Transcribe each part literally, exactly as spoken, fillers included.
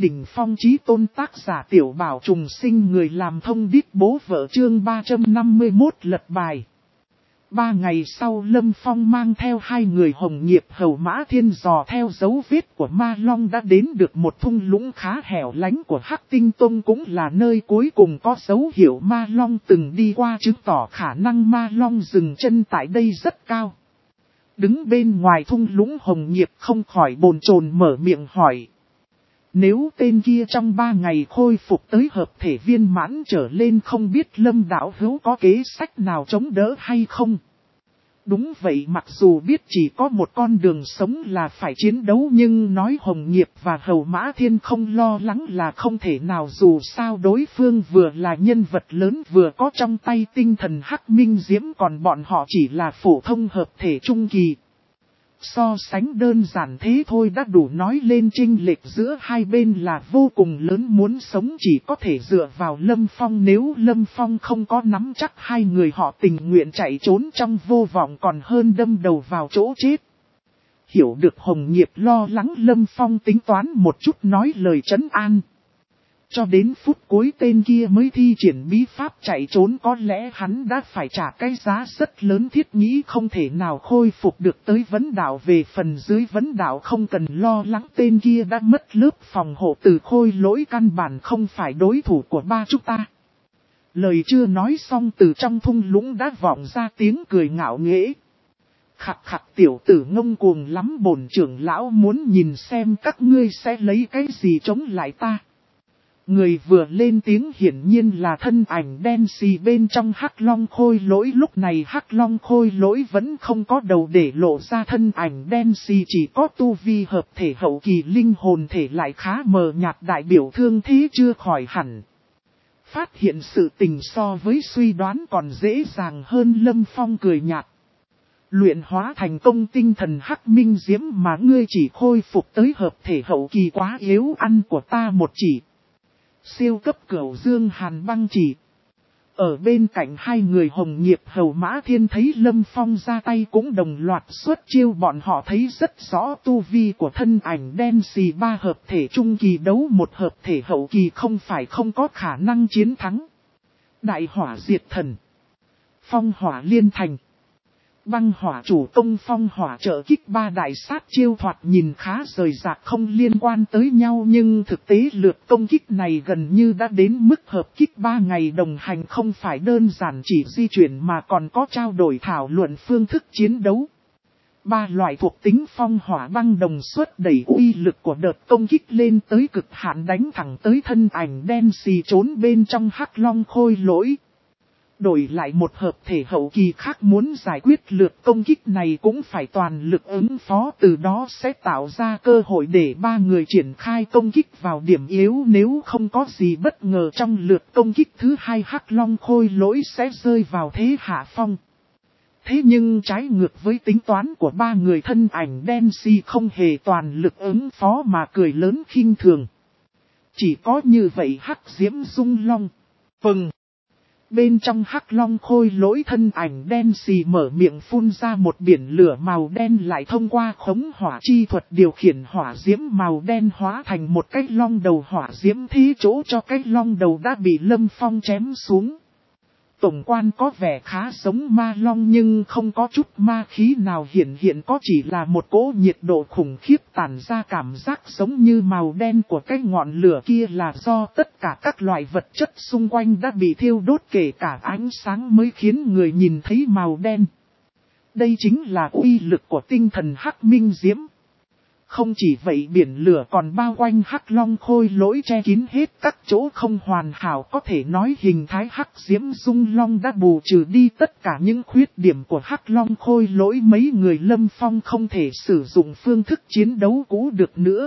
đỉnh phong chí tôn tác giả tiểu bảo trùng sinh người làm thông điệp bố vợ chương ba trăm năm mươi mốt lật bài. Ba ngày sau Lâm Phong mang theo hai người Hồng Nghiệp Hầu Mã Thiên dò theo dấu vết của Ma Long đã đến được một thung lũng khá hẻo lánh của Hắc Tinh Tông, cũng là nơi cuối cùng có dấu hiệu Ma Long từng đi qua, chứng tỏ khả năng Ma Long dừng chân tại đây rất cao. Đứng bên ngoài thung lũng Hồng Nghiệp không khỏi bồn chồn mở miệng hỏi. Nếu tên kia trong ba ngày khôi phục tới hợp thể viên mãn trở lên, không biết Lâm đạo hữu có kế sách nào chống đỡ hay không? Đúng vậy, mặc dù biết chỉ có một con đường sống là phải chiến đấu, nhưng nói Hồng Nghiệp và Hầu Mã Thiên không lo lắng là không thể nào, dù sao đối phương vừa là nhân vật lớn vừa có trong tay tinh thần Hắc Minh Diễm, còn bọn họ chỉ là phổ thông hợp thể trung kỳ. So sánh đơn giản thế thôi đã đủ nói lên chênh lệch giữa hai bên là vô cùng lớn, muốn sống chỉ có thể dựa vào Lâm Phong, nếu Lâm Phong không có nắm chắc hai người họ tình nguyện chạy trốn trong vô vọng còn hơn đâm đầu vào chỗ chết. Hiểu được Hồng Nghiệp lo lắng, Lâm Phong tính toán một chút nói lời trấn an. Cho đến phút cuối tên kia mới thi triển bí pháp chạy trốn, có lẽ hắn đã phải trả cái giá rất lớn, thiết nghĩ không thể nào khôi phục được tới vấn đảo. Về phần dưới vấn đảo không cần lo lắng, tên kia đã mất lớp phòng hộ từ khôi lỗi, căn bản không phải đối thủ của ba chúng ta. Lời chưa nói xong, từ trong thung lũng đã vọng ra tiếng cười ngạo nghễ. Khặt khặt, tiểu tử ngông cuồng lắm, bổn trưởng lão muốn nhìn xem các ngươi sẽ lấy cái gì chống lại ta. Người vừa lên tiếng hiển nhiên là thân ảnh đen xì bên trong Hắc Long Khôi Lỗi. Lúc này Hắc Long Khôi Lỗi vẫn không có đầu để lộ ra thân ảnh đen xì, chỉ có tu vi hợp thể hậu kỳ, linh hồn thể lại khá mờ nhạt, đại biểu thương thế chưa khỏi hẳn. Phát hiện sự tình so với suy đoán còn dễ dàng hơn, Lâm Phong cười nhạt. Luyện hóa thành công tinh thần Hắc Minh Diễm mà ngươi chỉ khôi phục tới hợp thể hậu kỳ quá yếu, ăn của ta một chỉ. Siêu cấp Cửu Dương Hàn Băng Chỉ. Ở bên cạnh hai người Hồng Nghiệp Hầu Mã Thiên thấy Lâm Phong ra tay cũng đồng loạt xuất chiêu, bọn họ thấy rất rõ tu vi của thân ảnh đen xì, ba hợp thể trung kỳ đấu một hợp thể hậu kỳ không phải không có khả năng chiến thắng. Đại hỏa diệt thần, phong hỏa liên thành, băng hỏa chủ công, phong hỏa trợ kích, ba đại sát chiêu thoạt nhìn khá rời rạc không liên quan tới nhau, nhưng thực tế lượt công kích này gần như đã đến mức hợp kích. Ba ngày đồng hành không phải đơn giản chỉ di chuyển mà còn có trao đổi thảo luận phương thức chiến đấu. Ba loại thuộc tính phong hỏa băng đồng suất đẩy uy lực của đợt công kích lên tới cực hạn, đánh thẳng tới thân ảnh đen xì trốn bên trong Hắc Long Khôi Lỗi. Đổi lại một hợp thể hậu kỳ khác muốn giải quyết lượt công kích này cũng phải toàn lực ứng phó, từ đó sẽ tạo ra cơ hội để ba người triển khai công kích vào điểm yếu. Nếu không có gì bất ngờ trong lượt công kích thứ hai, Hắc Long Khôi Lỗi sẽ rơi vào thế hạ phong. Thế nhưng trái ngược với tính toán của ba người, thân ảnh đen xì không hề toàn lực ứng phó mà cười lớn khinh thường. Chỉ có như vậy Hắc Diễm Dung Long. Vâng. Bên trong Hắc Long Khôi Lỗi, thân ảnh đen xì mở miệng phun ra một biển lửa màu đen, lại thông qua khống hỏa chi thuật điều khiển hỏa diễm màu đen hóa thành một cái long đầu hỏa diễm, thế chỗ cho cái long đầu đã bị Lâm Phong chém xuống. Tổng quan có vẻ khá giống ma long nhưng không có chút ma khí nào hiện hiện, có chỉ là một cỗ nhiệt độ khủng khiếp tản ra cảm giác giống như màu đen của cái ngọn lửa kia là do tất cả các loại vật chất xung quanh đã bị thiêu đốt, kể cả ánh sáng mới khiến người nhìn thấy màu đen. Đây chính là uy lực của tinh thần Hắc Minh Diễm. Không chỉ vậy, biển lửa còn bao quanh Hắc Long Khôi Lỗi, che kín hết các chỗ không hoàn hảo, có thể nói hình thái Hắc Diễm Dung Long đã bù trừ đi tất cả những khuyết điểm của Hắc Long Khôi Lỗi. Mấy người Lâm Phong không thể sử dụng phương thức chiến đấu cũ được nữa.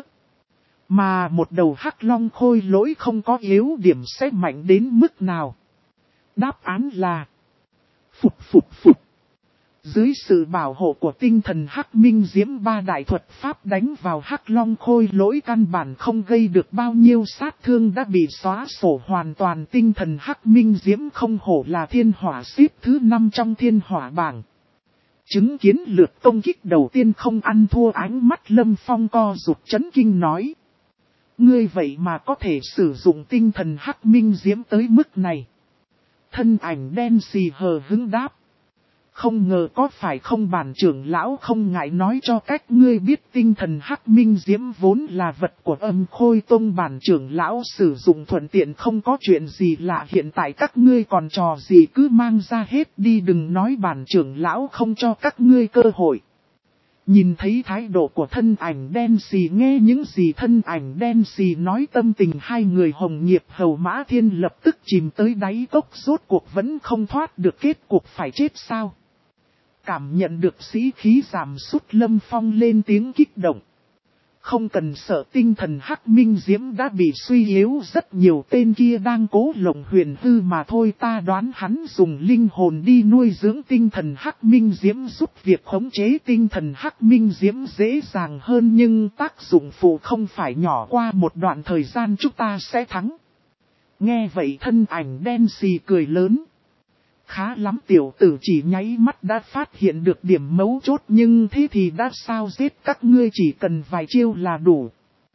Mà một đầu Hắc Long Khôi Lỗi không có yếu điểm sẽ mạnh đến mức nào? Đáp án là phục phục phục. Dưới sự bảo hộ của tinh thần Hắc Minh Diễm, ba đại thuật pháp đánh vào Hắc Long Khôi Lỗi căn bản không gây được bao nhiêu sát thương, đã bị xóa sổ hoàn toàn. Tinh thần Hắc Minh Diễm không hổ là thiên hỏa xếp thứ năm trong thiên hỏa bảng. Chứng kiến lượt công kích đầu tiên không ăn thua, ánh mắt Lâm Phong co rụt chấn kinh nói. Ngươi vậy mà có thể sử dụng tinh thần hắc minh diễm tới mức này. Thân ảnh đen xì hờ hững đáp. Không ngờ có phải không, bản trưởng lão không ngại nói cho các ngươi biết tinh thần hắc minh diễm vốn là vật của Âm Khôi Tông, bản trưởng lão sử dụng thuận tiện không có chuyện gì lạ, hiện tại các ngươi còn trò gì cứ mang ra hết đi, đừng nói bản trưởng lão không cho các ngươi cơ hội. Nhìn thấy thái độ của thân ảnh đen xì, nghe những gì thân ảnh đen xì nói, tâm tình hai người Hồng Nghiệp Hầu Mã Thiên lập tức chìm tới đáy cốc, rốt cuộc vẫn không thoát được kết cục phải chết sao. Cảm nhận được sĩ khí giảm sút, Lâm Phong lên tiếng kích động. Không cần sợ, tinh thần hắc minh diễm đã bị suy yếu rất nhiều, tên kia đang cố lộng huyền hư mà thôi, ta đoán hắn dùng linh hồn đi nuôi dưỡng tinh thần hắc minh diễm, giúp việc khống chế tinh thần hắc minh diễm dễ dàng hơn, nhưng tác dụng phụ không phải nhỏ, qua một đoạn thời gian chúng ta sẽ thắng. Nghe vậy thân ảnh đen xì cười lớn. Khá lắm, tiểu tử chỉ nháy mắt đã phát hiện được điểm mấu chốt, nhưng thế thì đã sao, giết các ngươi chỉ cần vài chiêu là đủ.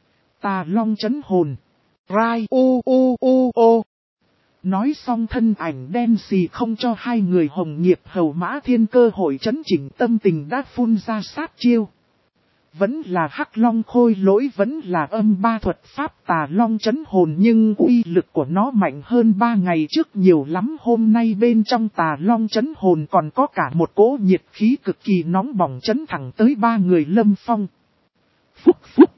Tà Long chấn hồn. Rai ô ô ô ô. Nói xong thân ảnh đen xì không cho hai người Hồng Nghiệp Hầu Mã Thiên cơ hội chấn chỉnh tâm tình, đã phun ra sát chiêu. Vẫn là Hắc Long Khôi Lỗi, vẫn là âm ba thuật pháp Tà Long chấn hồn, nhưng uy lực của nó mạnh hơn ba ngày trước nhiều lắm. Hôm nay bên trong Tà Long chấn hồn còn có cả một cỗ nhiệt khí cực kỳ nóng bỏng chấn thẳng tới ba người Lâm Phong. Phúc phúc.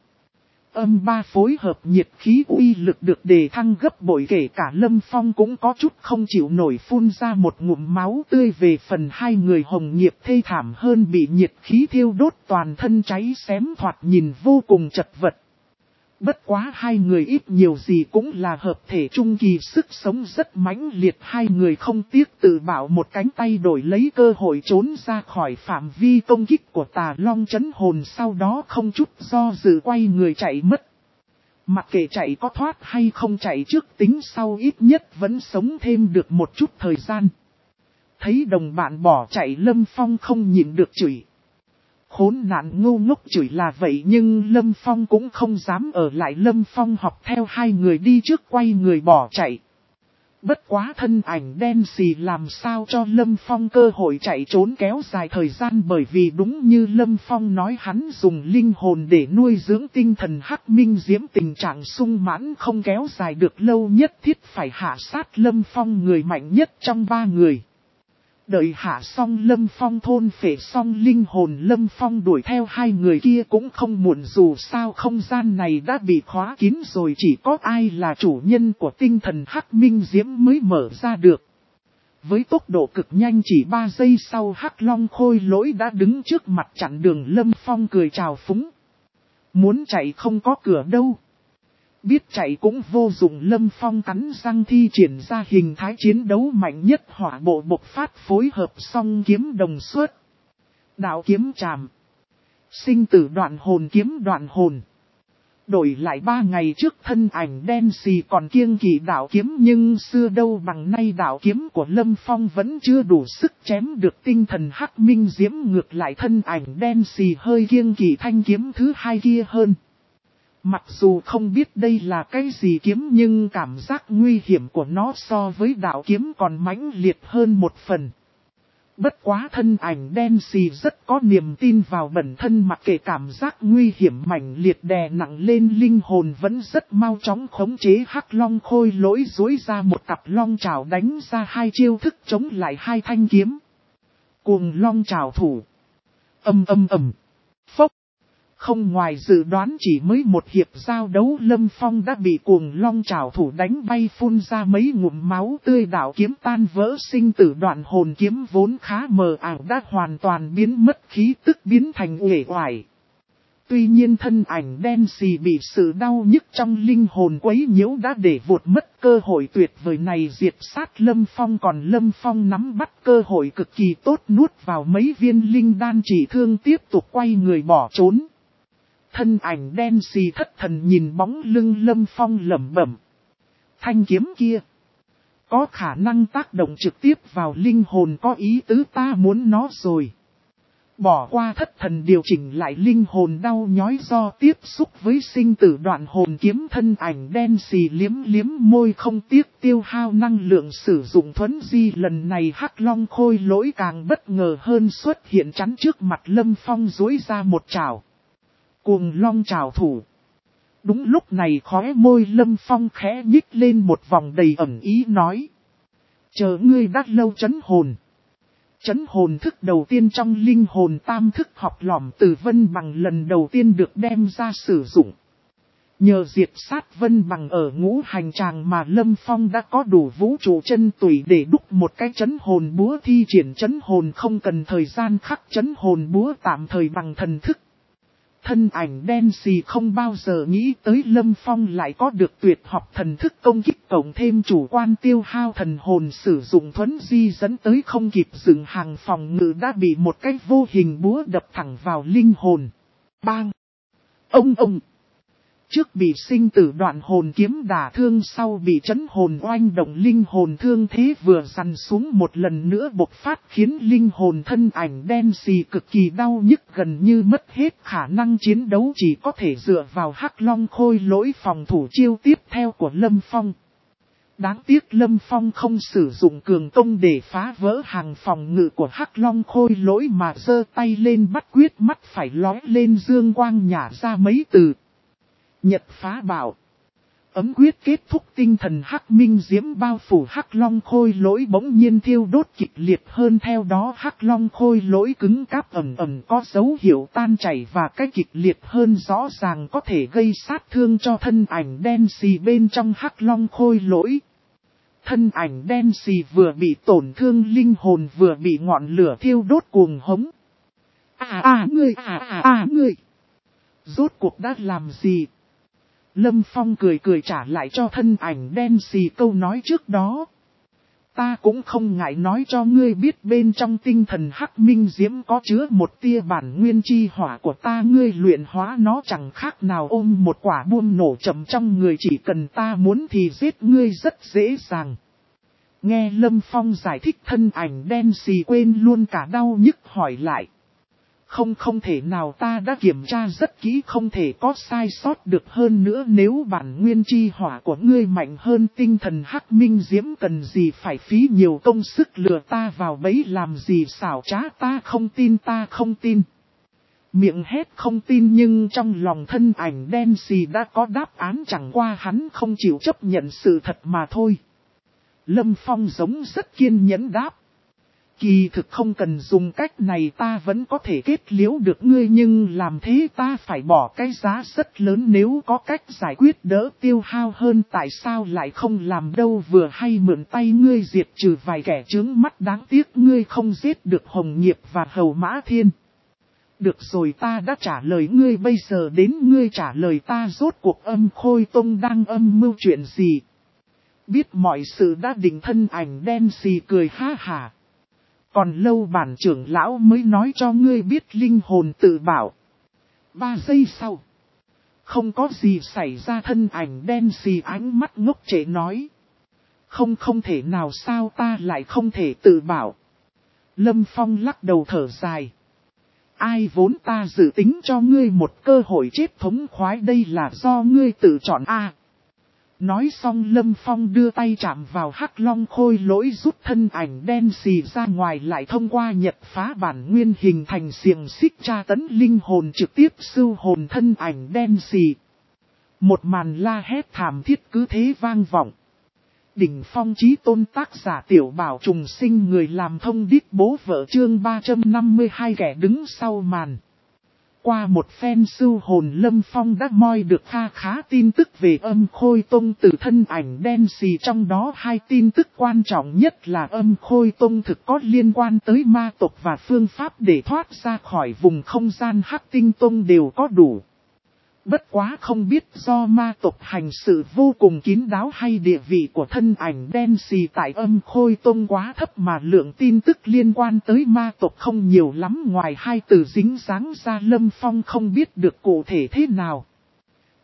Âm ba phối hợp nhiệt khí uy lực được đề thăng gấp bội, kể cả Lâm Phong cũng có chút không chịu nổi, phun ra một ngụm máu tươi. Về phần hai người Hồng Nghiệp thê thảm hơn, bị nhiệt khí thiêu đốt toàn thân cháy xém, thoạt nhìn vô cùng chật vật. Bất quá hai người ít nhiều gì cũng là hợp thể trung kỳ, sức sống rất mãnh liệt, hai người không tiếc tự bảo một cánh tay đổi lấy cơ hội trốn ra khỏi phạm vi công kích của Tà Long chấn hồn, sau đó không chút do dự quay người chạy mất. Mặc kệ chạy có thoát hay không, chạy trước tính sau, ít nhất vẫn sống thêm được một chút thời gian. Thấy đồng bạn bỏ chạy, Lâm Phong không nhịn được chửi. Khốn nạn ngu ngốc, chửi là vậy nhưng Lâm Phong cũng không dám ở lại. Lâm Phong học theo hai người đi trước, quay người bỏ chạy. Bất quá thân ảnh đen xì làm sao cho Lâm Phong cơ hội chạy trốn kéo dài thời gian, bởi vì đúng như Lâm Phong nói, hắn dùng linh hồn để nuôi dưỡng tinh thần hắc minh diễm, tình trạng sung mãn không kéo dài được lâu, nhất thiết phải hạ sát Lâm Phong, người mạnh nhất trong ba người. Đợi hạ xong Lâm Phong, thôn phệ xong linh hồn, Lâm Phong đuổi theo hai người kia cũng không muộn, dù sao không gian này đã bị khóa kín rồi, chỉ có ai là chủ nhân của tinh thần hắc minh diễm mới mở ra được. Với tốc độ cực nhanh, chỉ ba giây sau Hắc Long Khôi Lỗi đã đứng trước mặt chặn đường. Lâm Phong cười chào phúng. Muốn chạy không có cửa đâu. Biết chạy cũng vô dụng, Lâm Phong cắn răng thi triển ra hình thái chiến đấu mạnh nhất, hỏa bộ bộc phát phối hợp song kiếm đồng xuất. Đạo kiếm trảm. Sinh tử đoạn hồn kiếm đoạn hồn. Đổi lại ba ngày trước thân ảnh đen xì còn kiêng kỵ đạo kiếm, nhưng xưa đâu bằng nay, đạo kiếm của Lâm Phong vẫn chưa đủ sức chém được tinh thần hắc minh diễm, ngược lại thân ảnh đen xì hơi kiêng kỵ thanh kiếm thứ hai kia hơn. Mặc dù không biết đây là cái gì kiếm, nhưng cảm giác nguy hiểm của nó so với đạo kiếm còn mãnh liệt hơn một phần. Bất quá thân ảnh đen xì rất có niềm tin vào bản thân, mặc kệ cảm giác nguy hiểm mãnh liệt đè nặng lên linh hồn, vẫn rất mau chóng khống chế Hắc Long Khôi Lỗi, duỗi ra một cặp long trảo đánh ra hai chiêu thức chống lại hai thanh kiếm. Cuồng long trảo thủ. Âm âm ầm. Phốc. Không ngoài dự đoán, chỉ mới một hiệp giao đấu Lâm Phong đã bị cuồng long trảo thủ đánh bay, phun ra mấy ngụm máu tươi, đạo kiếm tan vỡ, sinh tử đoạn hồn kiếm vốn khá mờ ảo đã hoàn toàn biến mất khí tức, biến thành uể oải. Tuy nhiên thân ảnh đen xì bị sự đau nhức trong linh hồn quấy nhiễu đã để vụt mất cơ hội tuyệt vời này diệt sát Lâm Phong, còn Lâm Phong nắm bắt cơ hội cực kỳ tốt, nuốt vào mấy viên linh đan trị thương, tiếp tục quay người bỏ trốn. Thân ảnh đen xì thất thần nhìn bóng lưng Lâm Phong lẩm bẩm. Thanh kiếm kia có khả năng tác động trực tiếp vào linh hồn, có ý tứ ta muốn nó rồi. Bỏ qua thất thần điều chỉnh lại linh hồn đau nhói do tiếp xúc với sinh tử đoạn hồn kiếm, thân ảnh đen xì liếm liếm môi không tiếc tiêu hao năng lượng sử dụng thuấn di. Lần này Hắc Long Khôi Lỗi càng bất ngờ hơn, xuất hiện chắn trước mặt Lâm Phong, duỗi ra một chảo. Cuồng long chảo thủ. Đúng lúc này khóe môi Lâm Phong khẽ nhích lên một vòng đầy ẩn ý nói. Chờ ngươi đã lâu trấn hồn. Trấn hồn thức đầu tiên trong linh hồn tam thức học lỏm từ Vân Bằng lần đầu tiên được đem ra sử dụng. Nhờ diệt sát Vân Bằng ở ngũ hành tràng mà Lâm Phong đã có đủ vũ trụ chân tùy để đúc một cái trấn hồn búa, thi triển trấn hồn không cần thời gian khắc, trấn hồn búa tạm thời bằng thần thức. Thân ảnh đen xì không bao giờ nghĩ tới Lâm Phong lại có được tuyệt học thần thức công kích, cộng thêm chủ quan tiêu hao thần hồn sử dụng thuấn di dẫn tới không kịp dừng hàng phòng ngự đã bị một cái vô hình búa đập thẳng vào linh hồn. Bang! Ông ông! Trước bị sinh tử đoạn hồn kiếm đả thương, sau bị trấn hồn oanh động linh hồn thương thế vừa dằn xuống một lần nữa bộc phát, khiến linh hồn thân ảnh đen xì cực kỳ đau nhức, gần như mất hết khả năng chiến đấu, chỉ có thể dựa vào Hắc Long Khôi Lỗi phòng thủ chiêu tiếp theo của Lâm Phong. Đáng tiếc Lâm Phong không sử dụng cường công để phá vỡ hàng phòng ngự của Hắc Long Khôi Lỗi mà giơ tay lên bắt quyết, mắt phải lóe lên dương quang nhả ra mấy từ. Nhật phá bảo. Ấm quyết kết thúc, tinh thần Hắc Minh Diễm bao phủ Hắc Long Khôi Lỗi bỗng nhiên thiêu đốt kịch liệt hơn, theo đó Hắc Long Khôi Lỗi cứng cáp ẩm ẩm có dấu hiệu tan chảy, và cái kịch liệt hơn rõ ràng có thể gây sát thương cho thân ảnh đen xì bên trong Hắc Long Khôi Lỗi. Thân ảnh đen xì vừa bị tổn thương linh hồn vừa bị ngọn lửa thiêu đốt cuồng hống. À à ngươi, à à à ngươi. Rốt cuộc đã làm gì? Lâm Phong cười cười trả lại cho thân ảnh đen xì câu nói trước đó. Ta cũng không ngại nói cho ngươi biết, bên trong tinh thần Hắc Minh Diễm có chứa một tia bản nguyên chi hỏa của ta, ngươi luyện hóa nó chẳng khác nào ôm một quả bom nổ chậm trong người, chỉ cần ta muốn thì giết ngươi rất dễ dàng. Nghe Lâm Phong giải thích, thân ảnh đen xì quên luôn cả đau nhức hỏi lại. Không không thể nào, ta đã kiểm tra rất kỹ, không thể có sai sót được, hơn nữa nếu bản nguyên chi hỏa của ngươi mạnh hơn tinh thần Hắc Minh Diễm cần gì phải phí nhiều công sức lừa ta vào bẫy làm gì xảo trá, ta không tin, ta không tin. Miệng hét không tin nhưng trong lòng thân ảnh đen xì đã có đáp án, chẳng qua hắn không chịu chấp nhận sự thật mà thôi. Lâm Phong giống rất kiên nhẫn đáp. Kỳ thực không cần dùng cách này, ta vẫn có thể kết liễu được ngươi, nhưng làm thế ta phải bỏ cái giá rất lớn, nếu có cách giải quyết đỡ tiêu hao hơn tại sao lại không làm đâu, vừa hay mượn tay ngươi diệt trừ vài kẻ chướng mắt, đáng tiếc ngươi không giết được Hồng Nghiệp và Hầu Mã Thiên. Được rồi, ta đã trả lời ngươi, bây giờ đến ngươi trả lời ta, rốt cuộc Âm Khôi Tông đang âm mưu chuyện gì? Biết mọi sự đã định, thân ảnh đen xì cười ha hả. Còn lâu bản trưởng lão mới nói cho ngươi biết linh hồn tự bảo. Ba giây sau. Không có gì xảy ra, thân ảnh đen xì ánh mắt ngốc trệ nói. Không không thể nào, sao ta lại không thể tự bảo? Lâm Phong lắc đầu thở dài. Ai, vốn ta dự tính cho ngươi một cơ hội chết thống khoái, đây là do ngươi tự chọn a. À, nói xong Lâm Phong đưa tay chạm vào Hắc Long Khôi Lỗi, rút thân ảnh đen xì ra ngoài, lại thông qua nhật phá bản nguyên hình thành xiềng xích tra tấn linh hồn, trực tiếp sưu hồn thân ảnh đen xì. Một màn la hét thảm thiết cứ thế vang vọng. Đỉnh phong chí tôn, tác giả Tiểu Bảo Trùng Sinh, người làm thông điệp bố vợ, chương ba trăm năm mươi hai, kẻ đứng sau màn. Qua một phen sưu hồn, Lâm Phong đã moi được kha khá tin tức về Âm Khôi Tông từ thân ảnh đen xì, trong đó hai tin tức quan trọng nhất là Âm Khôi Tông thực có liên quan tới ma tộc và phương pháp để thoát ra khỏi vùng không gian Hắc Tinh Tông đều có đủ. Bất quá không biết do ma tộc hành sự vô cùng kín đáo hay địa vị của thân ảnh đen xì tại Âm Khôi Tông quá thấp mà lượng tin tức liên quan tới ma tộc không nhiều lắm, ngoài hai từ dính dáng ra Lâm Phong không biết được cụ thể thế nào.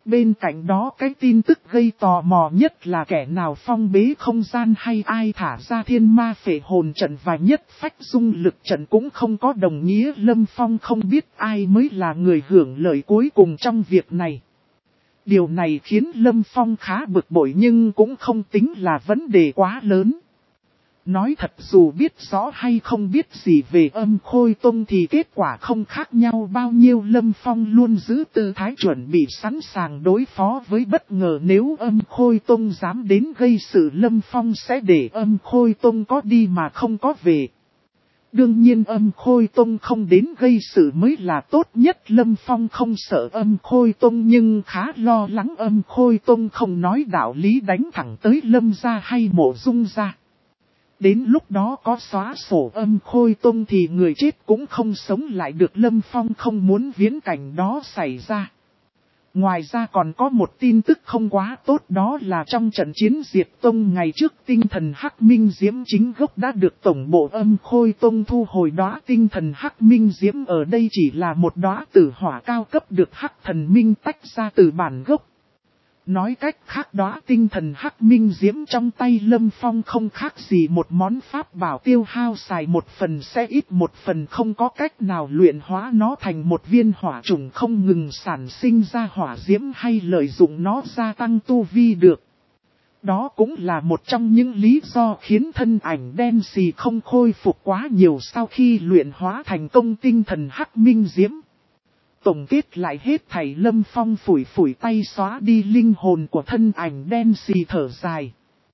Bên cạnh đó cái tin tức gây tò mò nhất là kẻ nào phong bế không gian hay ai thả ra thiên ma phệ hồn trận và nhất phách dung lực trận cũng không có đồng nghĩa Lâm Phong không biết ai mới là người hưởng lợi cuối cùng trong việc này. Điều này khiến Lâm Phong khá bực bội nhưng cũng không tính là vấn đề quá lớn. Nói thật dù biết rõ hay không biết gì về Âm Khôi Tông thì kết quả không khác nhau bao nhiêu. Lâm Phong luôn giữ tư thái chuẩn bị sẵn sàng đối phó với bất ngờ nếu Âm Khôi Tông dám đến gây sự. Lâm Phong sẽ để Âm Khôi Tông có đi mà không có về. Đương nhiên Âm Khôi Tông không đến gây sự mới là tốt nhất. Lâm Phong không sợ Âm Khôi Tông nhưng khá lo lắng Âm Khôi Tông không nói đạo lý đánh thẳng tới Lâm gia hay Mộ Dung gia. Đến lúc đó có xóa sổ Âm Khôi Tông thì người chết cũng không sống lại được. Lâm Phong không muốn viễn cảnh đó xảy ra. Ngoài ra còn có một tin tức không quá tốt, đó là trong trận chiến diệt tông ngày trước tinh thần Hắc Minh Diễm chính gốc đã được tổng bộ Âm Khôi Tông thu hồi. Đóa tinh thần Hắc Minh Diễm ở đây chỉ là một đóa tử hỏa cao cấp được Hắc Thần Minh tách ra từ bản gốc. Nói cách khác đóa tinh thần Hắc Minh Diễm trong tay Lâm Phong không khác gì một món pháp bảo tiêu hao xài một phần sẽ ít một phần, không có cách nào luyện hóa nó thành một viên hỏa trùng không ngừng sản sinh ra hỏa diễm hay lợi dụng nó gia tăng tu vi được. Đó cũng là một trong những lý do khiến thân ảnh đen xì không khôi phục quá nhiều sau khi luyện hóa thành công tinh thần Hắc Minh Diễm. Tổng kết lại hết thảy, Lâm Phong phủi phủi tay xóa đi linh hồn của thân ảnh đen xì thở dài.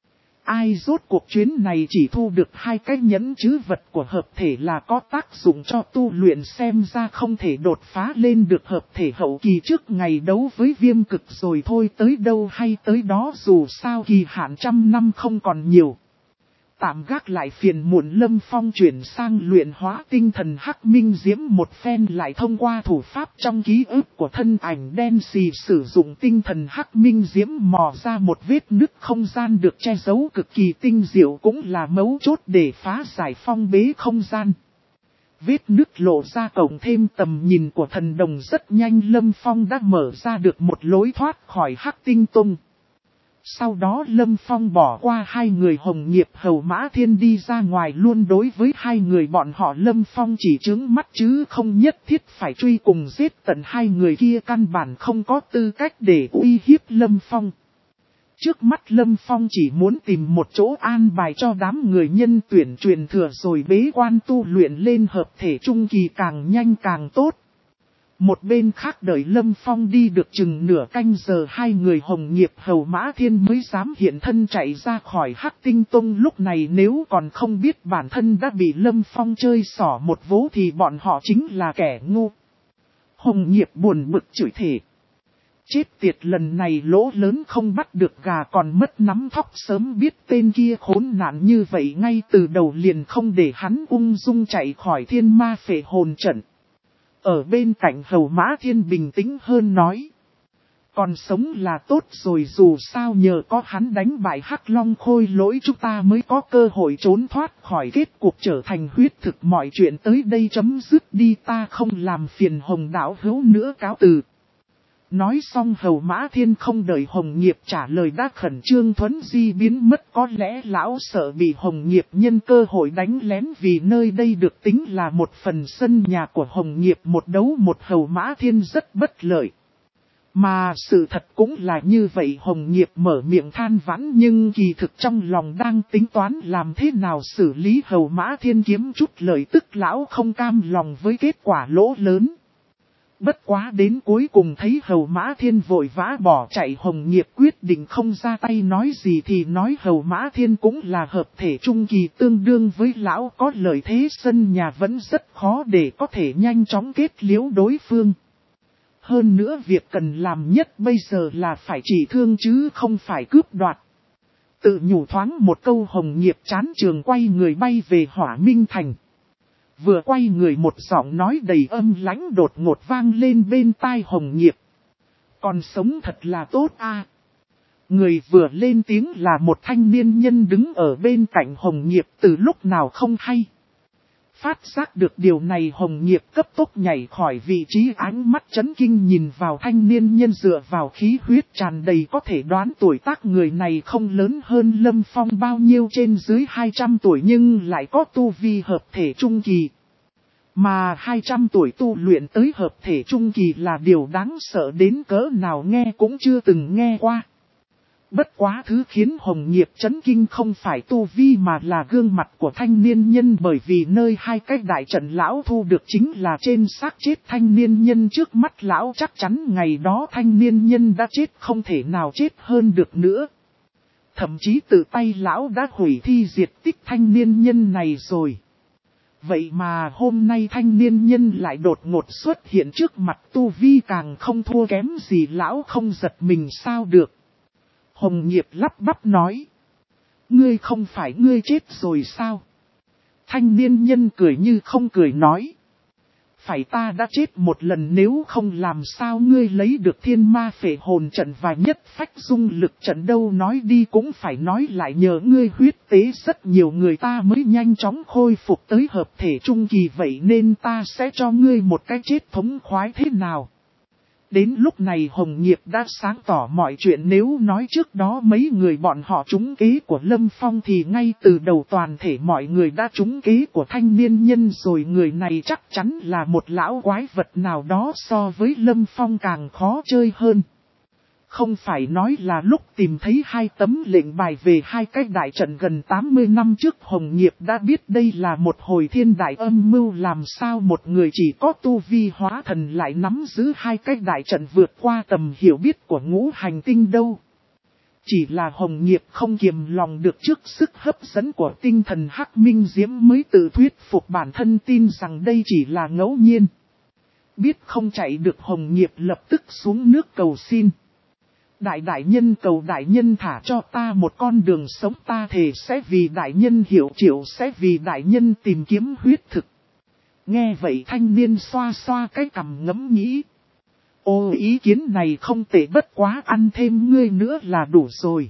Ai rốt cuộc chuyến này chỉ thu được hai cái nhẫn chứ vật của hợp thể là có tác dụng cho tu luyện, xem ra không thể đột phá lên được hợp thể hậu kỳ trước ngày đấu với Viêm Cực rồi thôi, tới đâu hay tới đó, dù sao kỳ hạn trăm năm không còn nhiều. Tạm gác lại phiền muộn, Lâm Phong chuyển sang luyện hóa tinh thần Hắc Minh Diễm một phen, lại thông qua thủ pháp trong ký ức của thân ảnh đen xì sử dụng tinh thần Hắc Minh Diễm mò ra một vết nứt không gian được che giấu cực kỳ tinh diệu, cũng là mấu chốt để phá giải phong bế không gian. Vết nứt lộ ra cộng thêm tầm nhìn của thần đồng, rất nhanh Lâm Phong đã mở ra được một lối thoát khỏi Hắc Tinh Tông. Sau đó Lâm Phong bỏ qua hai người Hồng Nghiệp Hầu Mã Thiên đi ra ngoài luôn. Đối với hai người bọn họ Lâm Phong chỉ trướng mắt chứ không nhất thiết phải truy cùng giết tận hai người kia, căn bản không có tư cách để uy hiếp Lâm Phong. Trước mắt Lâm Phong chỉ muốn tìm một chỗ an bài cho đám người nhân tuyển truyền thừa rồi bế quan tu luyện lên hợp thể trung kỳ càng nhanh càng tốt. Một bên khác đợi Lâm Phong đi được chừng nửa canh giờ, hai người Hồng Nghiệp Hầu Mã Thiên mới dám hiện thân chạy ra khỏi Hắc Tinh Tông. Lúc này nếu còn không biết bản thân đã bị Lâm Phong chơi xỏ một vố thì bọn họ chính là kẻ ngu. Hồng Nghiệp buồn bực chửi thề. Chết tiệt, lần này lỗ lớn không bắt được gà còn mất nắm thóc, sớm biết tên kia khốn nạn như vậy ngay từ đầu liền không để hắn ung dung chạy khỏi thiên ma phệ hồn trận. Ở bên cạnh Hầu Mã Thiên bình tĩnh hơn nói. Còn sống là tốt rồi, dù sao nhờ có hắn đánh bại Hắc Long Khôi Lỗi chúng ta mới có cơ hội trốn thoát khỏi kết cuộc trở thành huyết thực. Mọi chuyện tới đây chấm dứt đi, ta không làm phiền Hồng đạo hữu nữa, cáo từ. Nói xong Hầu Mã Thiên không đợi Hồng Nghiệp trả lời đã khẩn trương thuấn di biến mất. Có lẽ lão sợ bị Hồng Nghiệp nhân cơ hội đánh lén, vì nơi đây được tính là một phần sân nhà của Hồng Nghiệp, một đấu một Hầu Mã Thiên rất bất lợi. Mà sự thật cũng là như vậy, Hồng Nghiệp mở miệng than vãn nhưng kỳ thực trong lòng đang tính toán làm thế nào xử lý Hầu Mã Thiên kiếm chút lợi tức. Lão không cam lòng với kết quả lỗ lớn. Bất quá đến cuối cùng thấy Hầu Mã Thiên vội vã bỏ chạy, Hồng Nghiệp quyết định không ra tay, nói gì thì nói Hầu Mã Thiên cũng là hợp thể trung kỳ, tương đương với lão, có lợi thế sân nhà vẫn rất khó để có thể nhanh chóng kết liễu đối phương. Hơn nữa việc cần làm nhất bây giờ là phải trị thương chứ không phải cướp đoạt. Tự nhủ thoáng một câu, Hồng Nghiệp chán trường quay người bay về Hỏa Minh Thành. Vừa quay người một giọng nói đầy âm lãnh đột ngột vang lên bên tai Hồng Nghiệp. Còn sống thật là tốt a. Người vừa lên tiếng là một thanh niên nhân đứng ở bên cạnh Hồng Nghiệp từ lúc nào không hay. phát giác được điều này Hồng Nghiệp cấp tốc nhảy khỏi vị trí, ánh mắt chấn kinh nhìn vào thanh niên nhân dựa vào khí huyết tràn đầy có thể đoán tuổi tác người này không lớn hơn Lâm Phong bao nhiêu, trên dưới hai trăm tuổi nhưng lại có tu vi hợp thể trung kỳ. Mà hai trăm tuổi tu luyện tới hợp thể trung kỳ là điều đáng sợ đến cỡ nào nghe cũng chưa từng nghe qua. Bất quá thứ khiến Hồng Nghiệp chấn kinh không phải tu vi mà là gương mặt của thanh niên nhân, bởi vì nơi hai cái đại trận lão thu được chính là trên xác chết thanh niên nhân trước mắt lão, chắc chắn ngày đó thanh niên nhân đã chết không thể nào chết hơn được nữa. Thậm chí tự tay lão đã hủy thi diệt tích thanh niên nhân này rồi. Vậy mà hôm nay thanh niên nhân lại đột ngột xuất hiện trước mặt, tu vi càng không thua kém gì lão, không giật mình sao được. Hồng Nghiệp lắp bắp nói. Ngươi không phải ngươi chết rồi sao? Thanh niên nhân cười như không cười nói. Phải ta đã chết một lần, nếu không làm sao ngươi lấy được thiên ma phệ hồn trận và nhất phách dung lực trận đâu, nói đi cũng phải nói lại, nhờ ngươi huyết tế rất nhiều người ta mới nhanh chóng khôi phục tới hợp thể trung kỳ, vậy nên ta sẽ cho ngươi một cái chết thống khoái thế nào? Đến lúc này Hồng Nghiệp đã sáng tỏ mọi chuyện, nếu nói trước đó mấy người bọn họ trúng kế của Lâm Phong thì ngay từ đầu toàn thể mọi người đã trúng kế của thanh niên nhân rồi, người này chắc chắn là một lão quái vật nào đó so với Lâm Phong càng khó chơi hơn. Không phải nói là lúc tìm thấy hai tấm lệnh bài về hai cái đại trận gần tám mươi năm trước Hồng Nghiệp đã biết đây là một hồi thiên đại âm mưu, làm sao một người chỉ có tu vi hóa thần lại nắm giữ hai cái đại trận vượt qua tầm hiểu biết của ngũ hành tinh đâu. Chỉ là Hồng Nghiệp không kiềm lòng được trước sức hấp dẫn của tinh thần Hắc Minh Diễm mới tự thuyết phục bản thân tin rằng đây chỉ là ngẫu nhiên. Biết không chạy được Hồng Nghiệp lập tức xuống nước cầu xin. Đại đại nhân, cầu đại nhân thả cho ta một con đường sống, ta thề sẽ vì đại nhân hiểu triệu, sẽ vì đại nhân tìm kiếm huyết thực. Nghe vậy thanh niên xoa xoa cái cằm ngẫm nghĩ. Ô, ý kiến này không tệ, bất quá ăn thêm ngươi nữa là đủ rồi.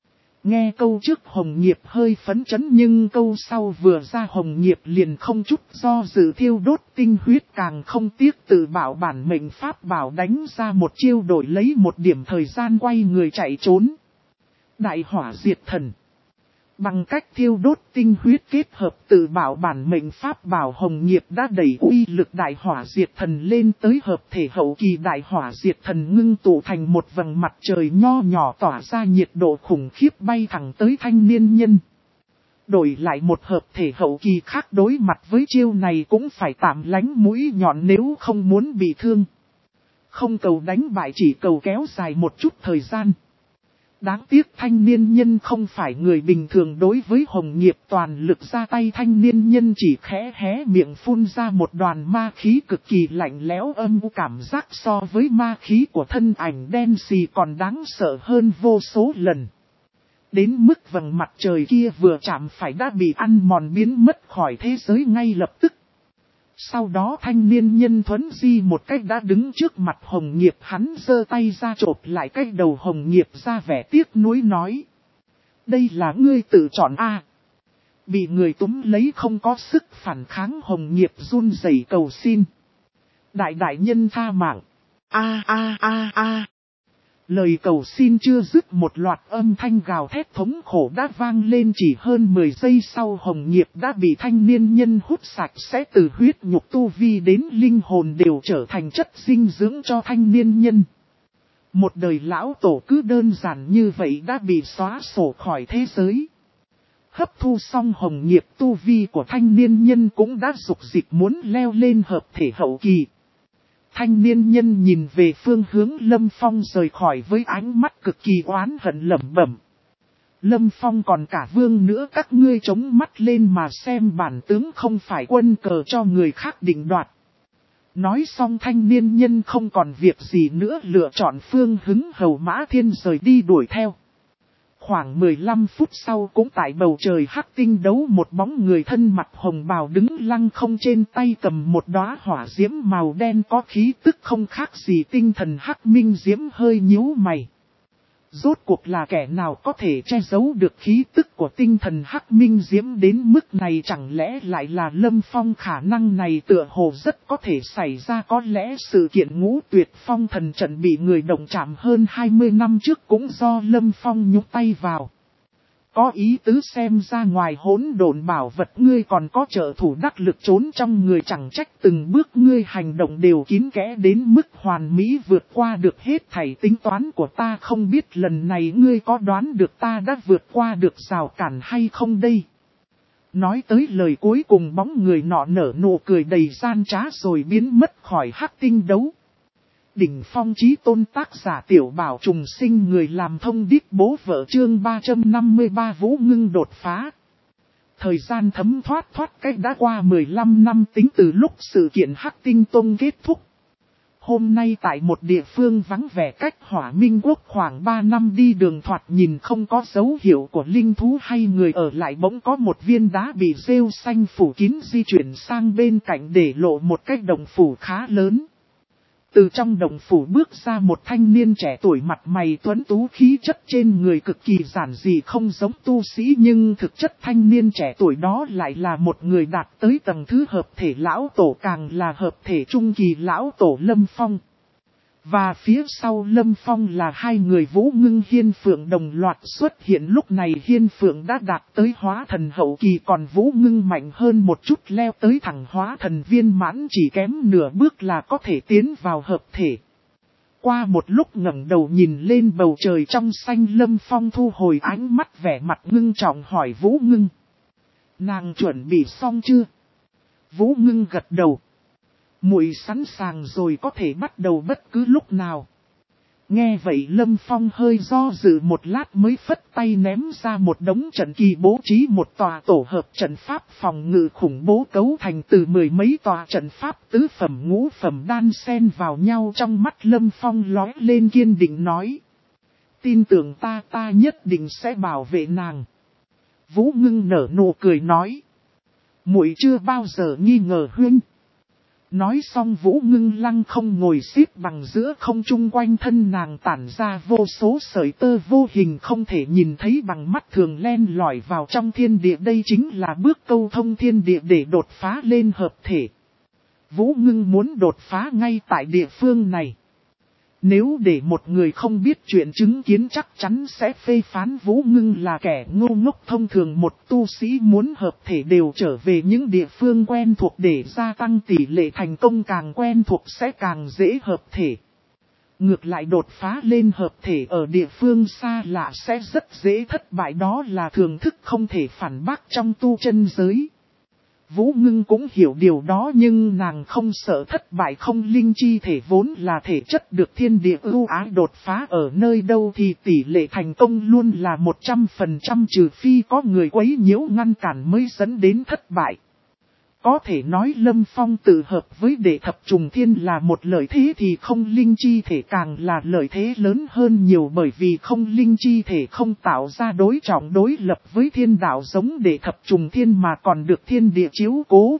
Nghe câu trước Hồng Nghiệp hơi phấn chấn, nhưng câu sau vừa ra Hồng Nghiệp liền không chút do dự thiêu đốt tinh huyết, càng không tiếc tự bảo bản mệnh pháp bảo đánh ra một chiêu đổi lấy một điểm thời gian quay người chạy trốn. Đại hỏa diệt thần. Bằng cách thiêu đốt tinh huyết kết hợp tự bảo bản mệnh pháp bảo, Hồng Nghiệp đã đẩy uy lực đại hỏa diệt thần lên tới hợp thể hậu kỳ. Đại hỏa diệt thần ngưng tụ thành một vầng mặt trời nho nhỏ tỏa ra nhiệt độ khủng khiếp bay thẳng tới thanh niên nhân. Đổi lại một hợp thể hậu kỳ khác đối mặt với chiêu này cũng phải tạm lánh mũi nhọn nếu không muốn bị thương. Không cầu đánh bại, chỉ cầu kéo dài một chút thời gian. Đáng tiếc thanh niên nhân không phải người bình thường, đối với Hồng Nghiệp toàn lực ra tay, thanh niên nhân chỉ khẽ hé miệng phun ra một đoàn ma khí cực kỳ lạnh lẽo âm u, cảm giác so với ma khí của thân ảnh đen xì còn đáng sợ hơn vô số lần. Đến mức vầng mặt trời kia vừa chạm phải đã bị ăn mòn biến mất khỏi thế giới ngay lập tức. Sau đó thanh niên nhân thuấn di một cách đã đứng trước mặt Hồng Nghiệp, hắn giơ tay ra chộp lại cái đầu Hồng Nghiệp ra vẻ tiếc nuối nói. Đây là ngươi tự chọn a à. Bị người túm lấy không có sức phản kháng, Hồng Nghiệp run rẩy cầu xin. Đại đại nhân tha mạng. A a a a. Lời cầu xin chưa dứt, một loạt âm thanh gào thét thống khổ đã vang lên. Chỉ hơn mười giây sau Hồng Nghiệp đã bị thanh niên nhân hút sạch sẽ, từ huyết nhục tu vi đến linh hồn đều trở thành chất dinh dưỡng cho thanh niên nhân. Một đời lão tổ cứ đơn giản như vậy đã bị xóa sổ khỏi thế giới. Hấp thu xong Hồng Nghiệp, tu vi của thanh niên nhân cũng đã dục dịch muốn leo lên hợp thể hậu kỳ. Thanh niên nhân nhìn về phương hướng Lâm Phong rời khỏi với ánh mắt cực kỳ oán hận lẩm bẩm. Lâm Phong còn cả vương nữa, các ngươi chống mắt lên mà xem, bản tướng không phải quân cờ cho người khác định đoạt. Nói xong thanh niên nhân không còn việc gì nữa, lựa chọn phương hứng hầu mã thiên rời đi đuổi theo. Khoảng mười lăm phút sau cũng tại bầu trời hắc tinh đấu, một bóng người thân mặc hồng bào đứng lăng không, trên tay cầm một đóa hỏa diễm màu đen có khí tức không khác gì tinh thần Hắc Minh Diễm hơi nhíu mày. Rốt cuộc là kẻ nào có thể che giấu được khí tức của tinh thần Hắc Minh Diễm đến mức này, chẳng lẽ lại là Lâm Phong? Khả năng này tựa hồ rất có thể xảy ra, có lẽ sự kiện Ngũ Tuyệt Phong thần trận bị người động chạm hơn hai mươi năm trước cũng do Lâm Phong nhúc tay vào. Có ý tứ xem ra ngoài hỗn độn bảo vật ngươi còn có trợ thủ đắc lực trốn trong người, chẳng trách từng bước ngươi hành động đều kín kẽ đến mức hoàn mỹ vượt qua được hết thảy tính toán của ta. Không biết lần này ngươi có đoán được ta đã vượt qua được rào cản hay không đây? Nói tới lời cuối cùng, bóng người nọ nở nụ cười đầy gian trá rồi biến mất khỏi Hắc Tinh đấu. Đỉnh phong chí tôn, tác giả Tiểu Bảo Trùng Sinh, người làm thông điệp bố vợ, chương ba trăm năm mươi ba Vũ Ngưng đột phá. Thời gian thấm thoát thoát cách đã qua mười lăm năm tính từ lúc sự kiện Hắc Tinh Tông kết thúc. Hôm nay tại một địa phương vắng vẻ cách Hỏa Minh Quốc khoảng ba năm đi đường, thoạt nhìn không có dấu hiệu của linh thú hay người ở lại, bỗng có một viên đá bị rêu xanh phủ kín di chuyển sang bên cạnh để lộ một cái đồng phủ khá lớn. Từ trong đồng phủ bước ra một thanh niên trẻ tuổi, mặt mày tuấn tú, khí chất trên người cực kỳ giản dị không giống tu sĩ, nhưng thực chất thanh niên trẻ tuổi đó lại là một người đạt tới tầng thứ hợp thể lão tổ, càng là hợp thể trung kỳ lão tổ Lâm Phong. Và phía sau Lâm Phong là hai người Vũ Ngưng Hiên Phượng đồng loạt xuất hiện. Lúc này Hiên Phượng đã đạt tới hóa thần hậu kỳ, còn Vũ Ngưng mạnh hơn một chút, leo tới thẳng hóa thần viên mãn, chỉ kém nửa bước là có thể tiến vào hợp thể. Qua một lúc ngẩng đầu nhìn lên bầu trời trong xanh, Lâm Phong thu hồi ánh mắt, vẻ mặt ngưng trọng hỏi Vũ Ngưng: nàng chuẩn bị xong chưa? Vũ Ngưng gật đầu: muội sẵn sàng rồi, có thể bắt đầu bất cứ lúc nào. Nghe vậy Lâm Phong hơi do dự một lát mới phất tay ném ra một đống trận kỳ, bố trí một tòa tổ hợp trận pháp phòng ngự khủng bố cấu thành từ mười mấy tòa trận pháp tứ phẩm ngũ phẩm đan xen vào nhau. Trong mắt Lâm Phong lóe lên kiên định nói: tin tưởng ta, ta nhất định sẽ bảo vệ nàng. Vũ Ngưng nở nụ cười nói: muội chưa bao giờ nghi ngờ huynh. Nói xong Vũ Ngưng lăng không ngồi xếp bằng giữa không trung, quanh thân nàng tản ra vô số sợi tơ vô hình không thể nhìn thấy bằng mắt thường len lỏi vào trong thiên địa. Đây chính là bước câu thông thiên địa để đột phá lên hợp thể. Vũ Ngưng muốn đột phá ngay tại địa phương này. Nếu để một người không biết chuyện chứng kiến chắc chắn sẽ phê phán Vũ Ngưng là kẻ ngu ngốc. Thông thường một tu sĩ muốn hợp thể đều trở về những địa phương quen thuộc để gia tăng tỷ lệ thành công, càng quen thuộc sẽ càng dễ hợp thể. Ngược lại đột phá lên hợp thể ở địa phương xa lạ sẽ rất dễ thất bại, đó là thường thức không thể phản bác trong tu chân giới. Vũ Ngưng cũng hiểu điều đó, nhưng nàng không sợ thất bại. Không linh chi thể vốn là thể chất được thiên địa ưu ái, đột phá ở nơi đâu thì tỷ lệ thành công luôn là một trăm phần trăm, trừ phi có người quấy nhiễu ngăn cản mới dẫn đến thất bại. Có thể nói Lâm Phong tự hợp với đệ thập trùng thiên là một lợi thế, thì không linh chi thể càng là lợi thế lớn hơn nhiều, bởi vì không linh chi thể không tạo ra đối trọng đối lập với thiên đạo giống đệ thập trùng thiên, mà còn được thiên địa chiếu cố.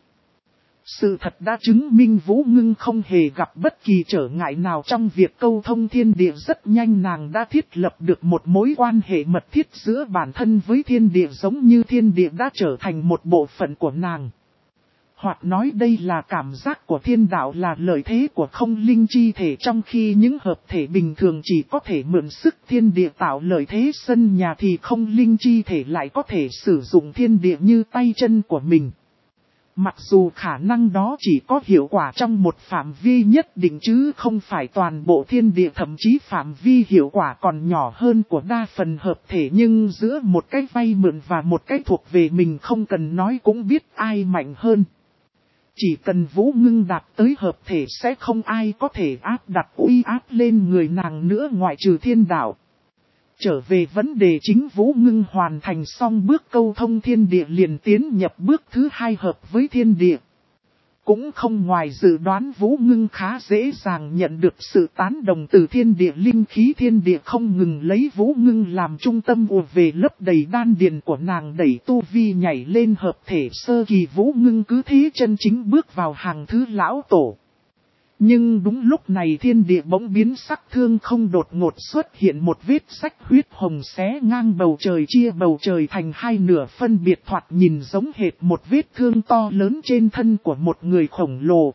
Sự thật đã chứng minh Vũ Ngưng không hề gặp bất kỳ trở ngại nào trong việc câu thông thiên địa. Rất nhanh nàng đã thiết lập được một mối quan hệ mật thiết giữa bản thân với thiên địa, giống như thiên địa đã trở thành một bộ phận của nàng. Hoặc nói đây là cảm giác của thiên đạo, là lợi thế của không linh chi thể, trong khi những hợp thể bình thường chỉ có thể mượn sức thiên địa tạo lợi thế sân nhà, thì không linh chi thể lại có thể sử dụng thiên địa như tay chân của mình. Mặc dù khả năng đó chỉ có hiệu quả trong một phạm vi nhất định chứ không phải toàn bộ thiên địa, thậm chí phạm vi hiệu quả còn nhỏ hơn của đa phần hợp thể, nhưng giữa một cái vay mượn và một cái thuộc về mình không cần nói cũng biết ai mạnh hơn. Chỉ cần Vũ Ngưng đạt tới hợp thể sẽ không ai có thể áp đặt uy áp lên người nàng nữa ngoại trừ thiên đạo. Trở về vấn đề chính, Vũ Ngưng hoàn thành xong bước câu thông thiên địa liền tiến nhập bước thứ hai, hợp với thiên địa. Cũng không ngoài dự đoán, Vũ Ngưng khá dễ dàng nhận được sự tán đồng từ thiên địa, linh khí thiên địa không ngừng lấy Vũ Ngưng làm trung tâm ùa về lấp đầy đan điền của nàng, đẩy tu vi nhảy lên hợp thể sơ kỳ. Vũ Ngưng cứ thế chân chính bước vào hàng thứ lão tổ. Nhưng đúng lúc này thiên địa bỗng biến sắc, thương không đột ngột xuất hiện một vết rách huyết hồng xé ngang bầu trời, chia bầu trời thành hai nửa, phân biệt thoạt nhìn giống hệt một vết thương to lớn trên thân của một người khổng lồ.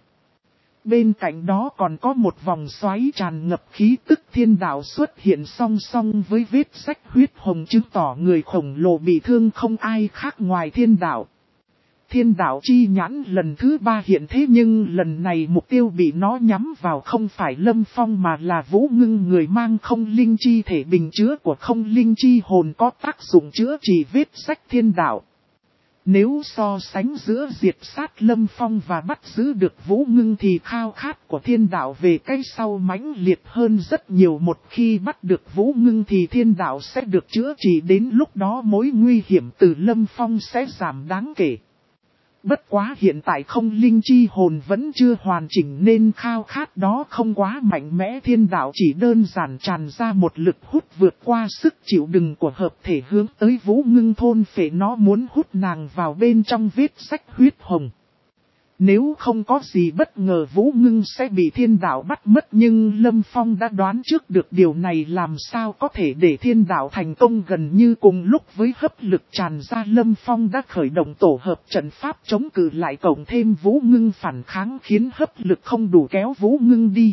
Bên cạnh đó còn có một vòng xoáy tràn ngập khí tức thiên đạo xuất hiện song song với vết rách huyết hồng, chứng tỏ người khổng lồ bị thương không ai khác ngoài thiên đạo. Thiên đạo chi nhãn lần thứ ba hiện thế, nhưng lần này mục tiêu bị nó nhắm vào không phải Lâm Phong mà là Vũ Ngưng, người mang không linh chi thể bình chứa của không linh chi hồn, có tác dụng chữa trị vết rách thiên đạo. Nếu so sánh giữa diệt sát Lâm Phong và bắt giữ được Vũ Ngưng thì khao khát của thiên đạo về cái sau mãnh liệt hơn rất nhiều. Một khi bắt được Vũ Ngưng thì thiên đạo sẽ được chữa trị, đến lúc đó mối nguy hiểm từ Lâm Phong sẽ giảm đáng kể. Bất quá hiện tại không linh chi hồn vẫn chưa hoàn chỉnh nên khao khát đó không quá mạnh mẽ, thiên đạo chỉ đơn giản tràn ra một lực hút vượt qua sức chịu đựng của hợp thể hướng tới Vũ Ngưng, thôn phệ nó, muốn hút nàng vào bên trong vết rách huyết hồng. Nếu không có gì bất ngờ Vũ Ngưng sẽ bị thiên đạo bắt mất, nhưng Lâm Phong đã đoán trước được điều này, làm sao có thể để thiên đạo thành công. Gần như cùng lúc với hấp lực tràn ra, Lâm Phong đã khởi động tổ hợp trận pháp chống cự lại, cộng thêm Vũ Ngưng phản kháng khiến hấp lực không đủ kéo Vũ Ngưng đi.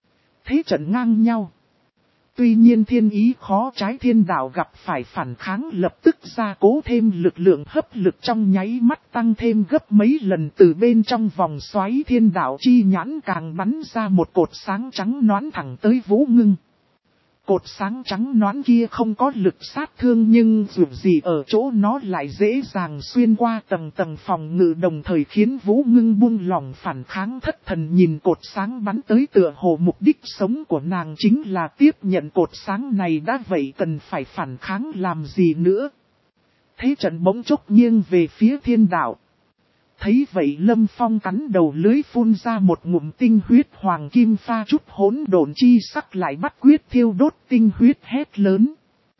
Thế trận ngang nhau. Tuy nhiên thiên ý khó trái, thiên đạo gặp phải phản kháng lập tức ra cố thêm lực lượng, hấp lực trong nháy mắt tăng thêm gấp mấy lần. Từ bên trong vòng xoáy thiên đạo chi nhãn càng bắn ra một cột sáng trắng nõn thẳng tới Vũ Ngưng. Cột sáng trắng nõn kia không có lực sát thương, nhưng dù gì ở chỗ nó lại dễ dàng xuyên qua tầng tầng phòng ngự, đồng thời khiến Vũ Ngưng buông lỏng phản kháng, thất thần nhìn cột sáng bắn tới, tựa hồ mục đích sống của nàng chính là tiếp nhận cột sáng này đã vậy cần phải phản kháng làm gì nữa. Thế trận bỗng chốc nghiêng về phía thiên đạo. Thấy vậy Lâm Phong cắn đầu lưới phun ra một ngụm tinh huyết hoàng kim pha chút hỗn độn chi sắc, lại bắt quyết thiêu đốt tinh huyết, hét lớn.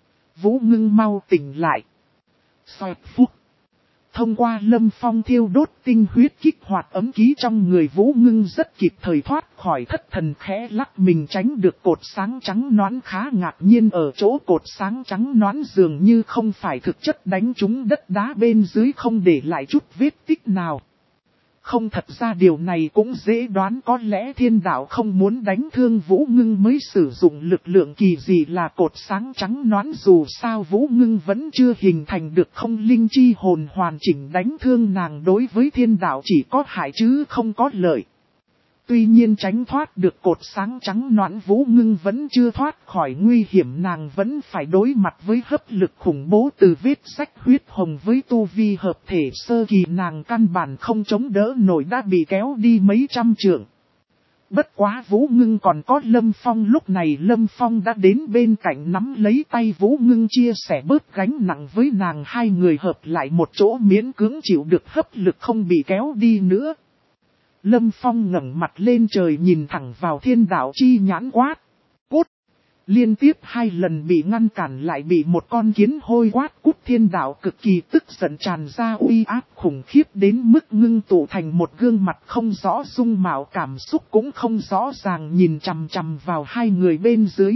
Vũ Ngưng mau tỉnh lại. Xoẹt phúc. Thông qua Lâm Phong thiêu đốt tinh huyết kích hoạt ấm ký trong người, Vũ Ngưng rất kịp thời thoát khỏi thất thần, khẽ lắc mình tránh được cột sáng trắng nõn. Khá ngạc nhiên ở chỗ cột sáng trắng nõn dường như không phải thực chất đánh trúng đất đá bên dưới, không để lại chút vết tích nào. Không, thật ra điều này cũng dễ đoán, có lẽ thiên đạo không muốn đánh thương Vũ Ngưng mới sử dụng lực lượng kỳ dị là cột sáng trắng nõn. Dù sao Vũ Ngưng vẫn chưa hình thành được không linh chi hồn hoàn chỉnh, đánh thương nàng đối với thiên đạo chỉ có hại chứ không có lợi. Tuy nhiên tránh thoát được cột sáng trắng nõn, Vũ Ngưng vẫn chưa thoát khỏi nguy hiểm, nàng vẫn phải đối mặt với hấp lực khủng bố từ vết rách huyết hồng. Với tu vi hợp thể sơ kỳ, nàng căn bản không chống đỡ nổi, đã bị kéo đi mấy trăm trượng. Bất quá Vũ Ngưng còn có Lâm Phong, lúc này Lâm Phong đã đến bên cạnh nắm lấy tay Vũ Ngưng, chia sẻ bớt gánh nặng với nàng, hai người hợp lại một chỗ miễn cưỡng chịu được hấp lực, không bị kéo đi nữa. Lâm Phong ngẩng mặt lên trời nhìn thẳng vào thiên đạo chi nhãn quát. Cút! Liên tiếp hai lần bị ngăn cản lại bị một con kiến hôi quát cút, thiên đạo cực kỳ tức giận, tràn ra uy áp khủng khiếp đến mức ngưng tụ thành một gương mặt không rõ dung mạo, cảm xúc cũng không rõ ràng, nhìn chằm chằm vào hai người bên dưới.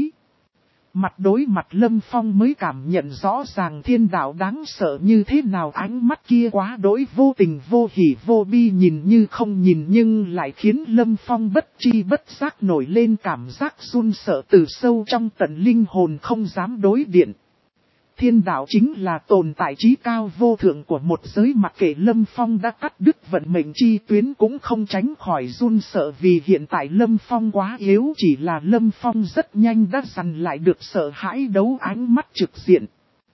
Mặt đối mặt Lâm Phong mới cảm nhận rõ ràng thiên đạo đáng sợ như thế nào, ánh mắt kia quá đỗi vô tình vô hỉ vô bi, nhìn như không nhìn nhưng lại khiến Lâm Phong bất tri bất giác nổi lên cảm giác run sợ từ sâu trong tận linh hồn, không dám đối điện. Thiên đạo chính là tồn tại trí cao vô thượng của một giới, mặc kệ Lâm Phong đã cắt đứt vận mệnh chi tuyến cũng không tránh khỏi run sợ, vì hiện tại Lâm Phong quá yếu, chỉ là Lâm Phong rất nhanh đã dằn lại được sợ hãi, đấu ánh mắt trực diện.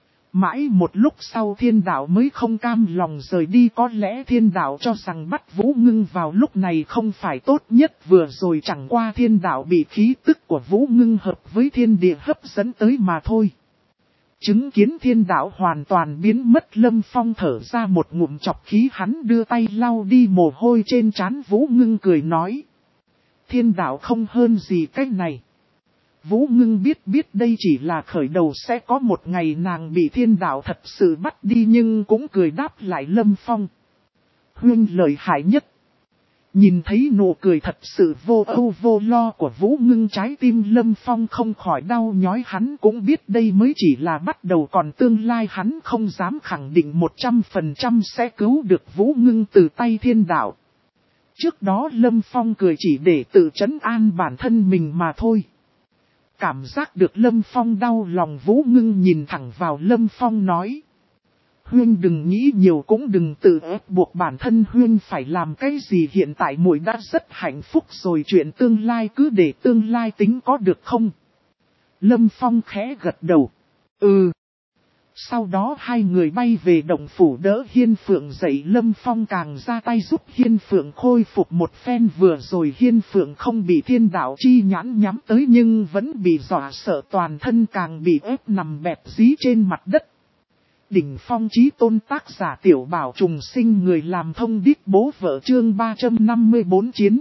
Mãi một lúc sau thiên đạo mới không cam lòng rời đi, có lẽ thiên đạo cho rằng bắt Vũ Ngưng vào lúc này không phải tốt nhất, vừa rồi chẳng qua thiên đạo bị khí tức của Vũ Ngưng hợp với thiên địa hấp dẫn tới mà thôi. Chứng kiến thiên đạo hoàn toàn biến mất, Lâm Phong thở ra một ngụm chọc khí, hắn đưa tay lau đi mồ hôi trên trán Vũ Ngưng, cười nói. Thiên đạo không hơn gì cách này. Vũ Ngưng biết biết đây chỉ là khởi đầu, sẽ có một ngày nàng bị thiên đạo thật sự bắt đi, nhưng cũng cười đáp lại Lâm Phong. Huynh lợi hại nhất. Nhìn thấy nụ cười thật sự vô âu vô lo của Vũ Ngưng, trái tim Lâm Phong không khỏi đau nhói. Hắn cũng biết đây mới chỉ là bắt đầu, còn tương lai hắn không dám khẳng định một trăm phần trăm sẽ cứu được Vũ Ngưng từ tay thiên đạo. Trước đó Lâm Phong cười chỉ để tự trấn an bản thân mình mà thôi. Cảm giác được Lâm Phong đau lòng, Vũ Ngưng nhìn thẳng vào Lâm Phong nói. Huyên đừng nghĩ nhiều, cũng đừng tự ép buộc bản thân Huyên phải làm cái gì, hiện tại muội đã rất hạnh phúc rồi, chuyện tương lai cứ để tương lai tính có được không? Lâm Phong khẽ gật đầu. Ừ. Sau đó hai người bay về động phủ đỡ Hiên Phượng dậy. Lâm Phong càng ra tay giúp Hiên Phượng khôi phục một phen. Vừa rồi Hiên Phượng không bị thiên đạo chi nhãn nhắm tới nhưng vẫn bị dọa sợ, toàn thân càng bị ép nằm bẹp dí trên mặt đất. Đỉnh phong chí tôn, tác giả Tiểu Bảo Trùng Sinh, người làm thông điệp bố vợ, chương ba trăm năm mươi bốn chiến.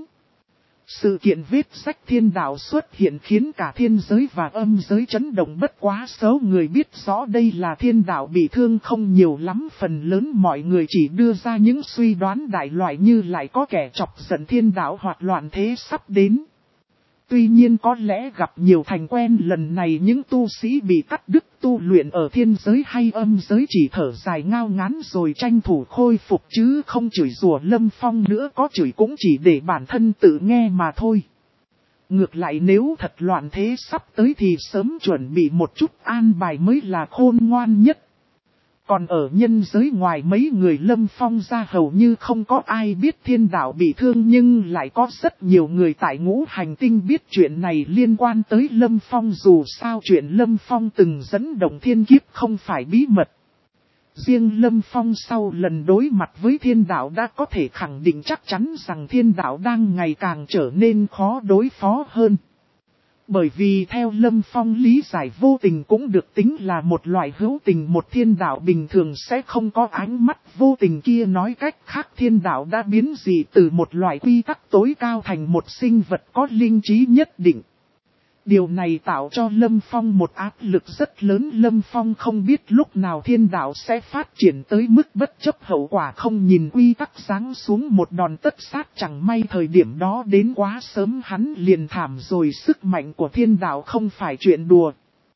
Sự kiện vết sách thiên đạo xuất hiện khiến cả thiên giới và âm giới chấn động, bất quá số người biết rõ đây là thiên đạo bị thương không nhiều lắm, phần lớn mọi người chỉ đưa ra những suy đoán đại loại như lại có kẻ chọc giận thiên đạo hoặc loạn thế sắp đến. Tuy nhiên có lẽ gặp nhiều thành quen lần này, những tu sĩ bị cắt đứt tu luyện ở thiên giới hay âm giới chỉ thở dài ngao ngán rồi tranh thủ khôi phục, chứ không chửi rủa Lâm Phong nữa, có chửi cũng chỉ để bản thân tự nghe mà thôi. Ngược lại nếu thật loạn thế sắp tới thì sớm chuẩn bị một chút an bài mới là khôn ngoan nhất. Còn ở nhân giới ngoài mấy người Lâm Phong ra hầu như không có ai biết thiên đạo bị thương, nhưng lại có rất nhiều người tại ngũ hành tinh biết chuyện này liên quan tới Lâm Phong. Dù sao chuyện Lâm Phong từng dẫn động thiên kiếp không phải bí mật. Riêng Lâm Phong sau lần đối mặt với thiên đạo đã có thể khẳng định chắc chắn rằng thiên đạo đang ngày càng trở nên khó đối phó hơn. Bởi vì theo Lâm Phong lý giải, vô tình cũng được tính là một loại hữu tình, một thiên đạo bình thường sẽ không có ánh mắt vô tình kia. Nói cách khác, thiên đạo đã biến dị từ một loại quy tắc tối cao thành một sinh vật có linh trí nhất định. Điều này tạo cho Lâm Phong một áp lực rất lớn. Lâm Phong không biết lúc nào thiên đạo sẽ phát triển tới mức bất chấp hậu quả không nhìn quy tắc giáng xuống một đòn tất sát, chẳng may thời điểm đó đến quá sớm hắn liền thảm rồi. Sức mạnh của thiên đạo không phải chuyện đùa.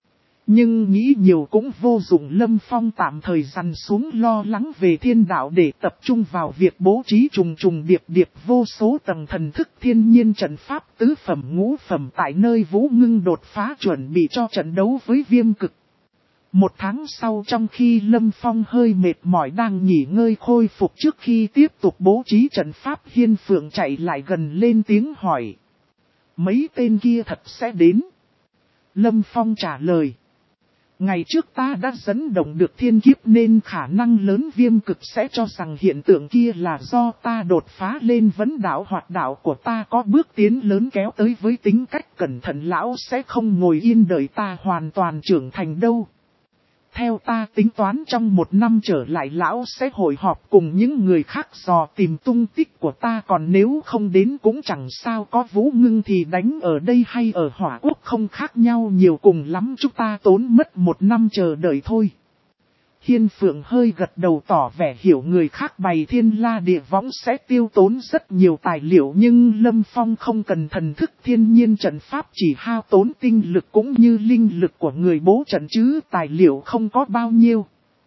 Nhưng nghĩ nhiều cũng vô dụng, Lâm Phong tạm thời dằn xuống lo lắng về thiên đạo để tập trung vào việc bố trí trùng trùng điệp điệp vô số tầng thần thức thiên nhiên trận pháp tứ phẩm ngũ phẩm tại nơi Vũ Ngưng đột phá, chuẩn bị cho trận đấu với Viêm Cực. Một tháng sau, trong khi Lâm Phong hơi mệt mỏi đang nghỉ ngơi khôi phục trước khi tiếp tục bố trí trận pháp, Hiên Phượng chạy lại gần lên tiếng hỏi. Mấy tên kia thật sẽ đến? Lâm Phong trả lời. Ngày trước ta đã dẫn động được thiên kiếp nên khả năng lớn Viêm Cực sẽ cho rằng hiện tượng kia là do ta đột phá lên vấn đạo hoặc đạo của ta có bước tiến lớn kéo tới. Với tính cách cẩn thận, lão sẽ không ngồi yên đợi ta hoàn toàn trưởng thành đâu. Theo ta tính toán, trong một năm trở lại lão sẽ hội họp cùng những người khác dò tìm tung tích của ta, còn nếu không đến cũng chẳng sao, có Vũ Ngưng thì đánh ở đây hay ở Hỏa Quốc không khác nhau nhiều, cùng lắm chúng ta tốn mất một năm chờ đợi thôi. Hiên Phượng hơi gật đầu tỏ vẻ hiểu, người khác bày thiên la địa võng sẽ tiêu tốn rất nhiều tài liệu, nhưng Lâm Phong không cần thần thức thiên nhiên trận pháp, chỉ hao tốn tinh lực cũng như linh lực của người bố trận chứ tài liệu không có bao nhiêu.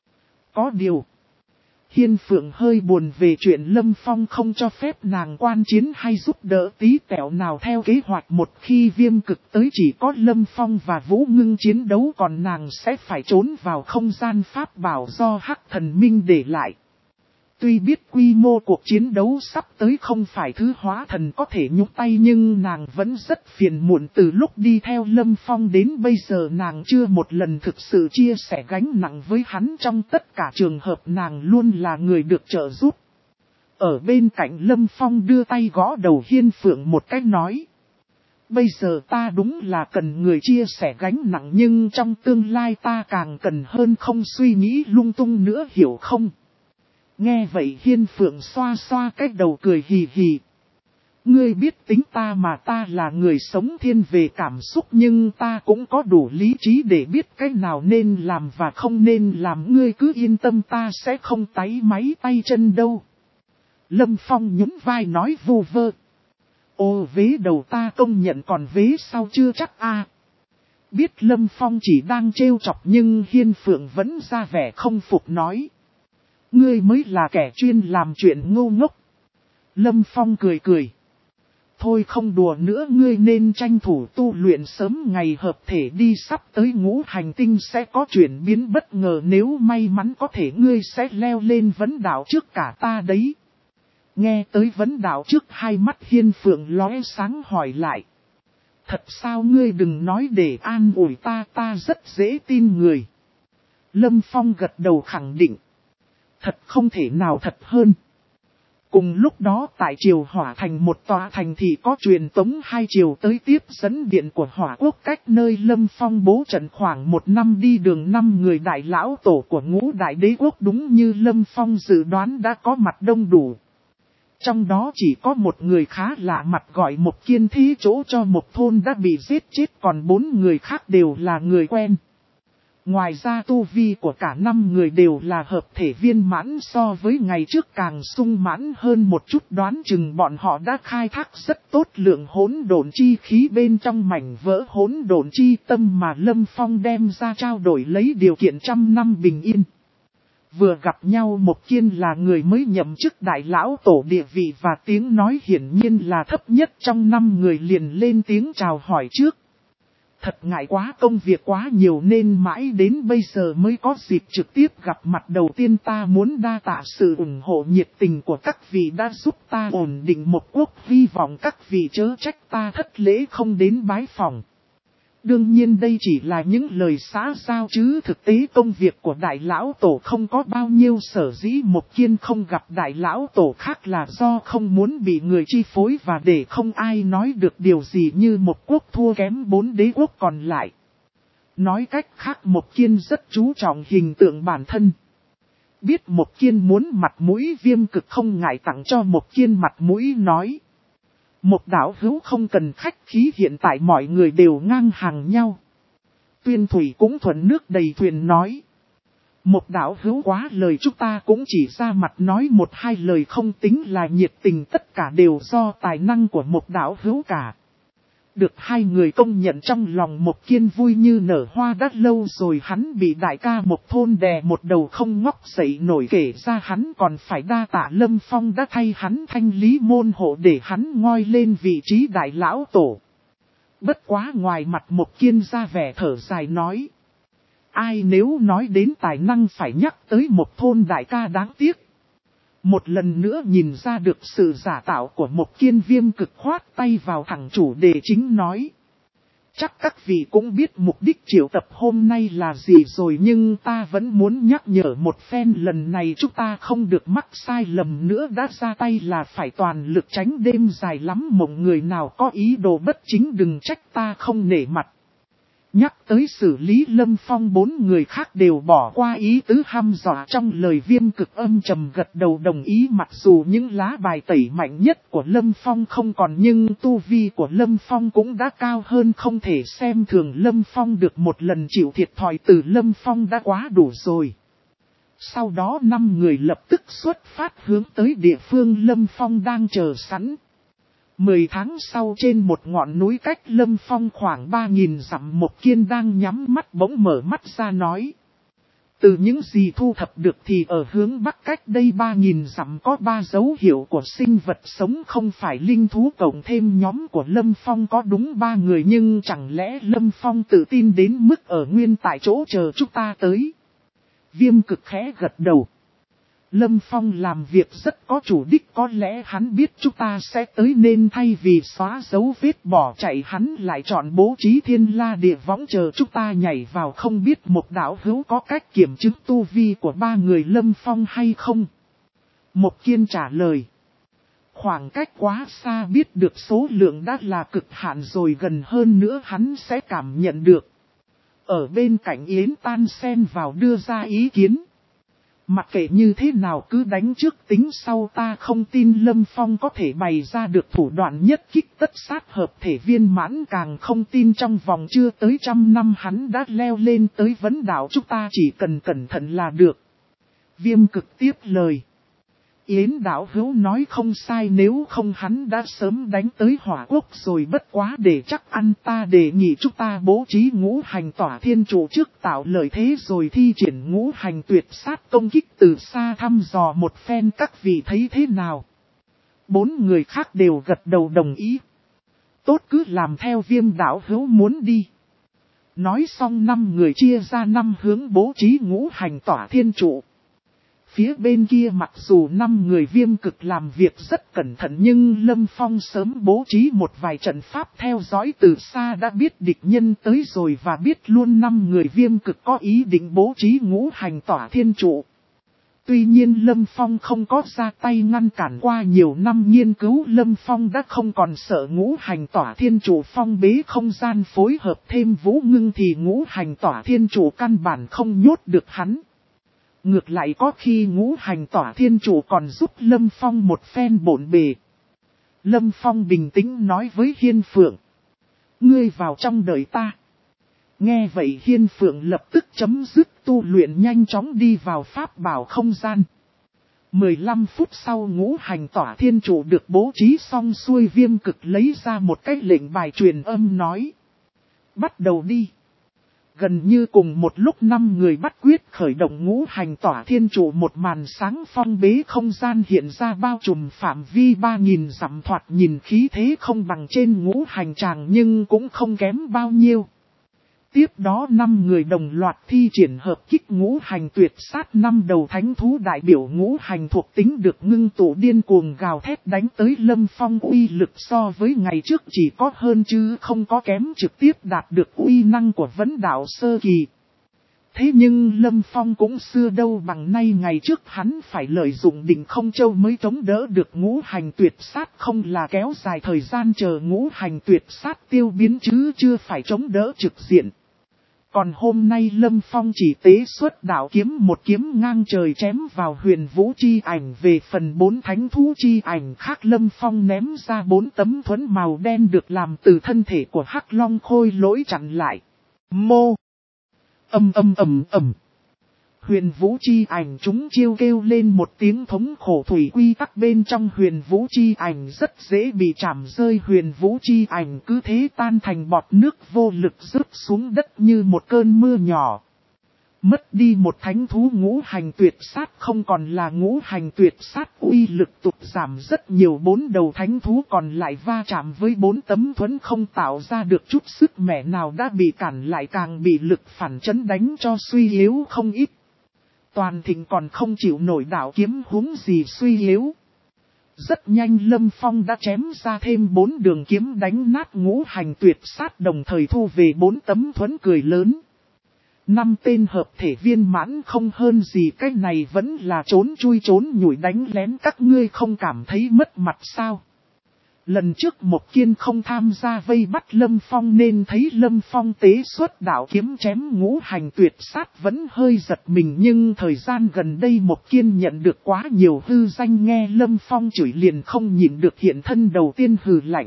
Có điều, Hiên Phượng hơi buồn về chuyện Lâm Phong không cho phép nàng quan chiến hay giúp đỡ tí tẹo nào theo kế hoạch. Một khi Viêm Cực tới chỉ có Lâm Phong và Vũ Ngưng chiến đấu, còn nàng sẽ phải trốn vào không gian pháp bảo do Hắc Thần Minh để lại. Tuy biết quy mô cuộc chiến đấu sắp tới không phải thứ hóa thần có thể nhúc tay, nhưng nàng vẫn rất phiền muộn. Từ lúc đi theo Lâm Phong đến bây giờ nàng chưa một lần thực sự chia sẻ gánh nặng với hắn, trong tất cả trường hợp nàng luôn là người được trợ giúp. Ở bên cạnh Lâm Phong đưa tay gõ đầu Hiên Phượng một cách nói. Bây giờ ta đúng là cần người chia sẻ gánh nặng, nhưng trong tương lai ta càng cần hơn không suy nghĩ lung tung nữa, hiểu không? Nghe vậy Hiên Phượng xoa xoa cái đầu cười hì hì. Ngươi biết tính ta mà, ta là người sống thiên về cảm xúc, nhưng ta cũng có đủ lý trí để biết cái nào nên làm và không nên làm. Ngươi cứ yên tâm, ta sẽ không táy máy tay chân đâu. Lâm Phong nhún vai nói vu vơ. Ô vế đầu ta công nhận còn vế sau chưa chắc a. Biết Lâm Phong chỉ đang trêu chọc nhưng Hiên Phượng vẫn ra vẻ không phục nói. Ngươi mới là kẻ chuyên làm chuyện ngu ngốc. Lâm Phong cười cười. Thôi không đùa nữa, ngươi nên tranh thủ tu luyện sớm, ngày hợp thể đi, sắp tới ngũ hành tinh sẽ có chuyển biến bất ngờ, nếu may mắn có thể ngươi sẽ leo lên vấn đạo trước cả ta đấy. Nghe tới vấn đạo trước, hai mắt Hiên Phượng lóe sáng hỏi lại. Thật sao? Ngươi đừng nói để an ủi ta, ta rất dễ tin người. Lâm Phong gật đầu khẳng định. Thật không thể nào thật hơn. Cùng lúc đó tại Triều Hỏa Thành, một tòa thành thị có truyền tống hai chiều tới tiếp dẫn điện của Hỏa Quốc, cách nơi Lâm Phong bố trận khoảng một năm đi đường. Năm người đại lão tổ của ngũ đại đế quốc đúng như Lâm Phong dự đoán đã có mặt đông đủ. Trong đó chỉ có một người khá lạ mặt gọi Một Kiên thí chỗ cho một thôn đã bị giết chết, còn bốn người khác đều là người quen. Ngoài ra tu vi của cả năm người đều là hợp thể viên mãn, so với ngày trước càng sung mãn hơn một chút, đoán chừng bọn họ đã khai thác rất tốt lượng hỗn độn chi khí bên trong mảnh vỡ hỗn độn chi tâm mà Lâm Phong đem ra trao đổi lấy điều kiện trăm năm bình yên. Vừa gặp nhau Một Kiên là người mới nhậm chức đại lão tổ, địa vị và tiếng nói hiển nhiên là thấp nhất trong năm người, liền lên tiếng chào hỏi trước. Thật ngại quá, công việc quá nhiều nên mãi đến bây giờ mới có dịp trực tiếp gặp mặt. Đầu tiên ta muốn đa tạ sự ủng hộ nhiệt tình của các vị đã giúp ta ổn định một quốc, hy vọng các vị chớ trách ta thất lễ không đến bái phòng. Đương nhiên đây chỉ là những lời xã giao chứ thực tế công việc của đại lão tổ không có bao nhiêu, sở dĩ Một Kiên không gặp đại lão tổ khác là do không muốn bị người chi phối và để không ai nói được điều gì như một quốc thua kém bốn đế quốc còn lại. Nói cách khác, Một Kiên rất chú trọng hình tượng bản thân. Biết Một Kiên muốn mặt mũi, Viêm Cực không ngại tặng cho Một Kiên mặt mũi nói. Một đạo hữu không cần khách khí, hiện tại mọi người đều ngang hàng nhau. Tuyên Thủy cũng thuận nước đầy thuyền nói. Một đạo hữu quá lời, chúng ta cũng chỉ ra mặt nói một hai lời, không tính là nhiệt tình, tất cả đều do tài năng của một đạo hữu cả. Được hai người công nhận, trong lòng Một Kiên vui như nở hoa. Đã lâu rồi hắn bị đại ca một thôn đè một đầu không ngóc dậy nổi, kể ra hắn còn phải đa tạ Lâm Phong đã thay hắn thanh lý môn hộ để hắn ngoi lên vị trí đại lão tổ. Bất quá ngoài mặt Một Kiên ra vẻ thở dài nói. Ai nếu nói đến tài năng phải nhắc tới một thôn đại ca, đáng tiếc. Một lần nữa nhìn ra được sự giả tạo của Một Kiên, Viêm Cực khoát tay vào thẳng chủ đề chính nói. Chắc các vị cũng biết mục đích triệu tập hôm nay là gì rồi, nhưng ta vẫn muốn nhắc nhở một phen, lần này chúng ta không được mắc sai lầm nữa, đã ra tay là phải toàn lực tránh đêm dài lắm mộng, người nào có ý đồ bất chính đừng trách ta không nể mặt. Nhắc tới xử lý Lâm Phong, bốn người khác đều bỏ qua ý tứ hăm dọa trong lời. Viêm Cực âm trầm gật đầu đồng ý, mặc dù những lá bài tẩy mạnh nhất của Lâm Phong không còn, nhưng tu vi của Lâm Phong cũng đã cao hơn, không thể xem thường Lâm Phong được. Một lần chịu thiệt thòi từ Lâm Phong đã quá đủ rồi. Sau đó năm người lập tức xuất phát hướng tới địa phương Lâm Phong đang chờ sẵn. Mười tháng sau, trên một ngọn núi cách Lâm Phong khoảng ba nghìn dặm, Một Kiên đang nhắm mắt bỗng mở mắt ra nói. Từ những gì thu thập được thì ở hướng bắc cách đây ba nghìn dặm có ba dấu hiệu của sinh vật sống, không phải linh thú, cộng thêm nhóm của Lâm Phong có đúng ba người, nhưng chẳng lẽ Lâm Phong tự tin đến mức ở nguyên tại chỗ chờ chúng ta tới? Viêm Cực khẽ gật đầu. Lâm Phong làm việc rất có chủ đích, có lẽ hắn biết chúng ta sẽ tới nên thay vì xóa dấu vết bỏ chạy, hắn lại chọn bố trí thiên la địa võng chờ chúng ta nhảy vào. Không biết một đạo hữu có cách kiểm chứng tu vi của ba người Lâm Phong hay không? Một Kiên trả lời. Khoảng cách quá xa, biết được số lượng đã là cực hạn rồi, gần hơn nữa hắn sẽ cảm nhận được. Ở bên cạnh Yến Tan xen vào đưa ra ý kiến. Mặc kệ như thế nào cứ đánh trước tính sau, ta không tin Lâm Phong có thể bày ra được thủ đoạn nhất kích tất sát hợp thể viên mãn, càng không tin trong vòng chưa tới trăm năm hắn đã leo lên tới vấn đạo, chúng ta chỉ cần cẩn thận là được. Viêm Cực tiếp lời. Yến đạo hữu nói không sai, nếu không hắn đã sớm đánh tới Hỏa Quốc rồi, bất quá để chắc ăn ta đề nghị chúng ta bố trí ngũ hành tỏa thiên trụ trước tạo lợi thế rồi thi triển ngũ hành tuyệt sát công kích từ xa thăm dò một phen, các vị thấy thế nào? Bốn người khác đều gật đầu đồng ý. Tốt, cứ làm theo Viêm đạo hữu muốn đi. Nói xong năm người chia ra năm hướng bố trí ngũ hành tỏa thiên trụ. Phía bên kia mặc dù năm người Viêm Cực làm việc rất cẩn thận, nhưng Lâm Phong sớm bố trí một vài trận pháp theo dõi từ xa, đã biết địch nhân tới rồi và biết luôn năm người Viêm Cực có ý định bố trí ngũ hành tỏa thiên trụ. Tuy nhiên Lâm Phong không có ra tay ngăn cản, qua nhiều năm nghiên cứu Lâm Phong đã không còn sợ ngũ hành tỏa thiên trụ phong bế không gian, phối hợp thêm vũ ngưng thì ngũ hành tỏa thiên trụ căn bản không nhốt được hắn. Ngược lại có khi ngũ hành tỏa thiên trụ còn giúp Lâm Phong một phen bộn bề. Lâm Phong bình tĩnh nói với Hiên Phượng. Ngươi vào trong đợi ta. Nghe vậy Hiên Phượng lập tức chấm dứt tu luyện, nhanh chóng đi vào pháp bảo không gian. mười lăm phút sau ngũ hành tỏa thiên trụ được bố trí xong xuôi, Viêm Cực lấy ra một cái lệnh bài truyền âm nói. Bắt đầu đi. Gần như cùng một lúc năm người bắt quyết khởi động ngũ hành tỏa thiên trụ, một màn sáng phong bế không gian hiện ra bao trùm phạm vi ba nghìn dặm, thoạt nhìn khí thế không bằng trên ngũ hành tràng nhưng cũng không kém bao nhiêu. Tiếp đó năm người đồng loạt thi triển hợp kích ngũ hành tuyệt sát, năm đầu thánh thú đại biểu ngũ hành thuộc tính được ngưng tụ điên cuồng gào thét đánh tới Lâm Phong, uy lực so với ngày trước chỉ có hơn chứ không có kém, trực tiếp đạt được uy năng của vấn đạo sơ kỳ. Thế nhưng Lâm Phong cũng xưa đâu bằng nay, ngày trước hắn phải lợi dụng Định Không Châu mới chống đỡ được ngũ hành tuyệt sát, không là kéo dài thời gian chờ ngũ hành tuyệt sát tiêu biến chứ chưa phải chống đỡ trực diện. Còn hôm nay Lâm Phong chỉ tế xuất đạo kiếm, một kiếm ngang trời chém vào huyền vũ chi ảnh. Về phần bốn thánh thú chi ảnh khác, Lâm Phong ném ra bốn tấm thuẫn màu đen được làm từ thân thể của Hắc Long Khôi Lỗi chặn lại. Mô! Âm âm ầm ầm. Huyền vũ chi ảnh chúng chiêu kêu lên một tiếng thống khổ, thủy quy tắc bên trong huyền vũ chi ảnh rất dễ bị chạm rơi, huyền vũ chi ảnh cứ thế tan thành bọt nước vô lực rớt xuống đất như một cơn mưa nhỏ. Mất đi một thánh thú, ngũ hành tuyệt sát không còn là ngũ hành tuyệt sát, uy lực tụt giảm rất nhiều, bốn đầu thánh thú còn lại va chạm với bốn tấm thuẫn không tạo ra được chút sức mẻ nào, đã bị cản lại càng bị lực phản chấn đánh cho suy yếu không ít. Toàn thịnh còn không chịu nổi đạo kiếm, huống gì suy yếu. Rất nhanh Lâm Phong đã chém ra thêm bốn đường kiếm đánh nát ngũ hành tuyệt sát, đồng thời thu về bốn tấm thuẫn, cười lớn. Năm tên hợp thể viên mãn không hơn gì, cái này vẫn là trốn chui trốn nhủi đánh lén, các ngươi không cảm thấy mất mặt sao? Lần trước Một Kiên không tham gia vây bắt Lâm Phong nên thấy Lâm Phong tế xuất đạo kiếm chém ngũ hành tuyệt sát vẫn hơi giật mình, nhưng thời gian gần đây Một Kiên nhận được quá nhiều hư danh, nghe Lâm Phong chửi liền không nhịn được hiện thân đầu tiên hừ lạnh.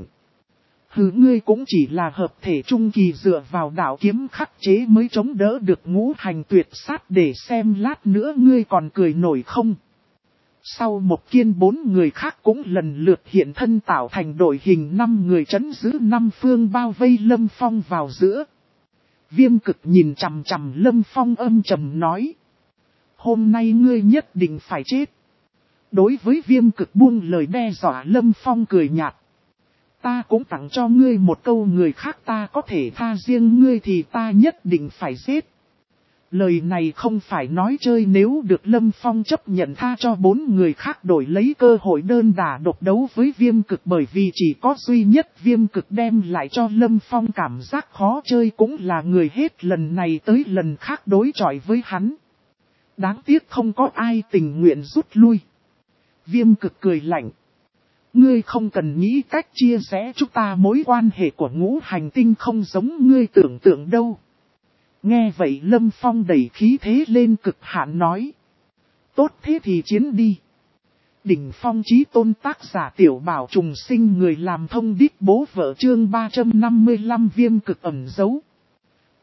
Hừ, ngươi cũng chỉ là hợp thể trung kỳ, dựa vào đạo kiếm khắc chế mới chống đỡ được ngũ hành tuyệt sát, để xem lát nữa ngươi còn cười nổi không? Sau Một Kiên, bốn người khác cũng lần lượt hiện thân tạo thành đội hình, năm người trấn giữ năm phương bao vây Lâm Phong vào giữa. Viêm Cực nhìn chằm chằm Lâm Phong âm trầm nói. Hôm nay ngươi nhất định phải chết. Đối với Viêm Cực buông lời đe dọa, Lâm Phong cười nhạt. Ta cũng tặng cho ngươi một câu, người khác ta có thể tha, riêng ngươi thì ta nhất định phải giết. Lời này không phải nói chơi, nếu được Lâm Phong chấp nhận tha cho bốn người khác đổi lấy cơ hội đơn đả độc đấu với Viêm Cực, bởi vì chỉ có duy nhất Viêm Cực đem lại cho Lâm Phong cảm giác khó chơi, cũng là người hết lần này tới lần khác đối chọi với hắn. Đáng tiếc không có ai tình nguyện rút lui. Viêm Cực cười lạnh. Ngươi không cần nghĩ cách chia rẽ chúng ta, mối quan hệ của ngũ hành tinh không giống ngươi tưởng tượng đâu. Nghe vậy Lâm Phong đẩy khí thế lên cực hạn nói. Tốt thế thì chiến đi. Đỉnh phong chí tôn, tác giả Tiểu Bảo Trùng Sinh, người làm thông đích bố vợ, chương ba trăm năm mươi lăm Viêm Cực ẩn giấu.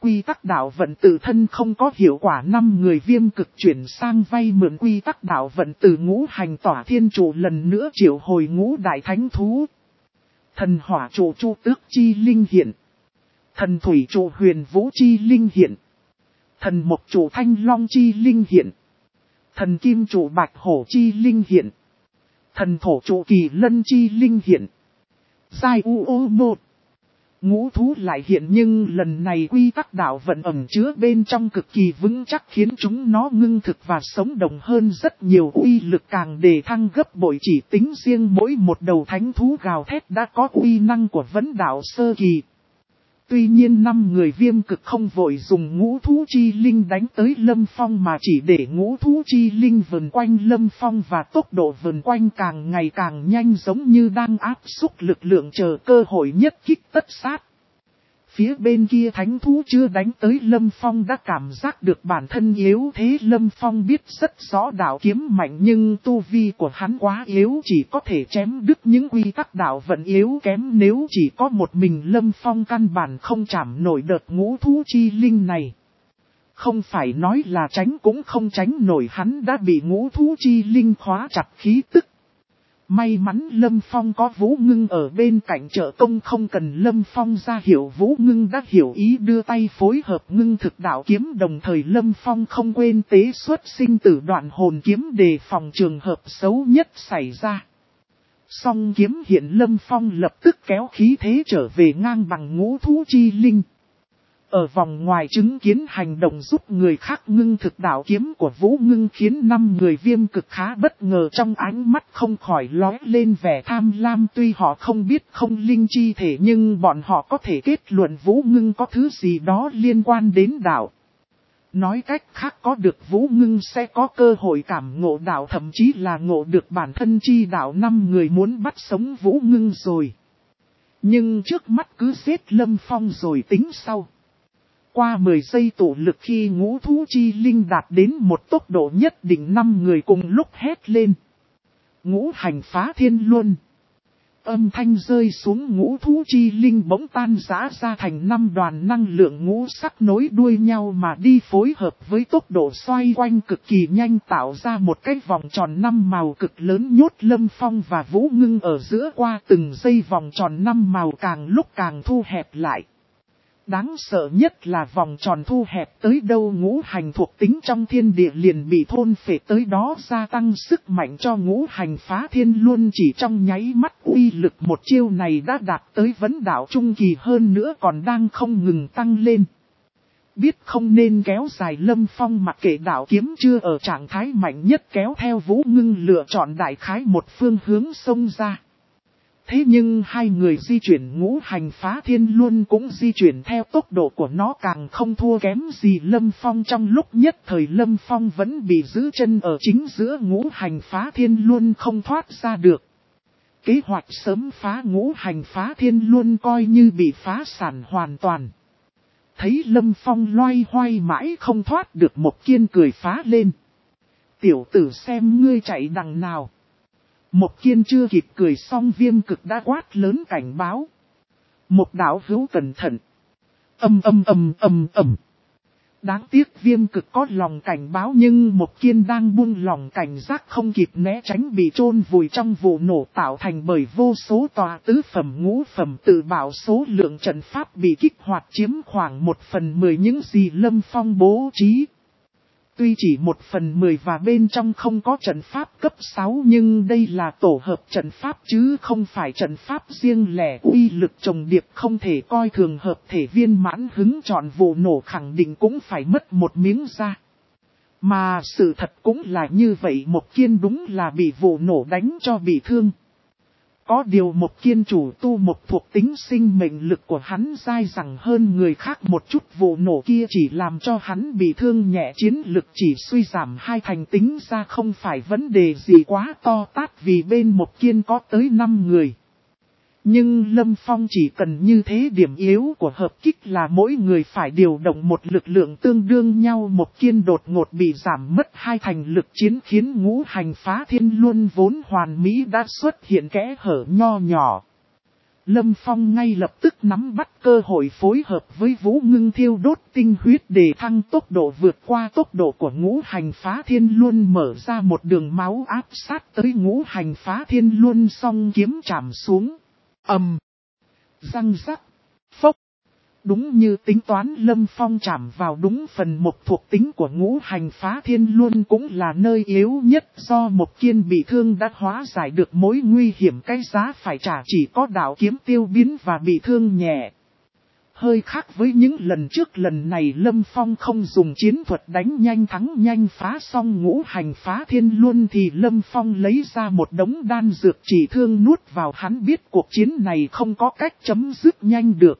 quy tắc đạo vận tự thân không có hiệu quả, năm người viêm cực chuyển sang vay mượn quy tắc đạo vận từ ngũ hành tỏa thiên trụ, lần nữa triệu hồi ngũ đại thánh thú. Thần hỏa trụ chu tước chi linh hiện. Thần thủy trụ huyền vũ chi linh hiện. Thần mộc trụ thanh long chi linh hiện. Thần kim trụ bạch hổ chi linh hiện. Thần thổ trụ kỳ lân chi linh hiện. Giai u ô một. Ngũ thú lại hiện, nhưng lần này quy tắc đạo vận ẩn chứa bên trong cực kỳ vững chắc, khiến chúng nó ngưng thực và sống động hơn rất nhiều, uy lực càng đề thăng gấp bội. Chỉ tính riêng mỗi một đầu thánh thú gào thét đã có uy năng của vấn đạo sơ kỳ. Tuy nhiên năm người viêm cực không vội dùng ngũ thú chi linh đánh tới Lâm Phong, mà chỉ để ngũ thú chi linh vần quanh Lâm Phong, và tốc độ vần quanh càng ngày càng nhanh, giống như đang áp xúc lực lượng chờ cơ hội nhất kích tất sát. Phía bên kia thánh thú chưa đánh tới Lâm Phong đã cảm giác được bản thân yếu thế. Lâm Phong biết rất rõ đạo kiếm mạnh, nhưng tu vi của hắn quá yếu, chỉ có thể chém đứt những quy tắc đạo vận yếu kém. Nếu chỉ có một mình Lâm Phong căn bản không chạm nổi đợt ngũ thú chi linh này. Không phải nói là tránh cũng không tránh nổi, hắn đã bị ngũ thú chi linh khóa chặt khí tức. May mắn Lâm Phong có Vũ Ngưng ở bên cạnh trợ công, không cần Lâm Phong ra hiệu, Vũ Ngưng đã hiểu ý đưa tay phối hợp ngưng thực đạo kiếm. Đồng thời Lâm Phong không quên tế xuất sinh tử đoạn hồn kiếm đề phòng trường hợp xấu nhất xảy ra. Song kiếm hiện, Lâm Phong lập tức kéo khí thế trở về ngang bằng ngũ thú chi linh. Ở vòng ngoài chứng kiến hành động giúp người khác ngưng thực đạo kiếm của Vũ Ngưng khiến năm người viêm cực khá bất ngờ, trong ánh mắt không khỏi lóe lên vẻ tham lam. Tuy họ không biết không linh chi thể, nhưng bọn họ có thể kết luận Vũ Ngưng có thứ gì đó liên quan đến đạo. Nói cách khác, có được Vũ Ngưng sẽ có cơ hội cảm ngộ đạo, thậm chí là ngộ được bản thân chi đạo. Năm người muốn bắt sống Vũ Ngưng rồi. Nhưng trước mắt cứ giết Lâm Phong rồi tính sau. Qua mười giây tụ lực, khi ngũ thú chi linh đạt đến một tốc độ nhất định, năm người cùng lúc hét lên. Ngũ hành phá thiên luân. Âm thanh rơi xuống, ngũ thú chi linh bỗng tan rã ra thành năm đoàn năng lượng ngũ sắc nối đuôi nhau mà đi, phối hợp với tốc độ xoay quanh cực kỳ nhanh, tạo ra một cái vòng tròn năm màu cực lớn, nhốt Lâm Phong và Vũ Ngưng ở giữa. Qua từng giây vòng tròn năm màu càng lúc càng thu hẹp lại. Đáng sợ nhất là vòng tròn thu hẹp tới đâu, ngũ hành thuộc tính trong thiên địa liền bị thôn phệ tới đó, gia tăng sức mạnh cho ngũ hành phá thiên luân. Chỉ trong nháy mắt, uy lực một chiêu này đã đạt tới vấn đạo trung kỳ, hơn nữa còn đang không ngừng tăng lên. Biết không nên kéo dài, Lâm Phong mặc kệ đạo kiếm chưa ở trạng thái mạnh nhất, kéo theo Vũ Ngưng lựa chọn đại khái một phương hướng xông ra. Thế nhưng hai người di chuyển ngũ hành phá thiên luân cũng di chuyển theo tốc độ của nó càng không thua kém gì Lâm Phong. Trong lúc nhất thời Lâm Phong vẫn bị giữ chân ở chính giữa ngũ hành phá thiên luân không thoát ra được. Kế hoạch sớm phá ngũ hành phá thiên luân coi như bị phá sản hoàn toàn. Thấy Lâm Phong loay hoay mãi không thoát được, Mộc Kiên cười phá lên. Tiểu tử xem ngươi chạy đằng nào. Mộc Kiên chưa kịp cười xong, viêm cực đã quát lớn cảnh báo. Một đạo hữu cẩn thận. Âm âm âm âm âm. Đáng tiếc viêm cực có lòng cảnh báo, nhưng Mộc Kiên đang buông lòng cảnh giác không kịp né tránh, bị chôn vùi trong vụ nổ tạo thành bởi vô số tòa tứ phẩm ngũ phẩm tự bảo. Số lượng trận pháp bị kích hoạt chiếm khoảng một phần mười những gì Lâm Phong bố trí. Tuy chỉ một phần mười và bên trong không có trận pháp cấp sáu, nhưng đây là tổ hợp trận pháp chứ không phải trận pháp riêng lẻ, uy lực chồng điệp không thể coi thường. Hợp thể viên mãn hứng chọn vụ nổ khẳng định cũng phải mất một miếng da. Mà sự thật cũng là như vậy, Mộc Kiên đúng là bị vụ nổ đánh cho bị thương. Có điều Mộc Kiên chủ tu một thuộc tính sinh mệnh lực của hắn dai dẳng hơn người khác một chút, vụ nổ kia chỉ làm cho hắn bị thương nhẹ, chiến lực chỉ suy giảm hai thành, tính ra không phải vấn đề gì quá to tát, vì bên Mộc Kiên có tới năm người. Nhưng Lâm Phong chỉ cần như thế, điểm yếu của hợp kích là mỗi người phải điều động một lực lượng tương đương nhau. Mộc Kiên đột ngột bị giảm mất hai thành lực chiến, khiến ngũ hành phá thiên luân vốn hoàn mỹ đã xuất hiện kẽ hở nho nhỏ. Lâm Phong ngay lập tức nắm bắt cơ hội phối hợp với Vũ Ngưng thiêu đốt tinh huyết để thăng tốc độ vượt qua tốc độ của ngũ hành phá thiên luân, mở ra một đường máu áp sát tới ngũ hành phá thiên luân, song kiếm chạm xuống. Ầm, răng rắc, phốc. Đúng như tính toán, Lâm Phong chạm vào đúng phần mộc thuộc tính của ngũ hành phá thiên luân, cũng là nơi yếu nhất. Do Mộc Kiên bị thương đã hóa giải được mối nguy hiểm, cái giá phải trả chỉ có đạo kiếm tiêu biến và bị thương nhẹ. Hơi khác với những lần trước, lần này Lâm Phong không dùng chiến thuật đánh nhanh thắng nhanh phá xong ngũ hành phá thiên luân, thì Lâm Phong lấy ra một đống đan dược chỉ thương nuốt vào. Hắn biết cuộc chiến này không có cách chấm dứt nhanh được.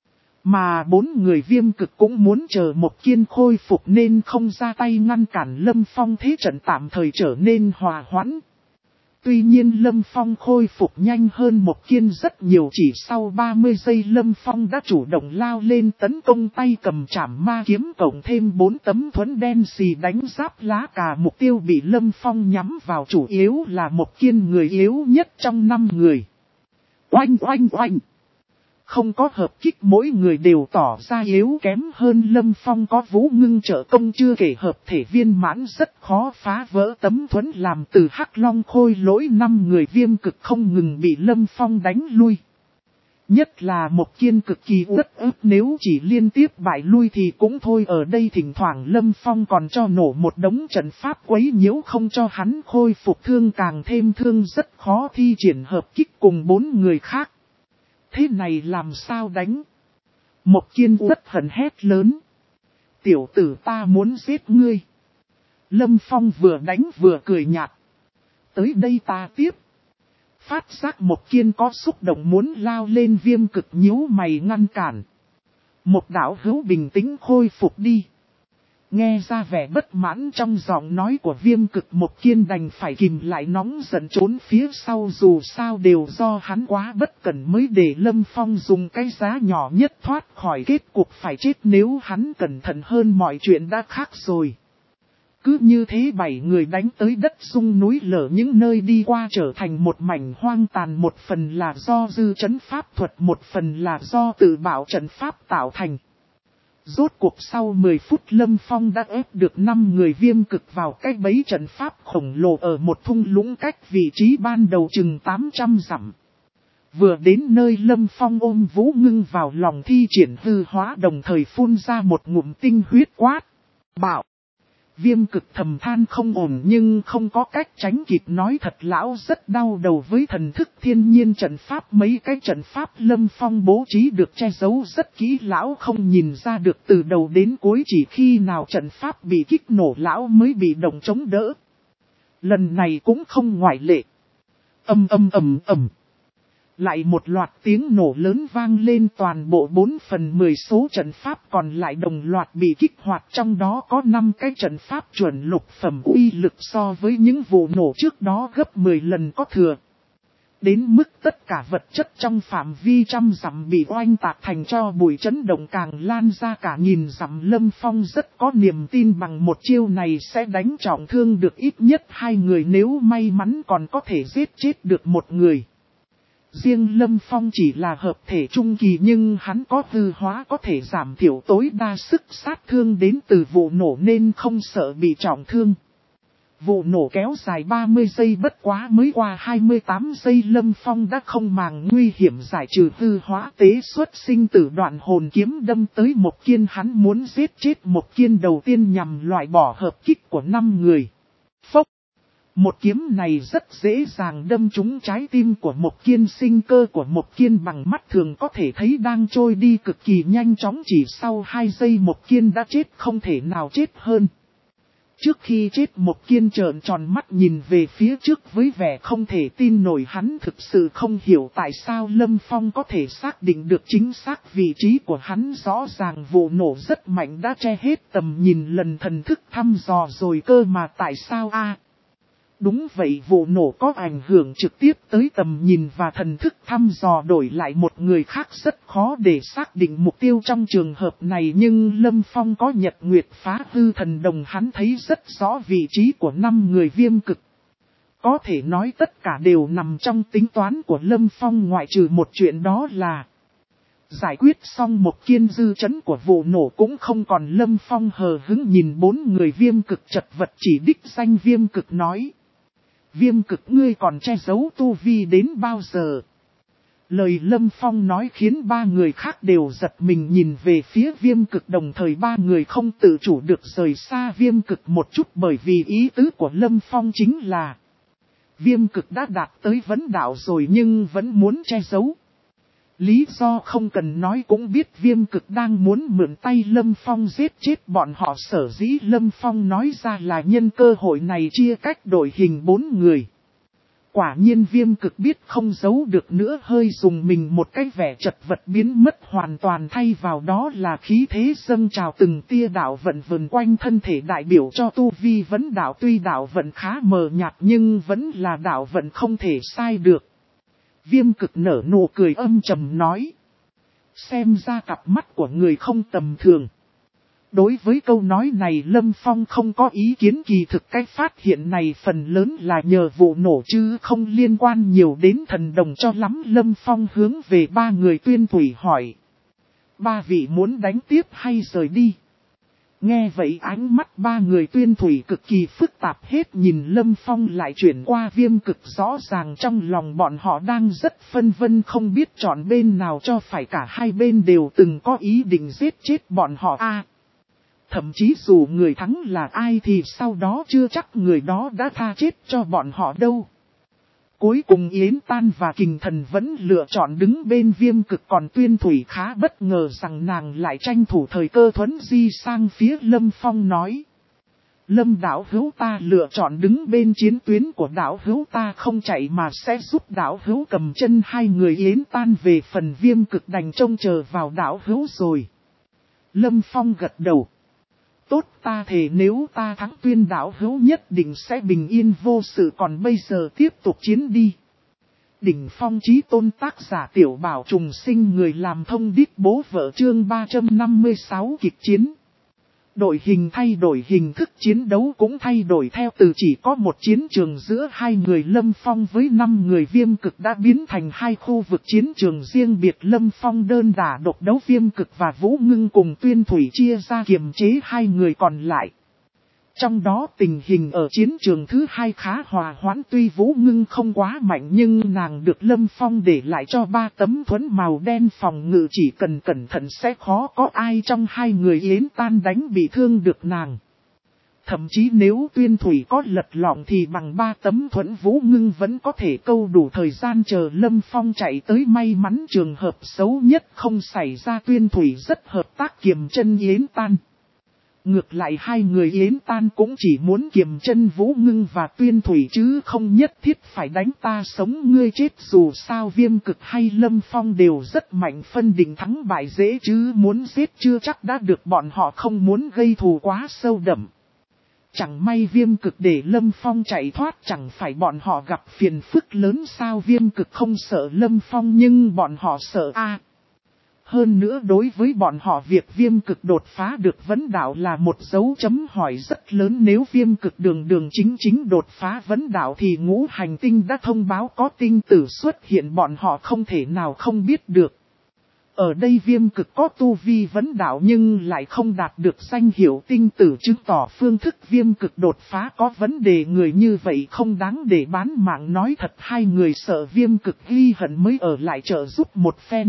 Mà bốn người Viêm Cực cũng muốn chờ Mộc Kiên khôi phục nên không ra tay ngăn cản Lâm Phong, thế trận tạm thời trở nên hòa hoãn. Tuy nhiên Lâm Phong khôi phục nhanh hơn Mộc Kiên rất nhiều, chỉ sau ba mươi giây Lâm Phong đã chủ động lao lên tấn công, tay cầm trảm ma kiếm cộng thêm bốn tấm thuẫn đen xì đánh giáp lá cà. Mục tiêu bị Lâm Phong nhắm vào chủ yếu là Mộc Kiên, người yếu nhất trong năm người. Oanh oanh oanh! Không có hợp kích, mỗi người đều tỏ ra yếu kém hơn Lâm Phong. Có Vũ Ngưng trợ công, chưa kể hợp thể viên mãn rất khó phá vỡ tấm thuẫn, làm từ Hắc Long Khôi Lỗi năm người Viêm Cực không ngừng bị Lâm Phong đánh lui. Nhất là Mộc Kiên cực kỳ uất ức, nếu chỉ liên tiếp bại lui thì cũng thôi. Ở đây thỉnh thoảng Lâm Phong còn cho nổ một đống trận pháp quấy nhiễu, không cho hắn khôi phục thương, càng thêm thương, rất khó thi triển hợp kích cùng bốn người khác. Thế này làm sao đánh? Mộc Kiên rất hận hét lớn. Tiểu tử, ta muốn giết ngươi. Lâm Phong vừa đánh vừa cười nhạt. Tới đây ta tiếp. Phát giác Mộc Kiên có xúc động muốn lao lên, Viêm Cực nhíu mày ngăn cản. Một đạo hữu bình tĩnh, khôi phục đi. Nghe ra vẻ bất mãn trong giọng nói của Viêm Cực, Mộc Kiên đành phải kìm lại nóng giận trốn phía sau, dù sao đều do hắn quá bất cẩn mới để Lâm Phong dùng cái giá nhỏ nhất thoát khỏi kết cục phải chết. Nếu hắn cẩn thận hơn mọi chuyện đã khác rồi. Cứ như thế bảy người đánh tới đất rung núi lở, những nơi đi qua trở thành một mảnh hoang tàn, một phần là do dư trấn pháp thuật, một phần là do tự bảo trận pháp tạo thành. Rốt cuộc sau mười phút Lâm Phong đã ép được năm người Viêm Cực vào cái bẫy trận pháp khổng lồ ở một thung lũng cách vị trí ban đầu chừng tám trăm dặm. Vừa đến nơi, Lâm Phong ôm Vũ Ngưng vào lòng, thi triển hư hóa, đồng thời phun ra một ngụm tinh huyết quát. Bảo! Viêm Cực thầm than không ổn nhưng không có cách tránh kịp, nói thật lão rất đau đầu với thần thức thiên nhiên trận pháp. Mấy cái trận pháp Lâm Phong bố trí được che giấu rất kỹ, lão không nhìn ra được từ đầu đến cuối, chỉ khi nào trận pháp bị kích nổ lão mới bị động chống đỡ. Lần này cũng không ngoại lệ. Âm âm ầm ầm. Lại một loạt tiếng nổ lớn vang lên, toàn bộ bốn phần mười số trận pháp còn lại đồng loạt bị kích hoạt, trong đó có năm cái trận pháp chuẩn lục phẩm, uy lực so với những vụ nổ trước đó gấp mười lần có thừa. Đến mức tất cả vật chất trong phạm vi trăm dặm bị oanh tạc thành tro bụi, chấn động càng lan ra cả nghìn dặm. Lâm Phong rất có niềm tin bằng một chiêu này sẽ đánh trọng thương được ít nhất hai người, nếu may mắn còn có thể giết chết được một người. Riêng Lâm Phong chỉ là hợp thể trung kỳ nhưng hắn có hư hóa có thể giảm thiểu tối đa sức sát thương đến từ vụ nổ nên không sợ bị trọng thương. Vụ nổ kéo dài ba mươi giây, bất quá mới qua hai mươi tám giây Lâm Phong đã không màng nguy hiểm giải trừ hư hóa, tế xuất sinh tử đoạn hồn kiếm đâm tới Mộc Kiên. Hắn muốn giết chết Mộc Kiên đầu tiên nhằm loại bỏ hợp kích của năm người. Phốc! Một kiếm này rất dễ dàng đâm trúng trái tim của Mộc Kiên, sinh cơ của Mộc Kiên bằng mắt thường có thể thấy đang trôi đi cực kỳ nhanh chóng, chỉ sau hai giây Mộc Kiên đã chết, không thể nào chết hơn. Trước khi chết Mộc Kiên trợn tròn mắt nhìn về phía trước với vẻ không thể tin nổi, hắn thực sự không hiểu tại sao Lâm Phong có thể xác định được chính xác vị trí của hắn, rõ ràng vụ nổ rất mạnh đã che hết tầm nhìn, lần thần thức thăm dò rồi cơ mà tại sao a? À, đúng vậy, vụ nổ có ảnh hưởng trực tiếp tới tầm nhìn và thần thức thăm dò, đổi lại một người khác rất khó để xác định mục tiêu trong trường hợp này, nhưng Lâm Phong có Nhật Nguyệt Phá Hư Thần Đồng, hắn thấy rất rõ vị trí của năm người Viêm Cực. Có thể nói tất cả đều nằm trong tính toán của Lâm Phong, ngoại trừ một chuyện đó là giải quyết xong một kiên dư chấn của vụ nổ cũng không còn. Lâm Phong hờ hững nhìn bốn người Viêm Cực chật vật, chỉ đích danh Viêm Cực nói: Viêm Cực, ngươi còn che giấu tu vi đến bao giờ? Lời Lâm Phong nói khiến ba người khác đều giật mình nhìn về phía Viêm Cực, đồng thời ba người không tự chủ được rời xa Viêm Cực một chút, bởi vì ý tứ của Lâm Phong chính là Viêm Cực đã đạt tới vấn đạo rồi nhưng vẫn muốn che giấu. Lý do không cần nói cũng biết, Viêm Cực đang muốn mượn tay Lâm Phong giết chết bọn họ, sở dĩ Lâm Phong nói ra là nhân cơ hội này chia cách đội hình bốn người. Quả nhiên Viêm Cực biết không giấu được nữa, hơi dùng mình một cái, vẻ chật vật biến mất hoàn toàn, thay vào đó là khí thế dâng trào, từng tia đạo vận vần quanh thân thể, đại biểu cho tu vi vấn đạo. Tuy đạo vận khá mờ nhạt nhưng vẫn là đạo vận không thể sai được. Viêm Cực nở nụ cười âm trầm nói: xem ra cặp mắt của người không tầm thường. Đối với câu nói này Lâm Phong không có ý kiến, kỳ thực cái phát hiện này phần lớn là nhờ vụ nổ chứ không liên quan nhiều đến thần đồng cho lắm. Lâm Phong hướng về ba người Tuyên Thủy hỏi: ba vị muốn đánh tiếp hay rời đi? Nghe vậy ánh mắt ba người Tuyên Thủy cực kỳ phức tạp, hết nhìn Lâm Phong lại chuyển qua Viêm Cực, rõ ràng trong lòng bọn họ đang rất phân vân, không biết chọn bên nào cho phải. Cả hai bên đều từng có ý định giết chết bọn họ a. À, thậm chí dù người thắng là ai thì sau đó chưa chắc người đó đã tha chết cho bọn họ đâu. Cuối cùng Yến Tan và Kình Thần vẫn lựa chọn đứng bên Viêm Cực, còn Tuyên Thủy khá bất ngờ rằng nàng lại tranh thủ thời cơ thuấn di sang phía Lâm Phong nói: Lâm đạo hữu, ta lựa chọn đứng bên chiến tuyến của đạo hữu, ta không chạy mà sẽ giúp đạo hữu cầm chân hai người Yến Tan. Về phần Viêm Cực đành trông chờ vào đạo hữu rồi. Lâm Phong gật đầu: tốt, ta thề nếu ta thắng Tuyên đạo hữu nhất định sẽ bình yên vô sự, còn bây giờ tiếp tục chiến đi. Đỉnh phong chí tôn, tác giả Tiểu Bảo Trùng Sinh, người làm thông điệp bố vợ, chương ba trăm năm mươi sáu kịch chiến. Đội hình thay đổi, hình thức chiến đấu cũng thay đổi theo, từ chỉ có một chiến trường giữa hai người Lâm Phong với năm người Viêm Cực đã biến thành hai khu vực chiến trường riêng biệt. Lâm Phong đơn đả độc đấu, Viêm Cực và Vũ Ngưng cùng Tuyên Thủy chia ra kiềm chế hai người còn lại. Trong đó tình hình ở chiến trường thứ hai khá hòa hoãn, tuy Vũ Ngưng không quá mạnh nhưng nàng được Lâm Phong để lại cho ba tấm thuẫn màu đen phòng ngự, chỉ cần cẩn thận sẽ khó có ai trong hai người Yến Tan đánh bị thương được nàng. Thậm chí nếu Tuyên Thủy có lật lọng thì bằng ba tấm thuẫn Vũ Ngưng vẫn có thể câu đủ thời gian chờ Lâm Phong chạy tới. May mắn trường hợp xấu nhất không xảy ra, Tuyên Thủy rất hợp tác kiềm chân Yến Tan. Ngược lại hai người Yến Tan cũng chỉ muốn kiềm chân Vũ Ngưng và Tuyên Thủy chứ không nhất thiết phải đánh ta sống ngươi chết. Dù sao Viêm Cực hay Lâm Phong đều rất mạnh, phân định thắng bại dễ chứ muốn giết chưa chắc đã được, bọn họ không muốn gây thù quá sâu đậm. Chẳng may Viêm Cực để Lâm Phong chạy thoát, chẳng phải bọn họ gặp phiền phức lớn sao? Viêm Cực không sợ Lâm Phong nhưng bọn họ sợ a. À, hơn nữa đối với bọn họ việc Viêm Cực đột phá được vấn đạo là một dấu chấm hỏi rất lớn. Nếu Viêm Cực đường đường chính chính đột phá vấn đạo thì ngũ hành tinh đã thông báo có tinh tử xuất hiện, bọn họ không thể nào không biết được. Ở đây Viêm Cực có tu vi vấn đạo nhưng lại không đạt được danh hiệu tinh tử, chứng tỏ phương thức Viêm Cực đột phá có vấn đề. Người như vậy không đáng để bán mạng. Nói thật hai người sợ Viêm Cực ghi hận mới ở lại trợ giúp một phen.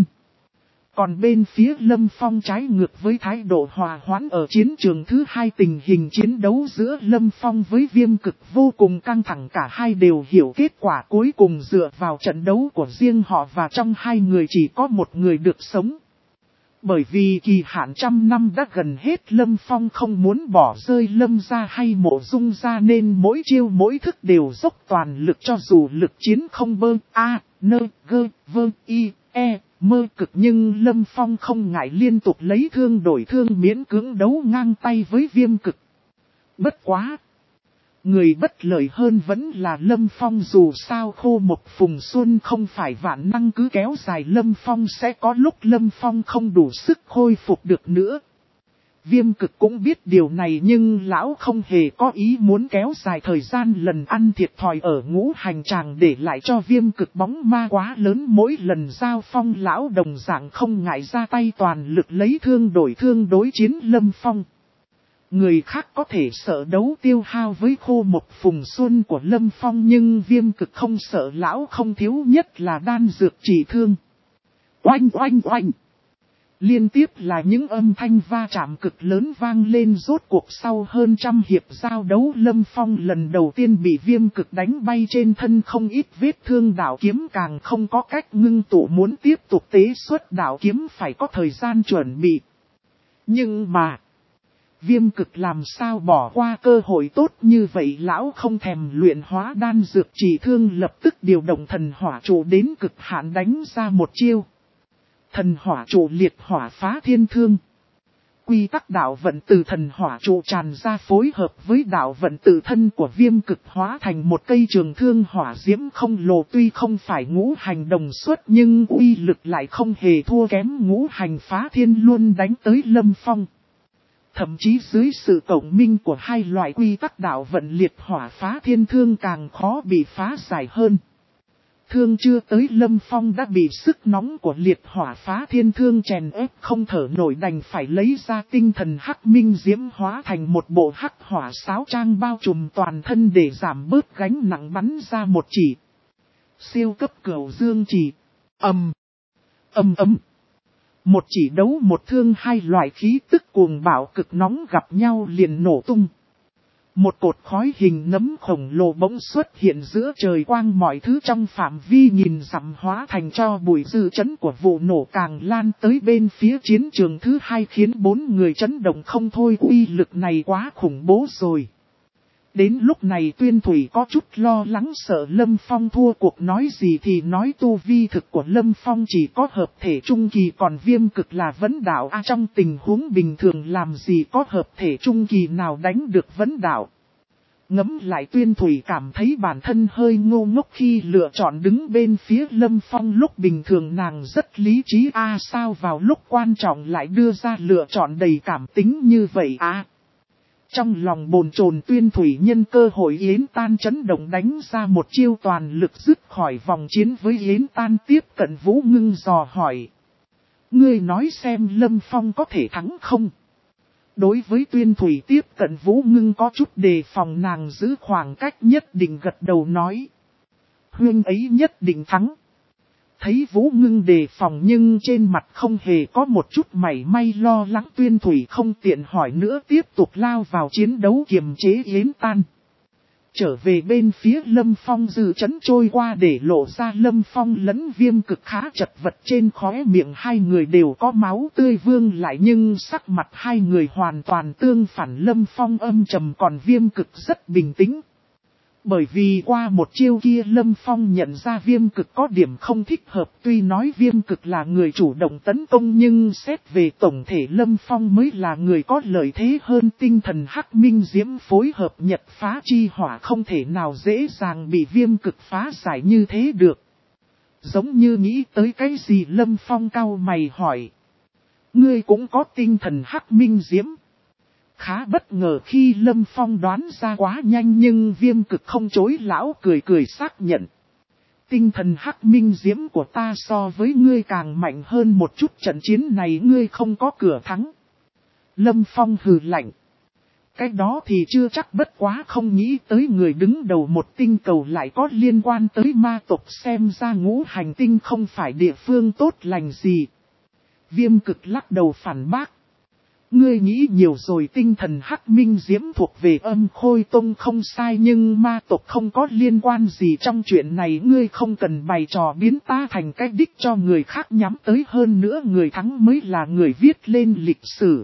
Còn bên phía Lâm Phong trái ngược với thái độ hòa hoãn ở chiến trường thứ hai, tình hình chiến đấu giữa Lâm Phong với Viêm Cực vô cùng căng thẳng, cả hai đều hiểu kết quả cuối cùng dựa vào trận đấu của riêng họ và trong hai người chỉ có một người được sống. Bởi vì kỳ hạn trăm năm đã gần hết, Lâm Phong không muốn bỏ rơi Lâm gia hay Mộ Dung gia nên mỗi chiêu mỗi thức đều dốc toàn lực, cho dù lực chiến không bơ a, nơ, gơ, vơ, y, e. Mơ cực nhưng Lâm Phong không ngại liên tục lấy thương đổi thương, miễn cưỡng đấu ngang tay với Viêm Cực. Bất quá! Người bất lợi hơn vẫn là Lâm Phong, dù sao khô một phùng xuân không phải vạn năng cứ kéo dài, Lâm Phong sẽ có lúc Lâm Phong không đủ sức khôi phục được nữa. Viêm cực cũng biết điều này nhưng lão không hề có ý muốn kéo dài thời gian lần ăn thiệt thòi ở ngũ hành tràng để lại cho viêm cực bóng ma quá lớn. Mỗi lần giao phong lão đồng dạng không ngại ra tay toàn lực lấy thương đổi thương đối chiến Lâm Phong. Người khác có thể sợ đấu tiêu hao với khô một phùng xuân của Lâm Phong nhưng viêm cực không sợ lão, không thiếu nhất là đan dược trị thương. Oanh oanh oanh! Liên tiếp là những âm thanh va chạm cực lớn vang lên. Rốt cuộc sau hơn trăm hiệp giao đấu, Lâm Phong lần đầu tiên bị viêm cực đánh bay, trên thân không ít vết thương, đạo kiếm càng không có cách ngưng tụ, muốn tiếp tục tế xuất đạo kiếm phải có thời gian chuẩn bị. Nhưng mà, viêm cực làm sao bỏ qua cơ hội tốt như vậy, lão không thèm luyện hóa đan dược trị thương, lập tức điều động thần hỏa trụ đến cực hạn đánh ra một chiêu. Thần hỏa trụ liệt hỏa phá thiên thương. Quy tắc đạo vận từ thần hỏa trụ tràn ra phối hợp với đạo vận tự thân của viêm cực hóa thành một cây trường thương hỏa diễm không lồ, tuy không phải ngũ hành đồng xuất nhưng uy lực lại không hề thua kém ngũ hành phá thiên luôn đánh tới Lâm Phong. Thậm chí dưới sự cộng minh của hai loại quy tắc đạo vận, liệt hỏa phá thiên thương càng khó bị phá giải hơn. Thương chưa tới, Lâm Phong đã bị sức nóng của liệt hỏa phá thiên thương chèn ép không thở nổi, đành phải lấy ra tinh thần hắc minh diễm hóa thành một bộ hắc hỏa sáo trang bao trùm toàn thân để giảm bớt gánh nặng, bắn ra một chỉ. Siêu cấp cửu dương chỉ. Ầm. Ầm ầm. Một chỉ đấu một thương, hai loại khí tức cuồng bạo cực nóng gặp nhau liền nổ tung. Một cột khói hình nấm khổng lồ bỗng xuất hiện giữa trời quang, mọi thứ trong phạm vi nghìn dặm hóa thành tro bụi. Dư chấn của vụ nổ càng lan tới bên phía chiến trường thứ hai khiến bốn người chấn động không thôi, uy lực này quá khủng bố rồi. Đến lúc này Tuyên Thủy có chút lo lắng sợ Lâm Phong thua cuộc, nói gì thì nói tu vi thực của Lâm Phong chỉ có hợp thể trung kỳ, còn viêm cực là vấn đạo a, trong tình huống bình thường làm gì có hợp thể trung kỳ nào đánh được vấn đạo. Ngẫm lại Tuyên Thủy cảm thấy bản thân hơi ngô ngốc khi lựa chọn đứng bên phía Lâm Phong, lúc bình thường nàng rất lý trí a à, sao vào lúc quan trọng lại đưa ra lựa chọn đầy cảm tính như vậy a à. Trong lòng bồn chồn, Tuyên Thủy nhân cơ hội Yến Tan chấn động đánh ra một chiêu toàn lực dứt khỏi vòng chiến với Yến Tan, tiếp cận Vũ Ngưng dò hỏi. Ngươi nói xem Lâm Phong có thể thắng không? Đối với Tuyên Thủy tiếp cận, Vũ Ngưng có chút đề phòng, nàng giữ khoảng cách nhất định gật đầu nói. Huynh ấy nhất định thắng. Thấy Vũ Ngưng đề phòng nhưng trên mặt không hề có một chút mảy may lo lắng, Tuyên Thủy không tiện hỏi nữa, tiếp tục lao vào chiến đấu kiềm chế Yến Tan. Trở về bên phía Lâm Phong, dư chấn trôi qua để lộ ra Lâm Phong lẫn viêm cực khá chật vật, trên khóe miệng hai người đều có máu tươi vương lại nhưng sắc mặt hai người hoàn toàn tương phản. Lâm Phong âm trầm còn viêm cực rất bình tĩnh. Bởi vì qua một chiêu kia Lâm Phong nhận ra viêm cực có điểm không thích hợp, tuy nói viêm cực là người chủ động tấn công nhưng xét về tổng thể Lâm Phong mới là người có lợi thế hơn. Tinh thần hắc minh diễm phối hợp nhật phá chi hỏa không thể nào dễ dàng bị viêm cực phá giải như thế được. Giống như nghĩ tới cái gì Lâm Phong cau mày hỏi. Ngươi cũng có tinh thần hắc minh diễm? Khá bất ngờ khi Lâm Phong đoán ra quá nhanh nhưng viêm cực không chối, lão cười cười xác nhận. Tinh thần hắc minh diễm của ta so với ngươi càng mạnh hơn một chút, trận chiến này ngươi không có cửa thắng. Lâm Phong hừ lạnh. Cái đó thì chưa chắc, bất quá không nghĩ tới người đứng đầu một tinh cầu lại có liên quan tới ma tộc, xem ra ngũ hành tinh không phải địa phương tốt lành gì. Viêm cực lắc đầu phản bác. Ngươi nghĩ nhiều rồi, tinh thần hắc minh diễm thuộc về âm khôi tông không sai nhưng ma tộc không có liên quan gì trong chuyện này, ngươi không cần bày trò biến ta thành cái đích cho người khác nhắm tới, hơn nữa người thắng mới là người viết lên lịch sử.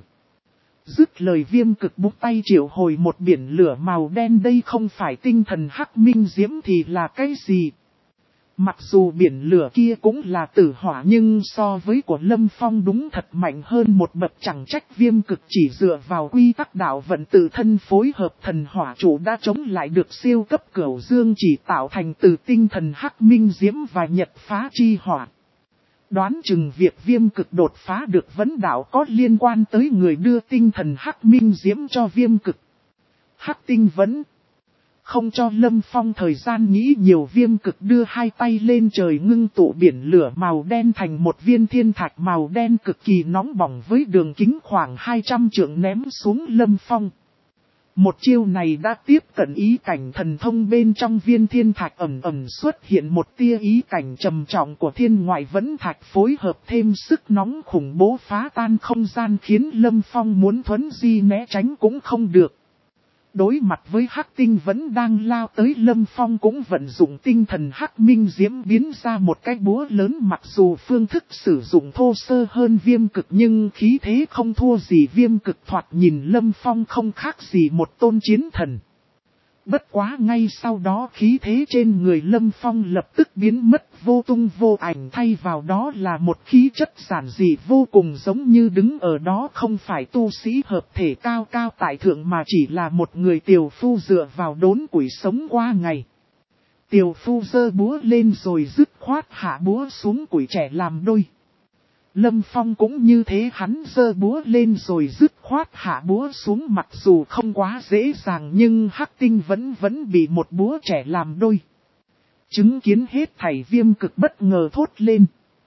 Dứt lời viêm cực búng tay triệu hồi một biển lửa màu đen, đây không phải tinh thần hắc minh diễm thì là cái gì? Mặc dù biển lửa kia cũng là tử hỏa nhưng so với của Lâm Phong đúng thật mạnh hơn một bậc, chẳng trách viêm cực chỉ dựa vào quy tắc đạo vận tự thân phối hợp thần hỏa chủ đã chống lại được siêu cấp cửu dương chỉ tạo thành từ tinh thần hắc minh diễm và nhật phá chi hỏa. Đoán chừng việc viêm cực đột phá được vấn đạo có liên quan tới người đưa tinh thần hắc minh diễm cho viêm cực. Hắc tinh vấn. Không cho Lâm Phong thời gian nghĩ nhiều, viêm cực đưa hai tay lên trời ngưng tụ biển lửa màu đen thành một viên thiên thạch màu đen cực kỳ nóng bỏng với đường kính khoảng hai trăm trượng ném xuống Lâm Phong. Một chiêu này đã tiếp cận ý cảnh thần thông, bên trong viên thiên thạch ẩn ẩn xuất hiện một tia ý cảnh trầm trọng của thiên ngoại vấn thạch phối hợp thêm sức nóng khủng bố phá tan không gian, khiến Lâm Phong muốn thuấn di né tránh cũng không được. Đối mặt với hắc tinh vẫn đang lao tới, Lâm Phong cũng vận dụng tinh thần hắc minh diễm biến ra một cái búa lớn, mặc dù phương thức sử dụng thô sơ hơn viêm cực nhưng khí thế không thua gì viêm cực, thoạt nhìn Lâm Phong không khác gì một tôn chiến thần. Bất quá ngay sau đó khí thế trên người Lâm Phong lập tức biến mất vô tung vô ảnh, thay vào đó là một khí chất giản dị vô cùng, giống như đứng ở đó không phải tu sĩ hợp thể cao cao tại thượng mà chỉ là một người tiều phu dựa vào đốn củi sống qua ngày. Tiều phu giơ búa lên rồi dứt khoát hạ búa xuống củi trẻ làm đôi. Lâm Phong cũng như thế, hắn giơ búa lên rồi dứt khoát hạ búa xuống, mặc dù không quá dễ dàng nhưng hắc tinh vẫn vẫn bị một búa trẻ làm đôi. Chứng kiến hết thảy, viêm cực bất ngờ thốt lên.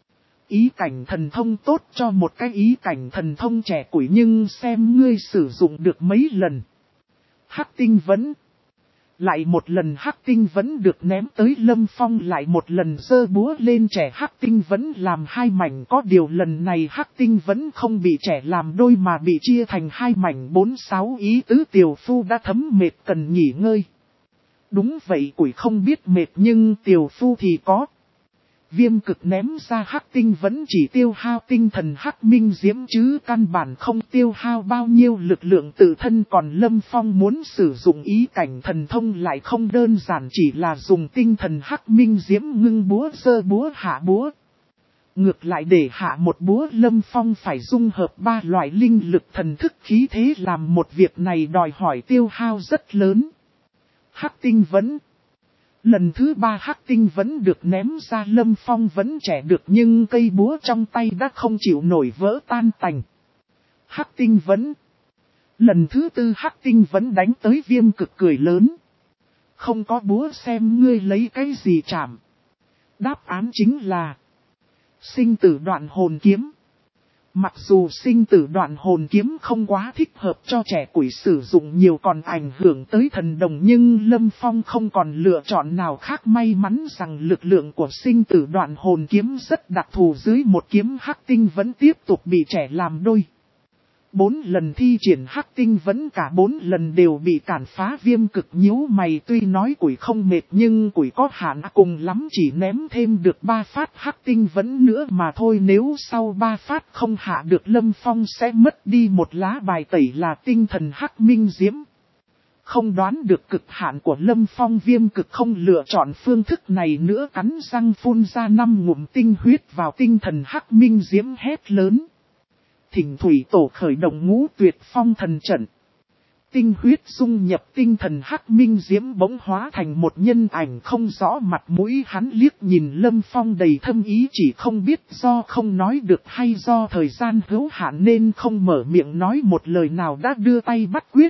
Ý cảnh thần thông tốt cho một cái ý cảnh thần thông trẻ củi, nhưng xem ngươi sử dụng được mấy lần. Hắc tinh vẫn. Lại một lần hắc tinh vẫn được ném tới, Lâm Phong lại một lần giơ búa lên trẻ, hắc tinh vẫn làm hai mảnh, có điều lần này hắc tinh vẫn không bị trẻ làm đôi mà bị chia thành hai mảnh. Bốn sáu ý tứ tiều phu đã thấm mệt cần nghỉ ngơi. Đúng vậy, củi không biết mệt nhưng tiều phu thì có. Viêm cực ném ra hắc tinh vẫn chỉ tiêu hao tinh thần hắc minh diễm chứ căn bản không tiêu hao bao nhiêu lực lượng tự thân, còn Lâm Phong muốn sử dụng ý cảnh thần thông lại không đơn giản chỉ là dùng tinh thần hắc minh diễm ngưng búa giơ búa hạ búa. Ngược lại để hạ một búa, Lâm Phong phải dung hợp ba loại linh lực thần thức khí thế, làm một việc này đòi hỏi tiêu hao rất lớn. Hắc tinh vẫn. Lần thứ ba hắc tinh vẫn được ném ra, Lâm Phong vẫn trẻ được nhưng cây búa trong tay đã không chịu nổi vỡ tan tành. Hắc tinh vẫn. Lần thứ tư hắc tinh vẫn đánh tới, viêm cực cười lớn. Không có búa xem ngươi lấy cái gì chạm. Đáp án chính là sinh tử đoạn hồn kiếm. Mặc dù sinh tử đoạn hồn kiếm không quá thích hợp cho trẻ củi sử dụng nhiều, còn ảnh hưởng tới thần đồng, nhưng Lâm Phong không còn lựa chọn nào khác. May mắn rằng lực lượng của sinh tử đoạn hồn kiếm rất đặc thù, dưới một kiếm hắc tinh vẫn tiếp tục bị trẻ làm đôi. Bốn lần thi triển hắc tinh vẫn cả bốn lần đều bị cản phá, viêm cực nhíu mày, tuy nói củi không mệt nhưng củi có hạn, cùng lắm chỉ ném thêm được ba phát hắc tinh vẫn nữa mà thôi, nếu sau ba phát không hạ được Lâm Phong sẽ mất đi một lá bài tẩy là tinh thần hắc minh diễm. Không đoán được cực hạn của Lâm Phong, viêm cực không lựa chọn phương thức này nữa, cắn răng phun ra năm ngụm tinh huyết vào tinh thần hắc minh diễm, hét lớn. Thỉnh thủy tổ khởi động ngũ tuyệt phong thần trận. Tinh huyết dung nhập tinh thần hắc minh diễm, bỗng hóa thành một nhân ảnh không rõ mặt mũi, hắn liếc nhìn Lâm Phong đầy thâm ý, chỉ không biết do không nói được hay do thời gian hữu hạn nên không mở miệng nói một lời nào, đã đưa tay bắt quyết.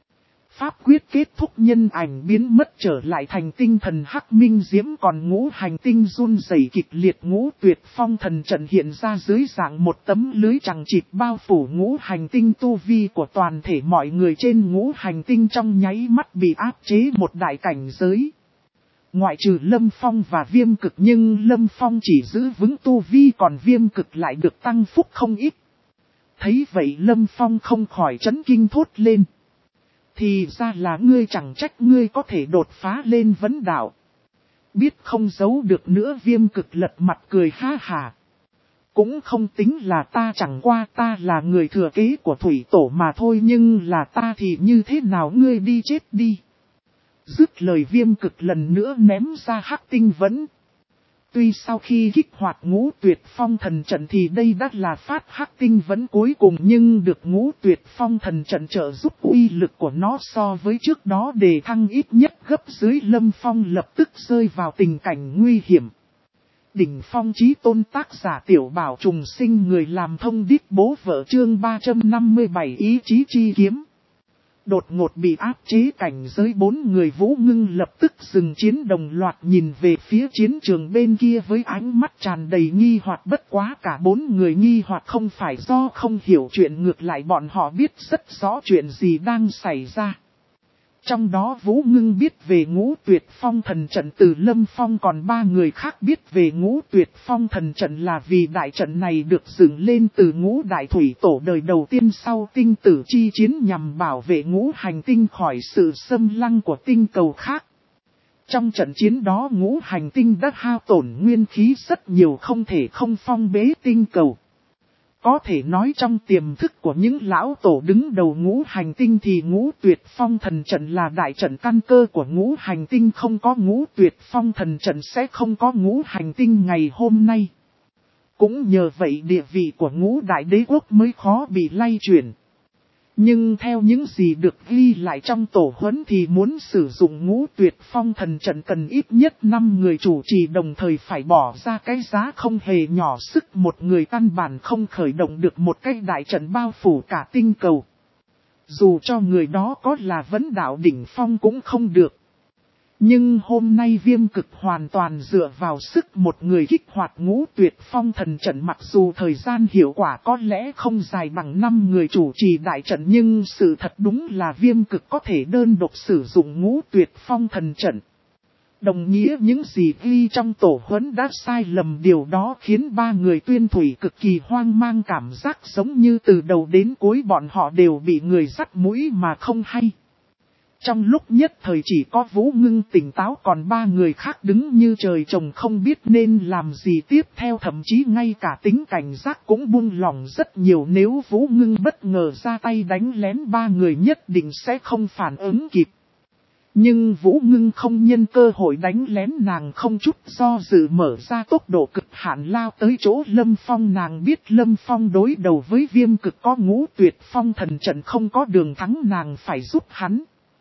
Pháp quyết kết thúc, nhân ảnh biến mất trở lại thành tinh thần hắc minh diễm, còn ngũ hành tinh run rẩy kịch liệt, ngũ tuyệt phong thần trận hiện ra dưới dạng một tấm lưới chằng chịt bao phủ ngũ hành tinh, tu vi của toàn thể mọi người trên ngũ hành tinh trong nháy mắt bị áp chế một đại cảnh giới. Ngoại trừ Lâm Phong và viêm cực, nhưng Lâm Phong chỉ giữ vững tu vi, còn viêm cực lại được tăng phúc không ít. Thấy vậy Lâm Phong không khỏi chấn kinh thốt lên. Thì ra là ngươi, chẳng trách ngươi có thể đột phá lên vấn đạo. Biết không giấu được nữa, viêm cực lật mặt cười ha hà. Cũng không tính là ta, chẳng qua ta là người thừa kế của thủy tổ mà thôi, nhưng là ta thì như thế nào, ngươi đi chết đi. Dứt lời viêm cực lần nữa ném ra hắc tinh vẫn. Tuy sau khi kích hoạt ngũ tuyệt phong thần trận thì đây đã là phát hắc tinh vẫn cuối cùng, nhưng được ngũ tuyệt phong thần trận trợ giúp, uy lực của nó so với trước đó đề thăng ít nhất gấp dưới. Lâm Phong lập tức rơi vào tình cảnh nguy hiểm. đỉnh phong chí tôn tác giả Tiểu Bảo trùng sinh người làm thông điệp bố vợ chương ba trăm năm mươi bảy ý chí chi kiếm. Đột ngột bị áp chế cảnh giới bốn người Vũ Ngưng lập tức dừng chiến đồng loạt nhìn về phía chiến trường bên kia với ánh mắt tràn đầy nghi hoặc bất quá cả bốn người nghi hoặc không phải do không hiểu chuyện ngược lại bọn họ biết rất rõ chuyện gì đang xảy ra. Trong đó Vũ Ngưng biết về Ngũ Tuyệt Phong thần trận từ Lâm Phong còn ba người khác biết về Ngũ Tuyệt Phong thần trận là vì đại trận này được dựng lên từ Ngũ Đại Thủy Tổ đời đầu tiên sau tinh tử chi chiến nhằm bảo vệ ngũ hành tinh khỏi sự xâm lăng của tinh cầu khác. Trong trận chiến đó ngũ hành tinh đã hao tổn nguyên khí rất nhiều không thể không phong bế tinh cầu. Có thể nói trong tiềm thức của những lão tổ đứng đầu ngũ hành tinh thì Ngũ Tuyệt Phong thần trận là đại trận căn cơ của ngũ hành tinh, không có Ngũ Tuyệt Phong thần trận sẽ không có ngũ hành tinh ngày hôm nay. Cũng nhờ vậy địa vị của ngũ đại đế quốc mới khó bị lay chuyển. Nhưng theo những gì được ghi lại trong tổ huấn thì muốn sử dụng Ngũ Tuyệt Phong thần trận cần ít nhất năm người chủ trì đồng thời phải bỏ ra cái giá không hề nhỏ, sức một người căn bản không khởi động được một cái đại trận bao phủ cả tinh cầu. Dù cho người đó có là vấn đạo đỉnh phong cũng không được. Nhưng hôm nay Viêm Cực hoàn toàn dựa vào sức một người kích hoạt Ngũ Tuyệt Phong thần trận, mặc dù thời gian hiệu quả có lẽ không dài bằng năm người chủ trì đại trận, nhưng sự thật đúng là Viêm Cực có thể đơn độc sử dụng Ngũ Tuyệt Phong thần trận. Đồng nghĩa những gì ghi trong tổ huấn đã sai lầm, điều đó khiến ba người tuyên thủy cực kỳ hoang mang, cảm giác giống như từ đầu đến cuối bọn họ đều bị người dắt mũi mà không hay. Trong lúc nhất thời chỉ có Vũ Ngưng tỉnh táo, còn ba người khác đứng như trời trồng không biết nên làm gì tiếp theo, thậm chí ngay cả tính cảnh giác cũng buông lỏng rất nhiều. Nếu Vũ Ngưng bất ngờ ra tay đánh lén ba người nhất định sẽ không phản ứng kịp. Nhưng Vũ Ngưng không nhân cơ hội đánh lén, nàng không chút do dự mở ra tốc độ cực hạn lao tới chỗ Lâm Phong. Nàng biết Lâm Phong đối đầu với Viêm Cực có Ngũ Tuyệt Phong thần trận không có đường thắng, nàng phải giúp hắn.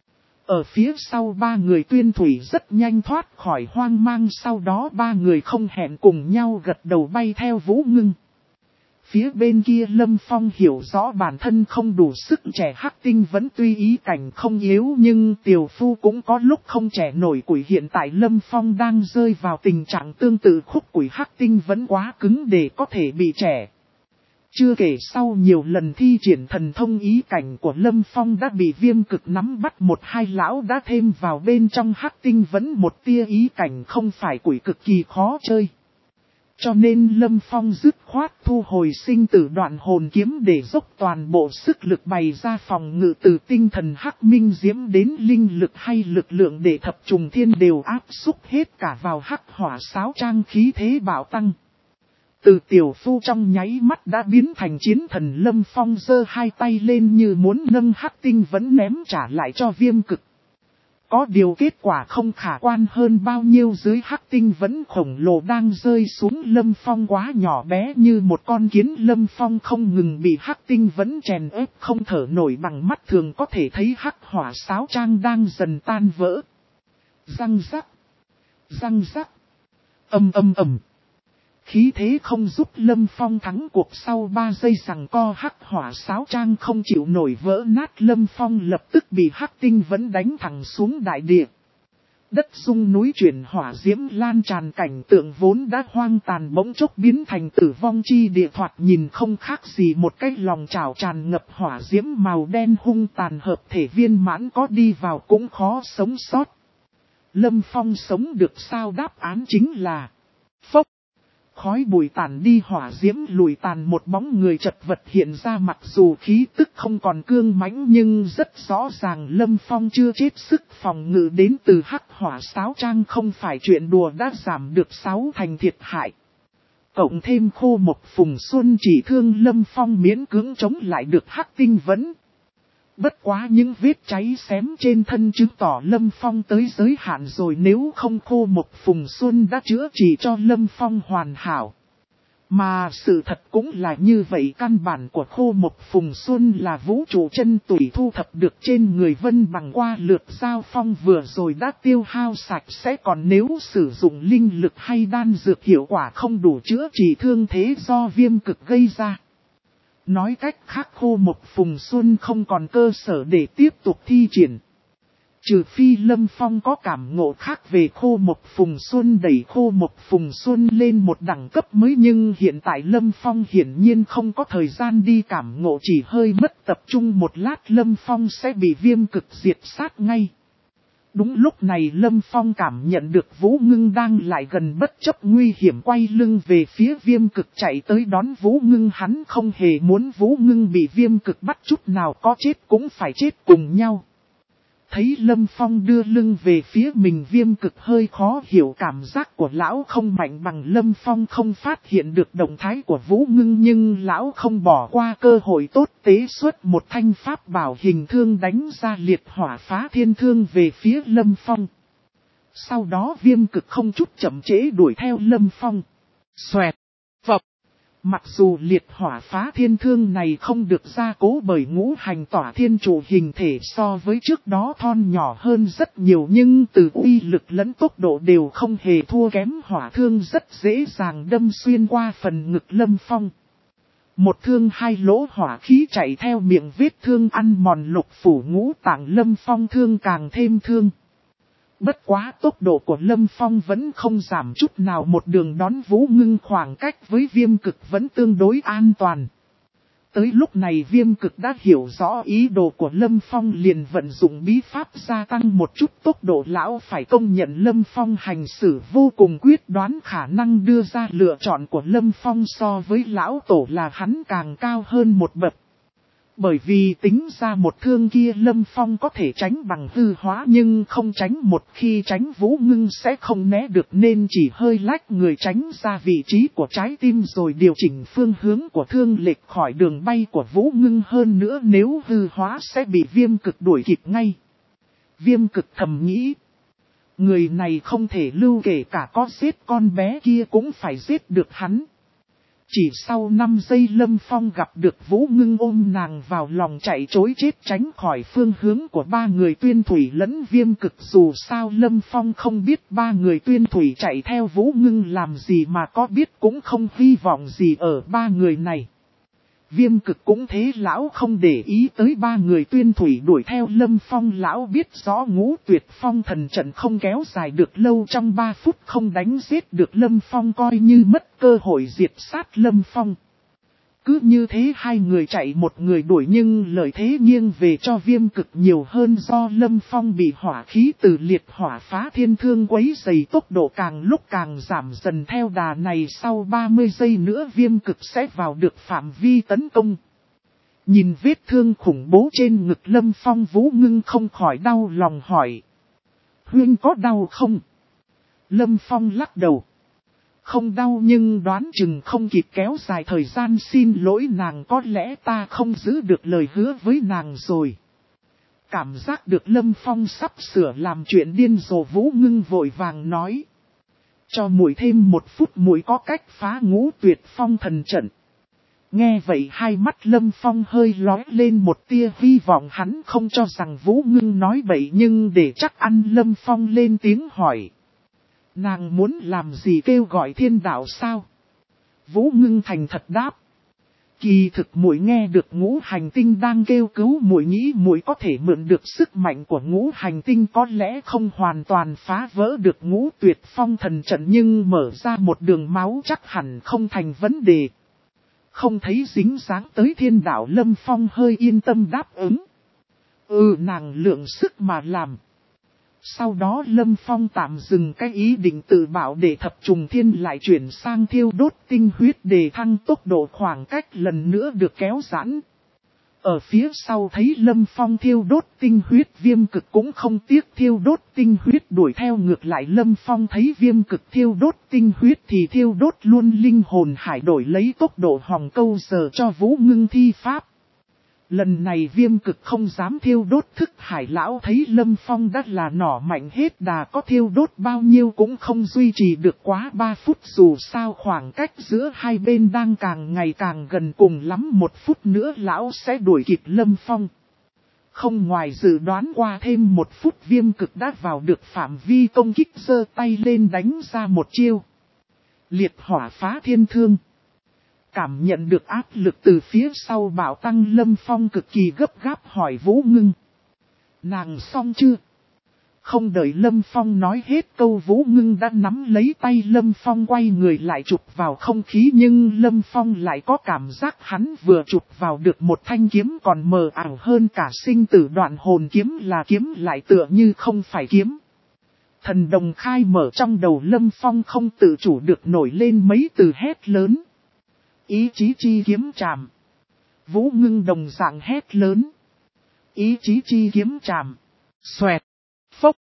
Ở phía sau ba người tuyên thủy rất nhanh thoát khỏi hoang mang, sau đó ba người không hẹn cùng nhau gật đầu bay theo Vũ Ngưng. Phía bên kia Lâm Phong hiểu rõ bản thân không đủ sức trẻ, Hắc Tinh vẫn tuy ý cảnh không yếu nhưng tiểu phu cũng có lúc không trẻ nổi củi. Hiện tại Lâm Phong đang rơi vào tình trạng tương tự, khúc củi Hắc Tinh vẫn quá cứng để có thể bị trẻ. Chưa kể sau nhiều lần thi triển thần thông ý cảnh của Lâm Phong đã bị Viêm Cực nắm bắt, một hai lão đã thêm vào bên trong Hắc Tinh vẫn một tia ý cảnh không phải củi cực kỳ khó chơi. Cho nên Lâm Phong dứt khoát thu hồi sinh tử đoạn hồn kiếm để dốc toàn bộ sức lực bày ra phòng ngự, từ tinh thần Hắc Minh Diễm đến linh lực hay lực lượng để thập trùng thiên đều áp xúc hết cả vào Hắc Hỏa Sáo Trang, khí thế bạo tăng. Từ tiểu phu trong nháy mắt đã biến thành chiến thần. Lâm Phong giơ hai tay lên như muốn nâng Hắc Tinh vẫn ném trả lại cho Viêm Cực. Có điều kết quả không khả quan hơn bao nhiêu, dưới Hắc Tinh vẫn khổng lồ đang rơi xuống Lâm Phong quá nhỏ bé như một con kiến. Lâm Phong không ngừng bị Hắc Tinh vẫn chèn ép không thở nổi, bằng mắt thường có thể thấy Hắc Hỏa Sáo Trang đang dần tan vỡ. Răng rắc, răng rắc, ầm ầm ầm. Khí thế không giúp Lâm Phong thắng cuộc, sau ba giây giằng co Hắc Hỏa Sáo Trang không chịu nổi vỡ nát. Lâm Phong lập tức bị Hắc Tinh vẫn đánh thẳng xuống đại địa. Đất rung núi chuyển, hỏa diễm lan tràn, cảnh tượng vốn đã hoang tàn bỗng chốc biến thành tử vong chi địa, thoạt nhìn không khác gì một cái lòng chảo tràn ngập hỏa diễm màu đen hung tàn, hợp thể viên mãn có đi vào cũng khó sống sót. Lâm Phong sống được sao? Đáp án chính là phốc. Khói bụi tàn đi, hỏa diễm lùi tàn, một bóng người chật vật hiện ra. Mặc dù khí tức không còn cương mãnh nhưng rất rõ ràng Lâm Phong chưa chết, sức phòng ngự đến từ Hắc Hỏa Sáo Trang không phải chuyện đùa, đã giảm được sáu thành thiệt hại. Cộng thêm khô một phùng xuân chỉ thương Lâm Phong miễn cưỡng chống lại được Hắc Tinh vẫn. Bất quá những vết cháy xém trên thân chứng tỏ Lâm Phong tới giới hạn rồi, nếu không khô một phùng xuân đã chữa trị cho Lâm Phong hoàn hảo. Mà sự thật cũng là như vậy, căn bản của Khô Mộc Phùng Xuân là vũ trụ chân tủy thu thập được trên người Vân Bằng qua lượt giao phong vừa rồi đã tiêu hao sạch sẽ, còn nếu sử dụng linh lực hay đan dược hiệu quả không đủ chữa trị thương thế do viêm cực gây ra. Nói cách khác, Khô Mộc Phùng Xuân không còn cơ sở để tiếp tục thi triển. Trừ phi Lâm Phong có cảm ngộ khác về Khô Mộc Phùng Xuân đẩy Khô Mộc Phùng Xuân lên một đẳng cấp mới, nhưng hiện tại Lâm Phong hiển nhiên không có thời gian đi cảm ngộ, chỉ hơi mất tập trung một lát Lâm Phong sẽ bị viêm cực diệt sát ngay. Đúng lúc này Lâm Phong cảm nhận được Vũ Ngưng đang lại gần, bất chấp nguy hiểm quay lưng về phía viêm cực chạy tới đón Vũ Ngưng. Hắn không hề muốn Vũ Ngưng bị viêm cực bắt, chút nào có chết cũng phải chết cùng nhau. Thấy Lâm Phong đưa lưng về phía mình, viêm cực hơi khó hiểu, cảm giác của lão không mạnh bằng Lâm Phong không phát hiện được động thái của Vũ Ngưng, nhưng lão không bỏ qua cơ hội tốt, tế xuất một thanh pháp bảo hình thương đánh ra liệt hỏa phá thiên thương về phía Lâm Phong. Sau đó viêm cực không chút chậm trễ đuổi theo Lâm Phong. Xoẹt, phập. Mặc dù liệt hỏa phá thiên thương này không được gia cố bởi ngũ hành tỏa thiên trụ hình thể, so với trước đó thon nhỏ hơn rất nhiều, nhưng từ uy lực lẫn tốc độ đều không hề thua kém. Hỏa thương rất dễ dàng đâm xuyên qua phần ngực Lâm Phong. Một thương hai lỗ hỏa khí chạy theo miệng vết thương ăn mòn lục phủ ngũ tạng, Lâm Phong thương càng thêm thương. Bất quá tốc độ của Lâm Phong vẫn không giảm chút nào, một đường đón Vũ Ngưng, khoảng cách với viêm cực vẫn tương đối an toàn. Tới lúc này viêm cực đã hiểu rõ ý đồ của Lâm Phong, liền vận dụng bí pháp gia tăng một chút tốc độ. Lão phải công nhận Lâm Phong hành xử vô cùng quyết đoán, khả năng đưa ra lựa chọn của Lâm Phong so với lão tổ là hắn càng cao hơn một bậc. Bởi vì tính ra một thương kia Lâm Phong có thể tránh bằng hư hóa, nhưng không tránh, một khi tránh Vũ Ngưng sẽ không né được, nên chỉ hơi lách người tránh ra vị trí của trái tim rồi điều chỉnh phương hướng của thương lệch khỏi đường bay của Vũ Ngưng. Hơn nữa nếu hư hóa sẽ bị viêm cực đuổi kịp ngay. Viêm cực thầm nghĩ, người này không thể lưu, kể cả có giết con bé kia cũng phải giết được hắn. Chỉ sau năm giây Lâm Phong gặp được Vũ Ngưng, ôm nàng vào lòng chạy trối chết tránh khỏi phương hướng của ba người tuyên thủy lẫn viêm cực. Dù sao Lâm Phong không biết ba người tuyên thủy chạy theo Vũ Ngưng làm gì, mà có biết cũng không hy vọng gì ở ba người này. Viêm cực cũng thế, lão không để ý tới ba người tuyên thủy đuổi theo Lâm Phong. Lão biết rõ ngũ tuyệt phong thần trận không kéo dài được lâu, trong ba phút không đánh giết được Lâm Phong coi như mất cơ hội diệt sát Lâm Phong. Cứ như thế hai người chạy một người đuổi, nhưng lợi thế nghiêng về cho viêm cực nhiều hơn, do Lâm Phong bị hỏa khí từ liệt hỏa phá thiên thương quấy dày, tốc độ càng lúc càng giảm dần. Theo đà này sau ba mươi giây nữa viêm cực sẽ vào được phạm vi tấn công. Nhìn vết thương khủng bố trên ngực Lâm Phong, Vũ Ngưng không khỏi đau lòng hỏi: Huynh có đau không? Lâm Phong lắc đầu: Không đau, nhưng đoán chừng không kịp kéo dài thời gian xin lỗi nàng, có lẽ ta không giữ được lời hứa với nàng rồi. Cảm giác được Lâm Phong sắp sửa làm chuyện điên rồ, Vũ Ngưng vội vàng nói: Cho muội thêm một phút, muội có cách phá ngũ tuyệt phong thần trận. Nghe vậy hai mắt Lâm Phong hơi lóe lên một tia hy vọng, hắn không cho rằng Vũ Ngưng nói bậy, nhưng để chắc ăn Lâm Phong lên tiếng hỏi: Nàng muốn làm gì, kêu gọi thiên đạo sao? Vũ Ngưng thành thật đáp: Kỳ thực muội nghe được ngũ hành tinh đang kêu cứu muội, nghĩ muội có thể mượn được sức mạnh của ngũ hành tinh, có lẽ không hoàn toàn phá vỡ được ngũ tuyệt phong thần trận, nhưng mở ra một đường máu chắc hẳn không thành vấn đề. Không thấy dính dáng tới thiên đạo, Lâm Phong hơi yên tâm đáp ứng: Ừ, nàng lượng sức mà làm. Sau đó Lâm Phong tạm dừng cái ý định tự bảo để thập trùng thiên lại chuyển sang thiêu đốt tinh huyết để thăng tốc độ, khoảng cách lần nữa được kéo giãn. Ở phía sau thấy Lâm Phong thiêu đốt tinh huyết, viêm cực cũng không tiếc thiêu đốt tinh huyết đuổi theo. Ngược lại Lâm Phong thấy viêm cực thiêu đốt tinh huyết thì thiêu đốt luôn linh hồn hải, đổi lấy tốc độ hòng câu giờ cho Vũ Ngưng thi pháp. Lần này viêm cực không dám thiêu đốt thức hải lão thấy Lâm Phong đã là nỏ mạnh hết đà, có thiêu đốt bao nhiêu cũng không duy trì được quá ba phút, dù sao khoảng cách giữa hai bên đang càng ngày càng gần, cùng lắm một phút nữa lão sẽ đuổi kịp Lâm Phong. Không ngoài dự đoán, qua thêm một phút viêm cực đã vào được phạm vi công kích, giơ tay lên đánh ra một chiêu. Liệt hỏa phá thiên thương. Cảm nhận được áp lực từ phía sau bạo tăng, Lâm Phong cực kỳ gấp gáp hỏi Vũ Ngưng. Nàng xong chưa? Không đợi Lâm Phong nói hết câu, Vũ Ngưng đã nắm lấy tay Lâm Phong quay người lại chụp vào không khí, nhưng Lâm Phong lại có cảm giác hắn vừa chụp vào được một thanh kiếm còn mờ ảo hơn cả sinh tử đoạn hồn kiếm, là kiếm lại tựa như không phải kiếm. Thần đồng khai mở trong đầu Lâm Phong, không tự chủ được nổi lên mấy từ hét lớn. Ý chí chi kiếm chạm. Vũ Ngưng đồng dạng hét lớn. Ý chí chi kiếm chạm. Xoẹt. Phốc.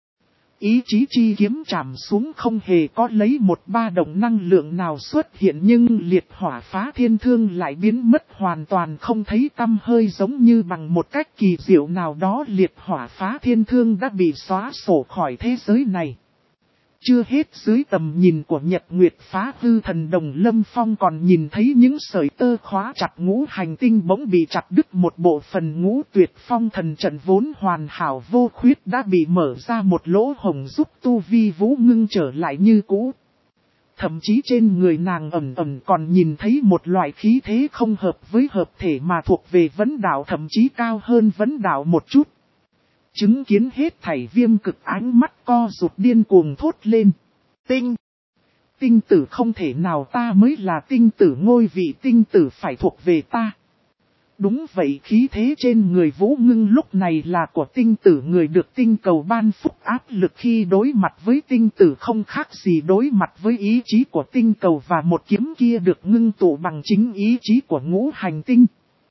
Ý chí chi kiếm chạm xuống, không hề có lấy một ba động năng lượng nào xuất hiện, nhưng liệt hỏa phá thiên thương lại biến mất hoàn toàn không thấy tăm hơi, giống như bằng một cách kỳ diệu nào đó liệt hỏa phá thiên thương đã bị xóa sổ khỏi thế giới này. Chưa hết, dưới tầm nhìn của Nhật Nguyệt phá hư thần đồng, Lâm Phong còn nhìn thấy những sợi tơ khóa chặt ngũ hành tinh bỗng bị chặt đứt một bộ phận, ngũ tuyệt phong thần trận vốn hoàn hảo vô khuyết đã bị mở ra một lỗ hổng, giúp tu vi Vũ Ngưng trở lại như cũ. Thậm chí trên người nàng ẩn ẩn còn nhìn thấy một loại khí thế không hợp với hợp thể mà thuộc về vấn đạo, thậm chí cao hơn vấn đạo một chút. Chứng kiến hết thảy, viêm cực ánh mắt co rụt, điên cuồng thốt lên. Tinh! Tinh tử không thể nào, ta mới là tinh tử, ngôi vị tinh tử phải thuộc về ta. Đúng vậy, khí thế trên người Vũ Ngưng lúc này là của tinh tử, người được tinh cầu ban phúc, áp lực khi đối mặt với tinh tử không khác gì đối mặt với ý chí của tinh cầu, và một kiếm kia được ngưng tụ bằng chính ý chí của ngũ hành tinh.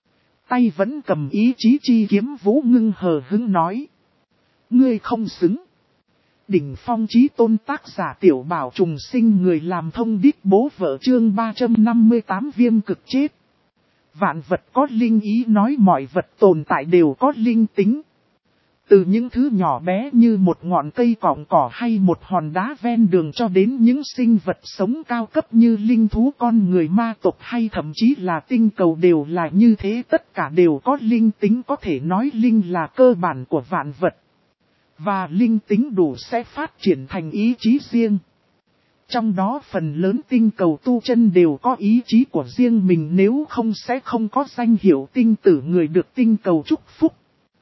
Tay vẫn cầm ý chí chi kiếm, Vũ Ngưng hờ hững nói. Ngươi không xứng. Đỉnh phong chí tôn, tác giả Tiểu Bảo Trùng Sinh, người làm thông điệp bố vợ, chương ba trăm năm mươi tám viêm cực chết. Vạn vật có linh ý, nói mọi vật tồn tại đều có linh tính. Từ những thứ nhỏ bé như một ngọn cây cọng cỏ hay một hòn đá ven đường, cho đến những sinh vật sống cao cấp như linh thú, con người, ma tộc hay thậm chí là tinh cầu đều là như thế, tất cả đều có linh tính, có thể nói linh là cơ bản của vạn vật. Và linh tính đủ sẽ phát triển thành ý chí riêng. Trong đó phần lớn tinh cầu tu chân đều có ý chí của riêng mình, nếu không sẽ không có danh hiệu tinh tử, người được tinh cầu chúc phúc.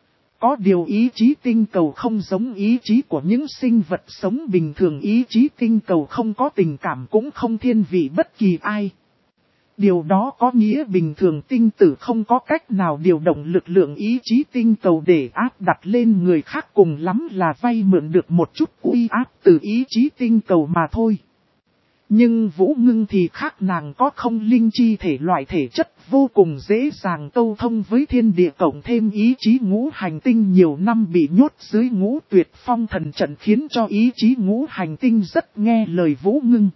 Có điều ý chí tinh cầu không giống ý chí của những sinh vật sống bình thường, ý chí tinh cầu không có tình cảm, cũng không thiên vị bất kỳ ai. Điều đó có nghĩa bình thường tinh tử không có cách nào điều động lực lượng ý chí tinh cầu để áp đặt lên người khác, cùng lắm là vay mượn được một chút uy áp từ ý chí tinh cầu mà thôi. Nhưng Vũ Ngưng thì khác, nàng có không linh chi thể, loại thể chất vô cùng dễ dàng câu thông với thiên địa, cộng thêm ý chí ngũ hành tinh nhiều năm bị nhốt dưới ngũ tuyệt phong thần trận, khiến cho ý chí ngũ hành tinh rất nghe lời Vũ Ngưng.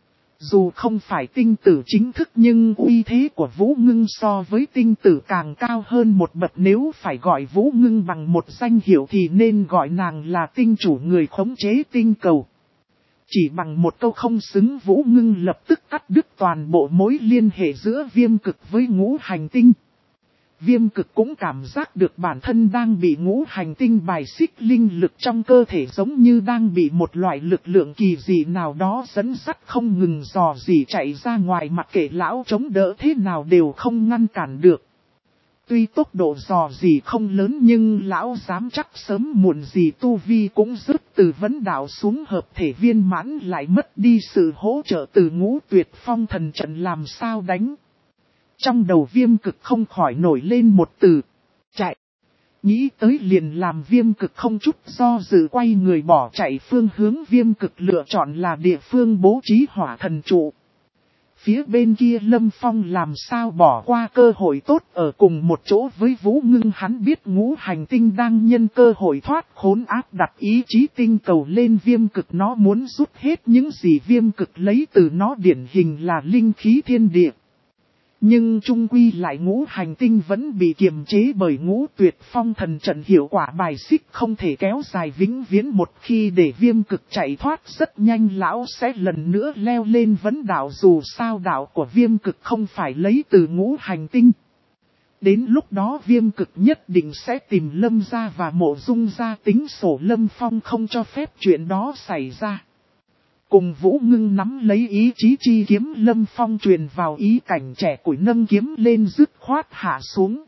Dù không phải tinh tử chính thức, nhưng uy thế của Vũ Ngưng so với tinh tử càng cao hơn một bậc, nếu phải gọi Vũ Ngưng bằng một danh hiệu thì nên gọi nàng là tinh chủ, người khống chế tinh cầu. Chỉ bằng một câu không xứng, Vũ Ngưng lập tức cắt đứt toàn bộ mối liên hệ giữa viêm cực với ngũ hành tinh. Viêm cực cũng cảm giác được bản thân đang bị ngũ hành tinh bài xích, linh lực trong cơ thể giống như đang bị một loại lực lượng kỳ dị nào đó dẫn dắt, không ngừng dò dỉ chạy ra ngoài, mặc kệ lão chống đỡ thế nào đều không ngăn cản được. Tuy tốc độ dò dỉ không lớn, nhưng lão dám chắc sớm muộn gì tu vi cũng rớt từ vấn đạo xuống hợp thể viên mãn, lại mất đi sự hỗ trợ từ ngũ tuyệt phong thần trận, làm sao đánh. Trong đầu viêm cực không khỏi nổi lên một từ, chạy. Nghĩ tới liền làm viêm cực không chút do dự quay người bỏ chạy, phương hướng viêm cực lựa chọn là địa phương bố trí hỏa thần trụ. Phía bên kia Lâm Phong làm sao bỏ qua cơ hội tốt ở cùng một chỗ với Vũ Ngưng, hắn biết ngũ hành tinh đang nhân cơ hội thoát khốn, áp đặt ý chí tinh cầu lên viêm cực, nó muốn rút hết những gì viêm cực lấy từ nó, điển hình là linh khí thiên địa. Nhưng chung quy lại ngũ hành tinh vẫn bị kiềm chế bởi ngũ tuyệt phong thần trận, hiệu quả bài xích không thể kéo dài vĩnh viễn. Một khi để viêm cực chạy thoát rất nhanh lão sẽ lần nữa leo lên vấn đạo, dù sao đạo của viêm cực không phải lấy từ ngũ hành tinh. Đến lúc đó viêm cực nhất định sẽ tìm Lâm gia và Mộ Dung gia tính sổ. Lâm Phong không cho phép chuyện đó xảy ra. Cùng Vũ Ngưng nắm lấy ý chí chi kiếm, Lâm Phong truyền vào ý cảnh trẻ củi nâng kiếm lên dứt khoát hạ xuống.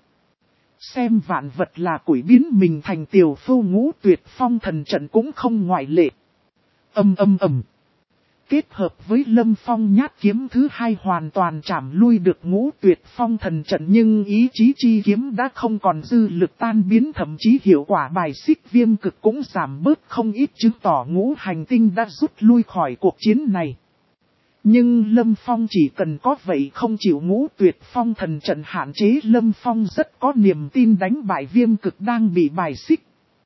Xem vạn vật là củi biến mình thành tiểu phu, ngũ tuyệt phong thần trận cũng không ngoại lệ. Âm âm ầm. Kết hợp với Lâm Phong nhát kiếm thứ hai hoàn toàn chảm lui được ngũ tuyệt phong thần trận, nhưng ý chí chi kiếm đã không còn dư lực tan biến, thậm chí hiệu quả bài xích viêm cực cũng giảm bớt không ít, chứng tỏ ngũ hành tinh đã rút lui khỏi cuộc chiến này. Nhưng Lâm Phong chỉ cần có vậy không chịu ngũ tuyệt phong thần trận hạn chế, Lâm Phong rất có niềm tin đánh bại viêm cực đang bị bài xích.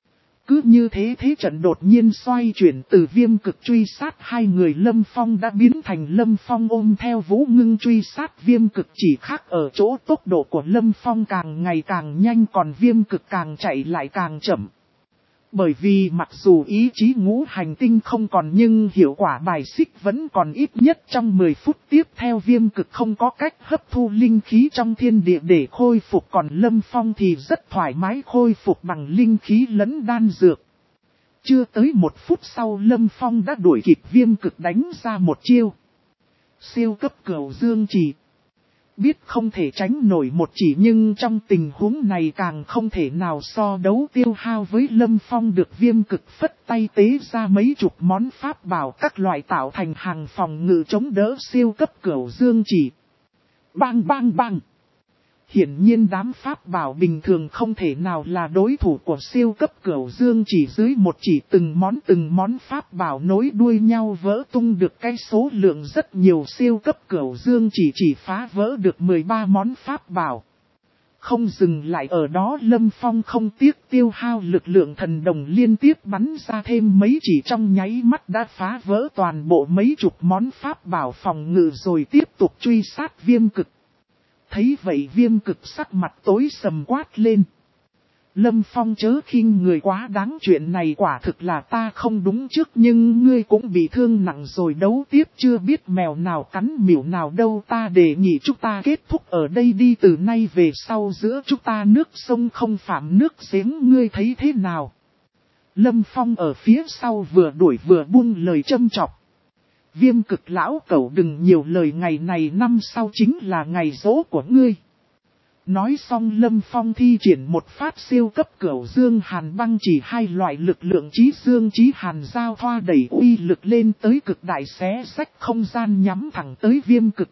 Cứ như thế thế trận đột nhiên xoay chuyển, từ viêm cực truy sát hai người Lâm Phong đã biến thành Lâm Phong ôm theo Vũ Ngưng truy sát viêm cực, chỉ khác ở chỗ tốc độ của Lâm Phong càng ngày càng nhanh, còn viêm cực càng chạy lại càng chậm. Bởi vì mặc dù ý chí ngũ hành tinh không còn nhưng hiệu quả bài xích vẫn còn, ít nhất trong mười phút tiếp theo viêm cực không có cách hấp thu linh khí trong thiên địa để khôi phục, còn Lâm Phong thì rất thoải mái khôi phục bằng linh khí lẫn đan dược. Chưa tới một phút sau Lâm Phong đã đuổi kịp viêm cực, đánh ra một chiêu siêu cấp cửu dương chỉ. Biết không thể tránh nổi một chỉ, nhưng trong tình huống này càng không thể nào so đấu tiêu hao với Lâm Phong được. Viêm cực phất tay tế ra mấy chục món pháp bảo các loại tạo thành hàng phòng ngự chống đỡ siêu cấp cửu dương chỉ. Bang bang bang. Hiển nhiên đám pháp bảo bình thường không thể nào là đối thủ của siêu cấp cửu dương chỉ, dưới một chỉ từng món từng món pháp bảo nối đuôi nhau vỡ tung được cái số lượng rất nhiều. Siêu cấp cửu dương chỉ chỉ phá vỡ được mười ba món pháp bảo. Không dừng lại ở đó, Lâm Phong không tiếc tiêu hao lực lượng thần đồng liên tiếp bắn ra thêm mấy chỉ, trong nháy mắt đã phá vỡ toàn bộ mấy chục món pháp bảo phòng ngự rồi tiếp tục truy sát viêm cực. Thấy vậy viêm cực sắc mặt tối sầm quát lên. Lâm Phong chớ khinh người quá đáng, chuyện này quả thực là ta không đúng trước, nhưng ngươi cũng bị thương nặng rồi, đấu tiếp chưa biết mèo nào cắn miểu nào đâu. Ta đề nghị chúng ta kết thúc ở đây đi, từ nay về sau giữa chúng ta nước sông không phạm nước giếng, ngươi thấy thế nào? Lâm Phong ở phía sau vừa đuổi vừa buông lời châm chọc. Viêm cực lão cẩu đừng nhiều lời, ngày này năm sau chính là ngày giỗ của ngươi. Nói xong Lâm Phong thi triển một phát siêu cấp cửu dương hàn băng chỉ, hai loại lực lượng chí dương chí hàn giao thoa đẩy uy lực lên tới cực đại, xé rách không gian nhắm thẳng tới viêm cực.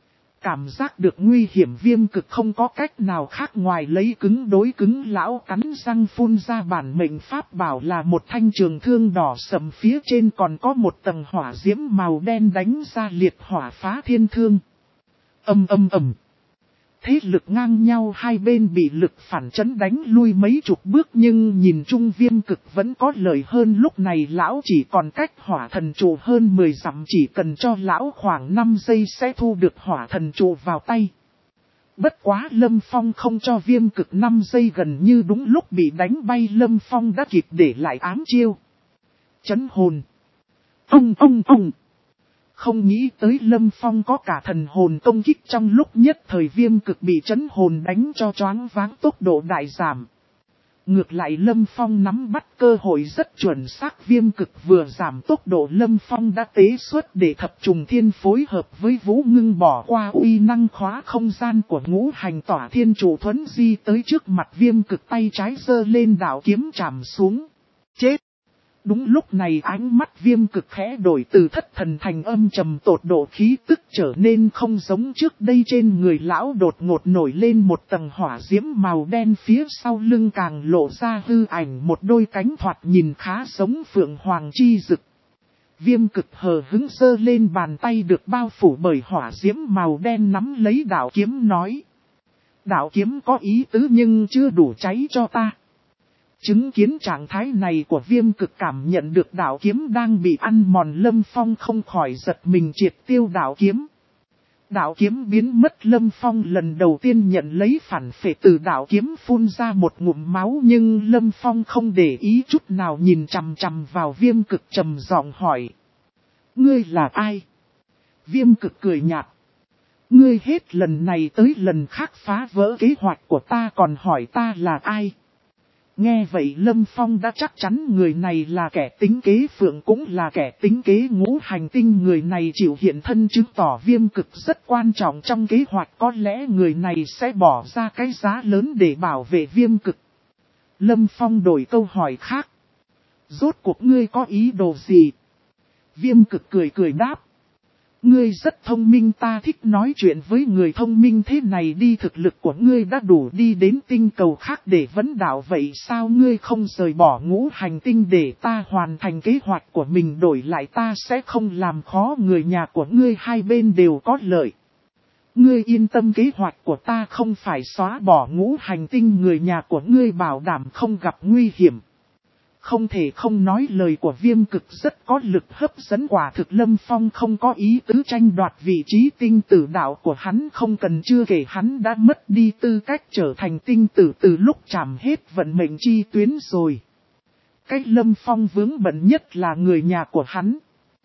Cảm giác được nguy hiểm viêm cực không có cách nào khác ngoài lấy cứng đối cứng, lão cắn răng phun ra bản mệnh pháp bảo là một thanh trường thương đỏ sầm, phía trên còn có một tầng hỏa diễm màu đen đánh ra liệt hỏa phá thiên thương. Âm âm ầm. Thế lực ngang nhau hai bên bị lực phản chấn đánh lui mấy chục bước, nhưng nhìn chung viêm cực vẫn có lợi hơn. Lúc này lão chỉ còn cách hỏa thần trụ hơn mười dặm, chỉ cần cho lão khoảng năm giây sẽ thu được hỏa thần trụ vào tay. Bất quá Lâm Phong không cho viêm cực năm giây, gần như đúng lúc bị đánh bay Lâm Phong đã kịp để lại ám chiêu chấn hồn. Ông ông ông. Không nghĩ tới Lâm Phong có cả thần hồn công kích, trong lúc nhất thời viêm cực bị chấn hồn đánh cho choáng váng, tốc độ đại giảm. Ngược lại Lâm Phong nắm bắt cơ hội rất chuẩn xác, viêm cực vừa giảm tốc độ Lâm Phong đã tế xuất để thập trùng thiên phối hợp với Vũ Ngưng bỏ qua uy năng khóa không gian của ngũ hành tỏa thiên trụ thuấn di tới trước mặt viêm cực, tay trái giơ lên đạo kiếm chạm xuống. Chết! Đúng lúc này ánh mắt viêm cực khẽ đổi, từ thất thần thành âm trầm tột độ, khí tức trở nên không giống trước đây. Trên người lão đột ngột nổi lên một tầng hỏa diễm màu đen, phía sau lưng càng lộ ra hư ảnh một đôi cánh thoạt nhìn khá giống phượng hoàng chi rực. Viêm cực hờ hững giơ lên bàn tay được bao phủ bởi hỏa diễm màu đen, nắm lấy đạo kiếm nói. Đạo kiếm có ý tứ nhưng chưa đủ cháy cho ta. Chứng kiến trạng thái này của viêm cực, cảm nhận được đạo kiếm đang bị ăn mòn, Lâm Phong không khỏi giật mình triệt tiêu đạo kiếm. Đạo kiếm biến mất, Lâm Phong lần đầu tiên nhận lấy phản phệ từ đạo kiếm, phun ra một ngụm máu, nhưng Lâm Phong không để ý chút nào, nhìn chằm chằm vào Viêm Cực trầm giọng hỏi. Ngươi là ai? Viêm Cực cười nhạt. Ngươi hết lần này tới lần khác phá vỡ kế hoạch của ta còn hỏi ta là ai? Nghe vậy Lâm Phong đã chắc chắn người này là kẻ tính kế phượng, cũng là kẻ tính kế ngũ hành tinh. Người này chịu hiện thân chứng tỏ Viêm Cực rất quan trọng trong kế hoạch, có lẽ người này sẽ bỏ ra cái giá lớn để bảo vệ Viêm Cực. Lâm Phong đổi câu hỏi khác. Rốt cuộc ngươi có ý đồ gì? Viêm Cực cười cười đáp. Ngươi rất thông minh, ta thích nói chuyện với người thông minh thế này. Đi, thực lực của ngươi đã đủ đi đến tinh cầu khác để vấn đạo, vậy sao ngươi không rời bỏ ngũ hành tinh để ta hoàn thành kế hoạch của mình, đổi lại ta sẽ không làm khó người nhà của ngươi, hai bên đều có lợi. Ngươi yên tâm, kế hoạch của ta không phải xóa bỏ ngũ hành tinh, người nhà của ngươi bảo đảm không gặp nguy hiểm. Không thể không nói lời của Viêm Cực rất có lực hấp dẫn, quả thực Lâm Phong không có ý tứ tranh đoạt vị trí tinh tử đạo của hắn, không cần, chưa kể hắn đã mất đi tư cách trở thành tinh tử từ lúc chạm hết vận mệnh chi tuyến rồi. Cái Lâm Phong vướng bận nhất là người nhà của hắn.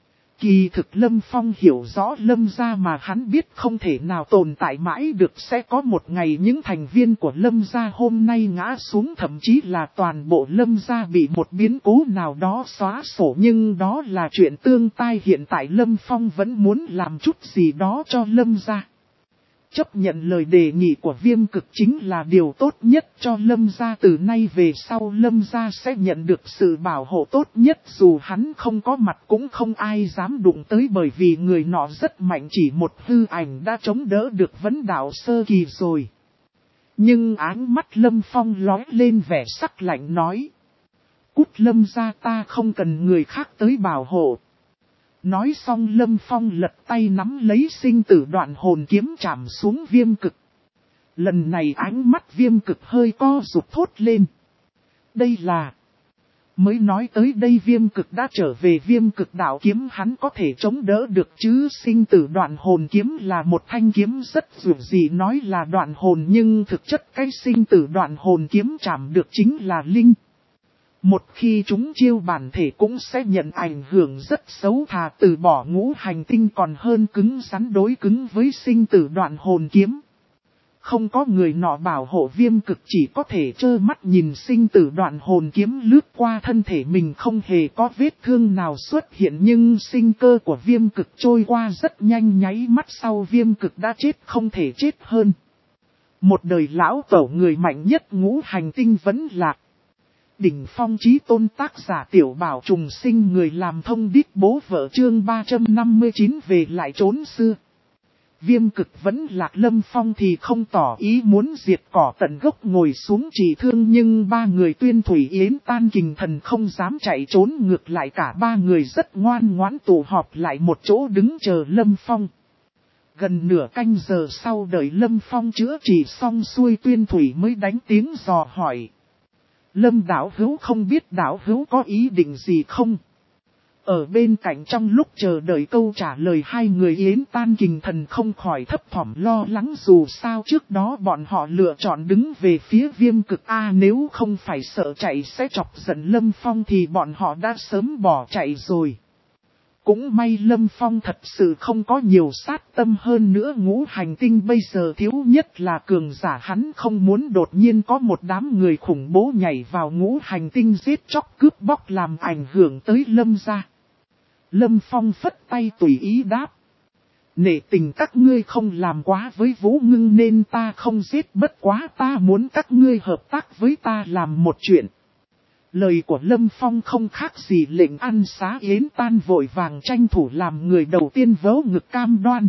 Kỳ thực Lâm Phong hiểu rõ Lâm gia mà hắn biết không thể nào tồn tại mãi được, sẽ có một ngày những thành viên của Lâm gia hôm nay ngã xuống, thậm chí là toàn bộ Lâm gia bị một biến cố nào đó xóa sổ, nhưng đó là chuyện tương tai. Hiện tại Lâm Phong vẫn muốn làm chút gì đó cho Lâm gia. Chấp nhận lời đề nghị của Viêm Cực chính là điều tốt nhất cho Lâm gia, từ nay về sau Lâm gia sẽ nhận được sự bảo hộ tốt nhất, dù hắn không có mặt cũng không ai dám đụng tới, bởi vì người nọ rất mạnh, chỉ một hư ảnh đã chống đỡ được vấn đạo sơ kỳ rồi. Nhưng áng mắt Lâm Phong lóe lên vẻ sắc lạnh nói. Cút Lâm gia, ta không cần người khác tới bảo hộ. Nói xong Lâm Phong lật tay nắm lấy sinh tử đoạn hồn kiếm chạm xuống Viêm Cực. Lần này ánh mắt Viêm Cực hơi co rụt thốt lên. Đây là... Mới nói tới đây Viêm Cực đã trở về. Viêm Cực đạo kiếm hắn có thể chống đỡ được chứ, sinh tử đoạn hồn kiếm là một thanh kiếm rất dù gì nói là đoạn hồn, nhưng thực chất cái sinh tử đoạn hồn kiếm chạm được chính là linh. Một khi chúng chiêu bản thể cũng sẽ nhận ảnh hưởng rất xấu, thà từ bỏ ngũ hành tinh còn hơn cứng rắn đối cứng với sinh tử đoạn hồn kiếm. Không có người nọ bảo hộ, Viêm Cực chỉ có thể trơ mắt nhìn sinh tử đoạn hồn kiếm lướt qua thân thể mình, không hề có vết thương nào xuất hiện, nhưng sinh cơ của Viêm Cực trôi qua rất nhanh, nháy mắt sau Viêm Cực đã chết không thể chết hơn. Một đời lão tổ người mạnh nhất ngũ hành tinh vẫn lạc. Đỉnh phong chí tôn, tác giả Tiểu Bảo Trùng Sinh, người làm thông điệp bố vợ, chương ba trăm năm mươi chín về lại trốn xưa. Viêm Cực vẫn lạc, Lâm Phong thì không tỏ ý muốn diệt cỏ tận gốc, ngồi xuống trị thương, nhưng ba người Tuyên Thủy Yến Tan Kình Thần không dám chạy trốn, ngược lại cả ba người rất ngoan ngoãn tụ họp lại một chỗ đứng chờ Lâm Phong. Gần nửa canh giờ sau đợi Lâm Phong chữa trị xong xuôi, Tuyên Thủy mới đánh tiếng dò hỏi. Lâm đạo hữu không biết đạo hữu có ý định gì không? Ở bên cạnh trong lúc chờ đợi câu trả lời, hai người Yến Tan Kình Thần không khỏi thấp thỏm lo lắng, dù sao trước đó bọn họ lựa chọn đứng về phía Viêm Cực A, nếu không phải sợ chạy sẽ chọc giận Lâm Phong thì bọn họ đã sớm bỏ chạy rồi. Cũng may Lâm Phong thật sự không có nhiều sát tâm, hơn nữa ngũ hành tinh bây giờ thiếu nhất là cường giả, hắn không muốn đột nhiên có một đám người khủng bố nhảy vào ngũ hành tinh giết chóc cướp bóc làm ảnh hưởng tới Lâm gia. Lâm Phong phất tay tùy ý đáp. Nể tình các ngươi không làm quá với Vũ Ngưng nên ta không giết, bất quá ta muốn các ngươi hợp tác với ta làm một chuyện. Lời của Lâm Phong không khác gì lệnh ăn xá, Yến Tan vội vàng tranh thủ làm người đầu tiên vớ ngực cam đoan.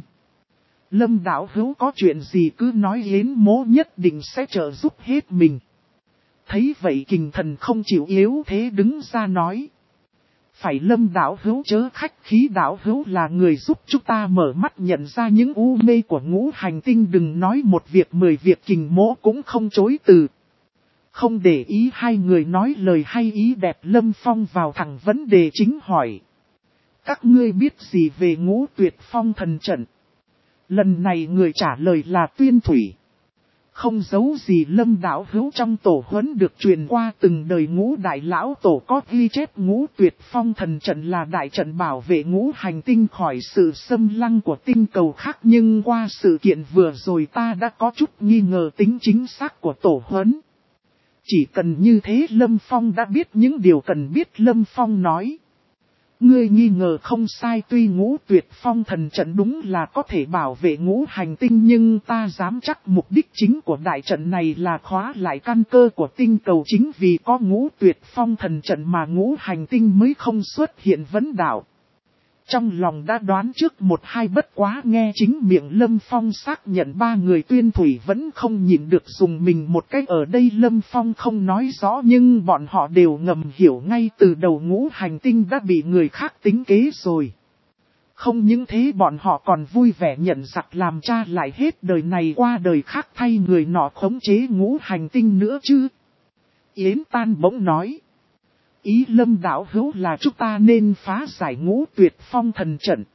Lâm đạo hữu có chuyện gì cứ nói, Yến mỗ nhất định sẽ trợ giúp hết mình. Thấy vậy Kình Thần không chịu yếu thế đứng ra nói. Phải Lâm đạo hữu chớ khách khí, đạo hữu là người giúp chúng ta mở mắt nhận ra những u mê của ngũ hành tinh, đừng nói một việc mười việc, Kình mỗ cũng không chối từ. Không để ý hai người nói lời hay ý đẹp, Lâm Phong vào thẳng vấn đề chính hỏi. Các ngươi biết gì về Ngũ Tuyệt Phong thần trận? Lần này người trả lời là Tuyên Thủy. Không giấu gì Lâm đạo hữu trong tổ huấn được truyền qua từng đời ngũ đại lão tổ có ghi chép ngũ tuyệt phong thần trận là đại trận bảo vệ ngũ hành tinh khỏi sự xâm lăng của tinh cầu khác. Nhưng qua sự kiện vừa rồi ta đã có chút nghi ngờ tính chính xác của tổ huấn. Chỉ cần như thế Lâm Phong đã biết những điều cần biết. Lâm Phong nói. Ngươi nghi ngờ không sai, tuy ngũ tuyệt phong thần trận đúng là có thể bảo vệ ngũ hành tinh, nhưng ta dám chắc mục đích chính của đại trận này là khóa lại căn cơ của tinh cầu. Chính vì có ngũ tuyệt phong thần trận mà ngũ hành tinh mới không xuất hiện vấn đảo. Trong lòng đã đoán trước một hai, bất quá nghe chính miệng Lâm Phong xác nhận ba người Tuyên Thủy vẫn không nhịn được dùng mình một cách. Ở đây Lâm Phong không nói rõ nhưng bọn họ đều ngầm hiểu ngay từ đầu ngũ hành tinh đã bị người khác tính kế rồi. Không những thế bọn họ còn vui vẻ nhận giặc làm cha lại hết đời này qua đời khác thay người nọ khống chế ngũ hành tinh nữa chứ. Yến Tan bỗng nói. Ý Lâm đạo hữu là chúng ta nên phá giải ngũ tuyệt phong thần trận.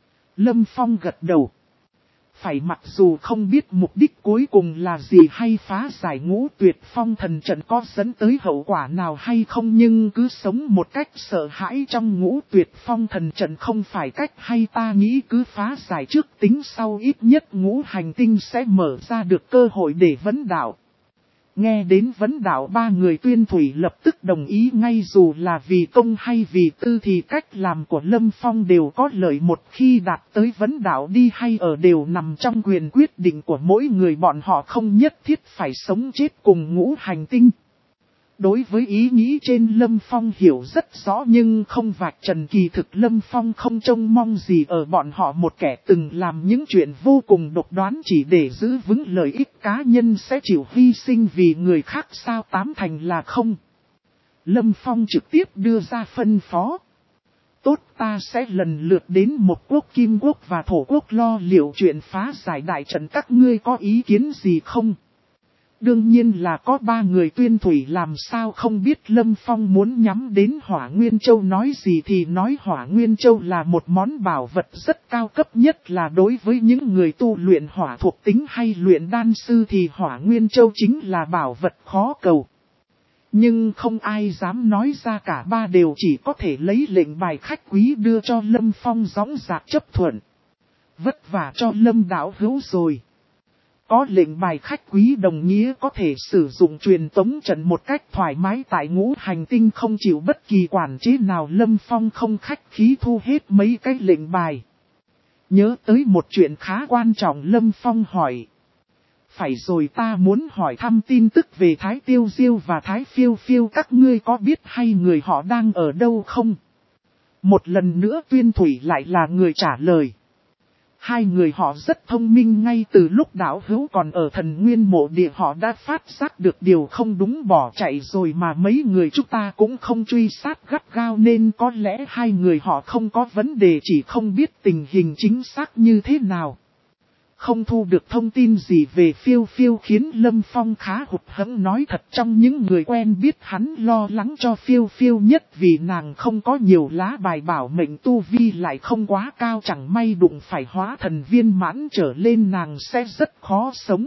Lâm Phong gật đầu. Phải, mặc dù không biết mục đích cuối cùng là gì hay phá giải ngũ tuyệt phong thần trận có dẫn tới hậu quả nào hay không, nhưng cứ sống một cách sợ hãi trong ngũ tuyệt phong thần trận không phải cách hay. Ta nghĩ cứ phá giải trước tính sau, ít nhất ngũ hành tinh sẽ mở ra được cơ hội để vấn đạo. Nghe đến vấn đạo ba người Tuyên Thủy lập tức đồng ý, ngay dù là vì công hay vì tư thì cách làm của Lâm Phong đều có lợi. Một khi đạt tới vấn đạo đi hay ở đều nằm trong quyền quyết định của mỗi người, bọn họ không nhất thiết phải sống chết cùng ngũ hành tinh. Đối với ý nghĩ trên Lâm Phong hiểu rất rõ nhưng không vạch trần, kỳ thực Lâm Phong không trông mong gì ở bọn họ. Một kẻ từng làm những chuyện vô cùng độc đoán chỉ để giữ vững lợi ích cá nhân sẽ chịu hy sinh vì người khác sao, tám thành là không. Lâm Phong trực tiếp đưa ra phân phó. Tốt, ta sẽ lần lượt đến một quốc, Kim quốc và Thổ quốc lo liệu chuyện phá giải đại trận, các ngươi có ý kiến gì không? Đương nhiên là có. Ba người Tuyên Thủy làm sao không biết Lâm Phong muốn nhắm đến Hỏa Nguyên Châu, nói gì thì nói Hỏa Nguyên Châu là một món bảo vật rất cao cấp, nhất là đối với những người tu luyện hỏa thuộc tính hay luyện đan sư thì Hỏa Nguyên Châu chính là bảo vật khó cầu. Nhưng không ai dám nói ra, cả ba đều chỉ có thể lấy lệnh bài khách quý đưa cho Lâm Phong dõng dạc chấp thuận. Vất vả cho Lâm đạo hữu rồi. Có lệnh bài khách quý đồng nghĩa có thể sử dụng truyền tống trận một cách thoải mái tại ngũ hành tinh, không chịu bất kỳ quản chế nào. Lâm Phong không khách khí thu hết mấy cái lệnh bài. Nhớ tới một chuyện khá quan trọng, Lâm Phong hỏi. Phải rồi, ta muốn hỏi thăm tin tức về Thái Tiêu Diêu và Thái Phiêu Phiêu, các ngươi có biết hay người họ đang ở đâu không? Một lần nữa Tuyên Thủy lại là người trả lời. Hai người họ rất thông minh, ngay từ lúc đạo hữu còn ở Thần Nguyên mộ địa họ đã phát giác được điều không đúng bỏ chạy rồi, mà mấy người chúng ta cũng không truy sát gắt gao nên có lẽ hai người họ không có vấn đề, chỉ không biết tình hình chính xác như thế nào. Không thu được thông tin gì về Phiêu Phiêu khiến Lâm Phong khá hụt hẫng, nói thật trong những người quen biết hắn lo lắng cho Phiêu Phiêu nhất vì nàng không có nhiều lá bài bảo mệnh, tu vi lại không quá cao, chẳng may đụng phải hóa thần viên mãn trở lên nàng sẽ rất khó sống.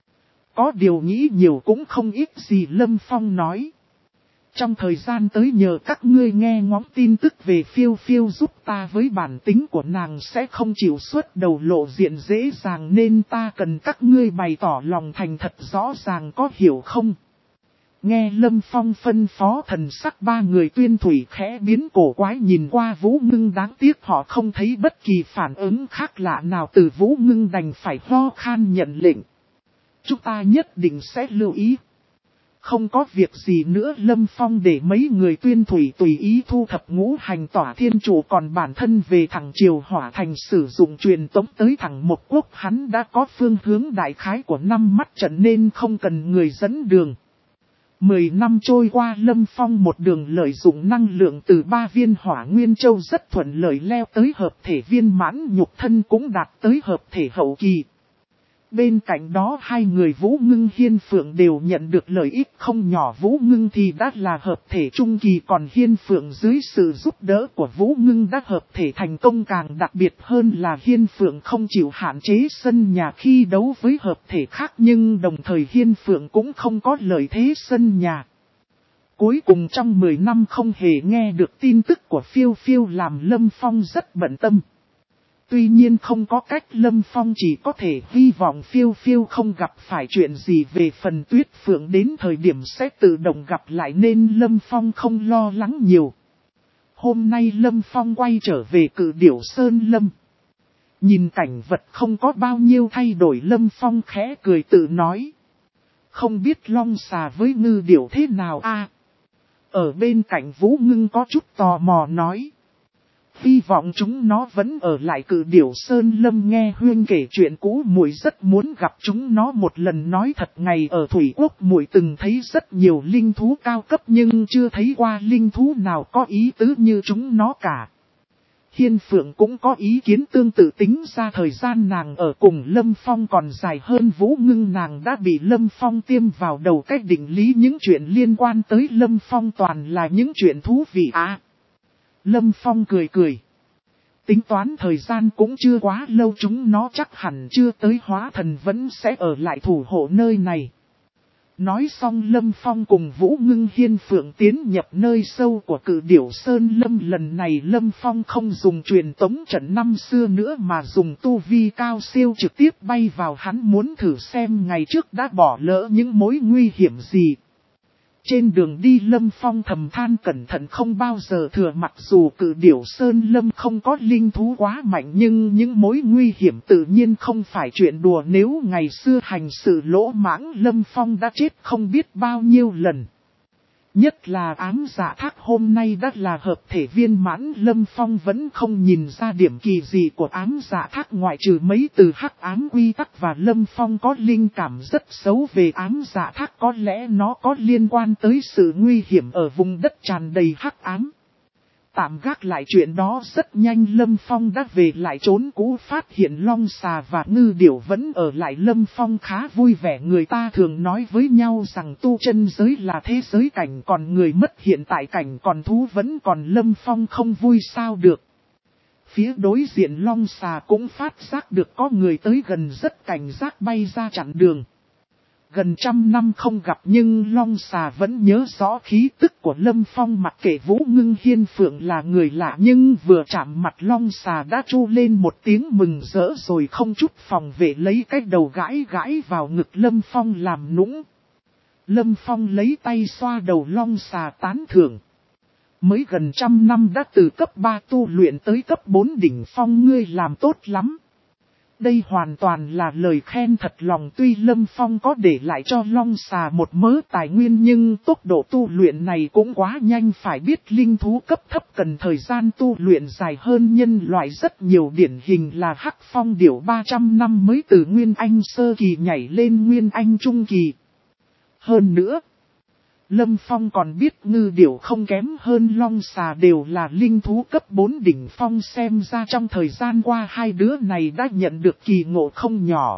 Có điều nghĩ nhiều cũng không ít gì, Lâm Phong nói. Trong thời gian tới nhờ các ngươi nghe ngóng tin tức về Phiêu Phiêu giúp ta, với bản tính của nàng sẽ không chịu xuất đầu lộ diện dễ dàng nên ta cần các ngươi bày tỏ lòng thành thật rõ ràng, có hiểu không? Nghe Lâm Phong phân phó, thần sắc ba người Tuyên Thủy khẽ biến, cổ quái nhìn qua Vũ Ngưng, đáng tiếc họ không thấy bất kỳ phản ứng khác lạ nào từ Vũ Ngưng, đành phải ho khan nhận lệnh. Chúng ta nhất định sẽ lưu ý. Không có việc gì nữa, Lâm Phong để mấy người Tuyên Thủy tùy ý thu thập ngũ hành tỏa thiên trụ, còn bản thân về thẳng Triều Hỏa Thành sử dụng truyền tống tới thẳng một quốc. Hắn đã có phương hướng đại khái của năm mắt trận nên không cần người dẫn đường. Mười năm trôi qua, Lâm Phong một đường lợi dụng năng lượng từ ba viên Hỏa Nguyên Châu rất thuận lợi leo tới hợp thể viên mãn, nhục thân cũng đạt tới hợp thể hậu kỳ. Bên cạnh đó hai người Vũ Ngưng Hiên Phượng đều nhận được lợi ích không nhỏ. Vũ Ngưng thì đã là hợp thể trung kỳ, còn Hiên Phượng dưới sự giúp đỡ của Vũ Ngưng đã hợp thể thành công. Càng đặc biệt hơn là Hiên Phượng không chịu hạn chế sân nhà khi đấu với hợp thể khác, nhưng đồng thời Hiên Phượng cũng không có lợi thế sân nhà. Cuối cùng trong mười năm không hề nghe được tin tức của Phiêu Phiêu làm Lâm Phong rất bận tâm. Tuy nhiên không có cách, Lâm Phong chỉ có thể hy vọng Phiêu Phiêu không gặp phải chuyện gì. Về phần Tuyết Phượng đến thời điểm sẽ tự động gặp lại nên Lâm Phong không lo lắng nhiều. Hôm nay Lâm Phong quay trở về Cự Điểu Sơn Lâm. Nhìn cảnh vật không có bao nhiêu thay đổi, Lâm Phong khẽ cười tự nói. Không biết long xà với ngư điểu thế nào a? Ở bên cạnh Vũ Ngưng có chút tò mò nói. Hy vọng chúng nó vẫn ở lại Cự Điểu Sơn Lâm. Nghe Huyên kể chuyện cũ, muội rất muốn gặp chúng nó một lần. Nói thật, ngày ở Thủy Quốc muội từng thấy rất nhiều linh thú cao cấp nhưng chưa thấy qua linh thú nào có ý tứ như chúng nó cả. Hiên Phượng cũng có ý kiến tương tự, tính ra thời gian nàng ở cùng Lâm Phong còn dài hơn Vũ Ngưng. Nàng đã bị Lâm Phong tiêm vào đầu cách định lý những chuyện liên quan tới Lâm Phong toàn là những chuyện thú vị à. Lâm Phong cười cười. Tính toán thời gian cũng chưa quá lâu, chúng nó chắc hẳn chưa tới hóa thần vẫn sẽ ở lại thủ hộ nơi này. Nói xong Lâm Phong cùng Vũ Ngưng Hiên Phượng tiến nhập nơi sâu của Cự Điểu Sơn Lâm. Lần này Lâm Phong không dùng truyền tống trận năm xưa nữa mà dùng tu vi cao siêu trực tiếp bay vào. Hắn muốn thử xem ngày trước đã bỏ lỡ những mối nguy hiểm gì. Trên đường đi Lâm Phong thầm than cẩn thận không bao giờ thừa. Mặc dù Cự Điểu Sơn Lâm không có linh thú quá mạnh nhưng những mối nguy hiểm tự nhiên không phải chuyện đùa. Nếu ngày xưa hành sự lỗ mãng, Lâm Phong đã chết không biết bao nhiêu lần. Nhất là Ám Dạ Thác hôm nay đã là hợp thể viên mãn, Lâm Phong vẫn không nhìn ra điểm kỳ gì của Ám Dạ Thác ngoại trừ mấy từ hắc ám quy tắc. Và Lâm Phong có linh cảm rất xấu về Ám Dạ Thác, có lẽ nó có liên quan tới sự nguy hiểm ở vùng đất tràn đầy hắc ám. Tạm gác lại chuyện đó, rất nhanh Lâm Phong đã về lại trốn cũ, phát hiện long xà và ngư điểu vẫn ở lại. Lâm Phong khá vui vẻ. Người ta thường nói với nhau rằng tu chân giới là thế giới cảnh, còn người mất hiện tại cảnh, còn thú vẫn còn. Lâm Phong không vui sao được. Phía đối diện long xà cũng phát giác được có người tới gần, rất cảnh giác bay ra chặn đường. Gần trăm năm không gặp nhưng long xà vẫn nhớ rõ khí tức của Lâm Phong. Mặc kệ Vũ Ngưng Hiên Phượng là người lạ nhưng vừa chạm mặt long xà đã tru lên một tiếng mừng rỡ rồi không chút phòng vệ lấy cái đầu gãi gãi vào ngực Lâm Phong làm nũng. Lâm Phong lấy tay xoa đầu long xà tán thưởng. Mới gần trăm năm đã từ cấp ba tu luyện tới cấp bốn đỉnh phong, ngươi làm tốt lắm. Đây hoàn toàn là lời khen thật lòng. Tuy Lâm Phong có để lại cho long xà một mớ tài nguyên nhưng tốc độ tu luyện này cũng quá nhanh. Phải biết linh thú cấp thấp cần thời gian tu luyện dài hơn nhân loại rất nhiều, điển hình là Hắc Phong điểu ba trăm năm mới từ Nguyên Anh sơ kỳ nhảy lên Nguyên Anh trung kỳ. Hơn nữa, Lâm Phong còn biết ngư điểu không kém hơn long xà đều là linh thú cấp bốn đỉnh phong, xem ra trong thời gian qua hai đứa này đã nhận được kỳ ngộ không nhỏ.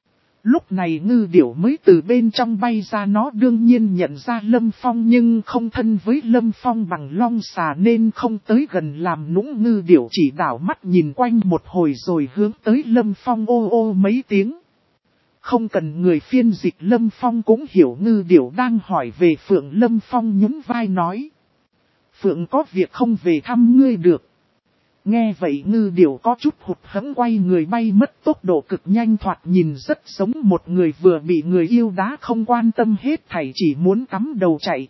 Lúc này ngư điểu mới từ bên trong bay ra, nó đương nhiên nhận ra Lâm Phong nhưng không thân với Lâm Phong bằng long xà nên không tới gần làm nũng. Ngư điểu chỉ đảo mắt nhìn quanh một hồi rồi hướng tới Lâm Phong ô ô mấy tiếng. Không cần người phiên dịch, Lâm Phong cũng hiểu ngư điểu đang hỏi về Phượng. Lâm Phong nhún vai nói. Phượng có việc không về thăm ngươi được. Nghe vậy ngư điểu có chút hụt hẫng quay người bay mất, tốc độ cực nhanh, thoạt nhìn rất giống một người vừa bị người yêu đá, không quan tâm hết thảy chỉ muốn cắm đầu chạy.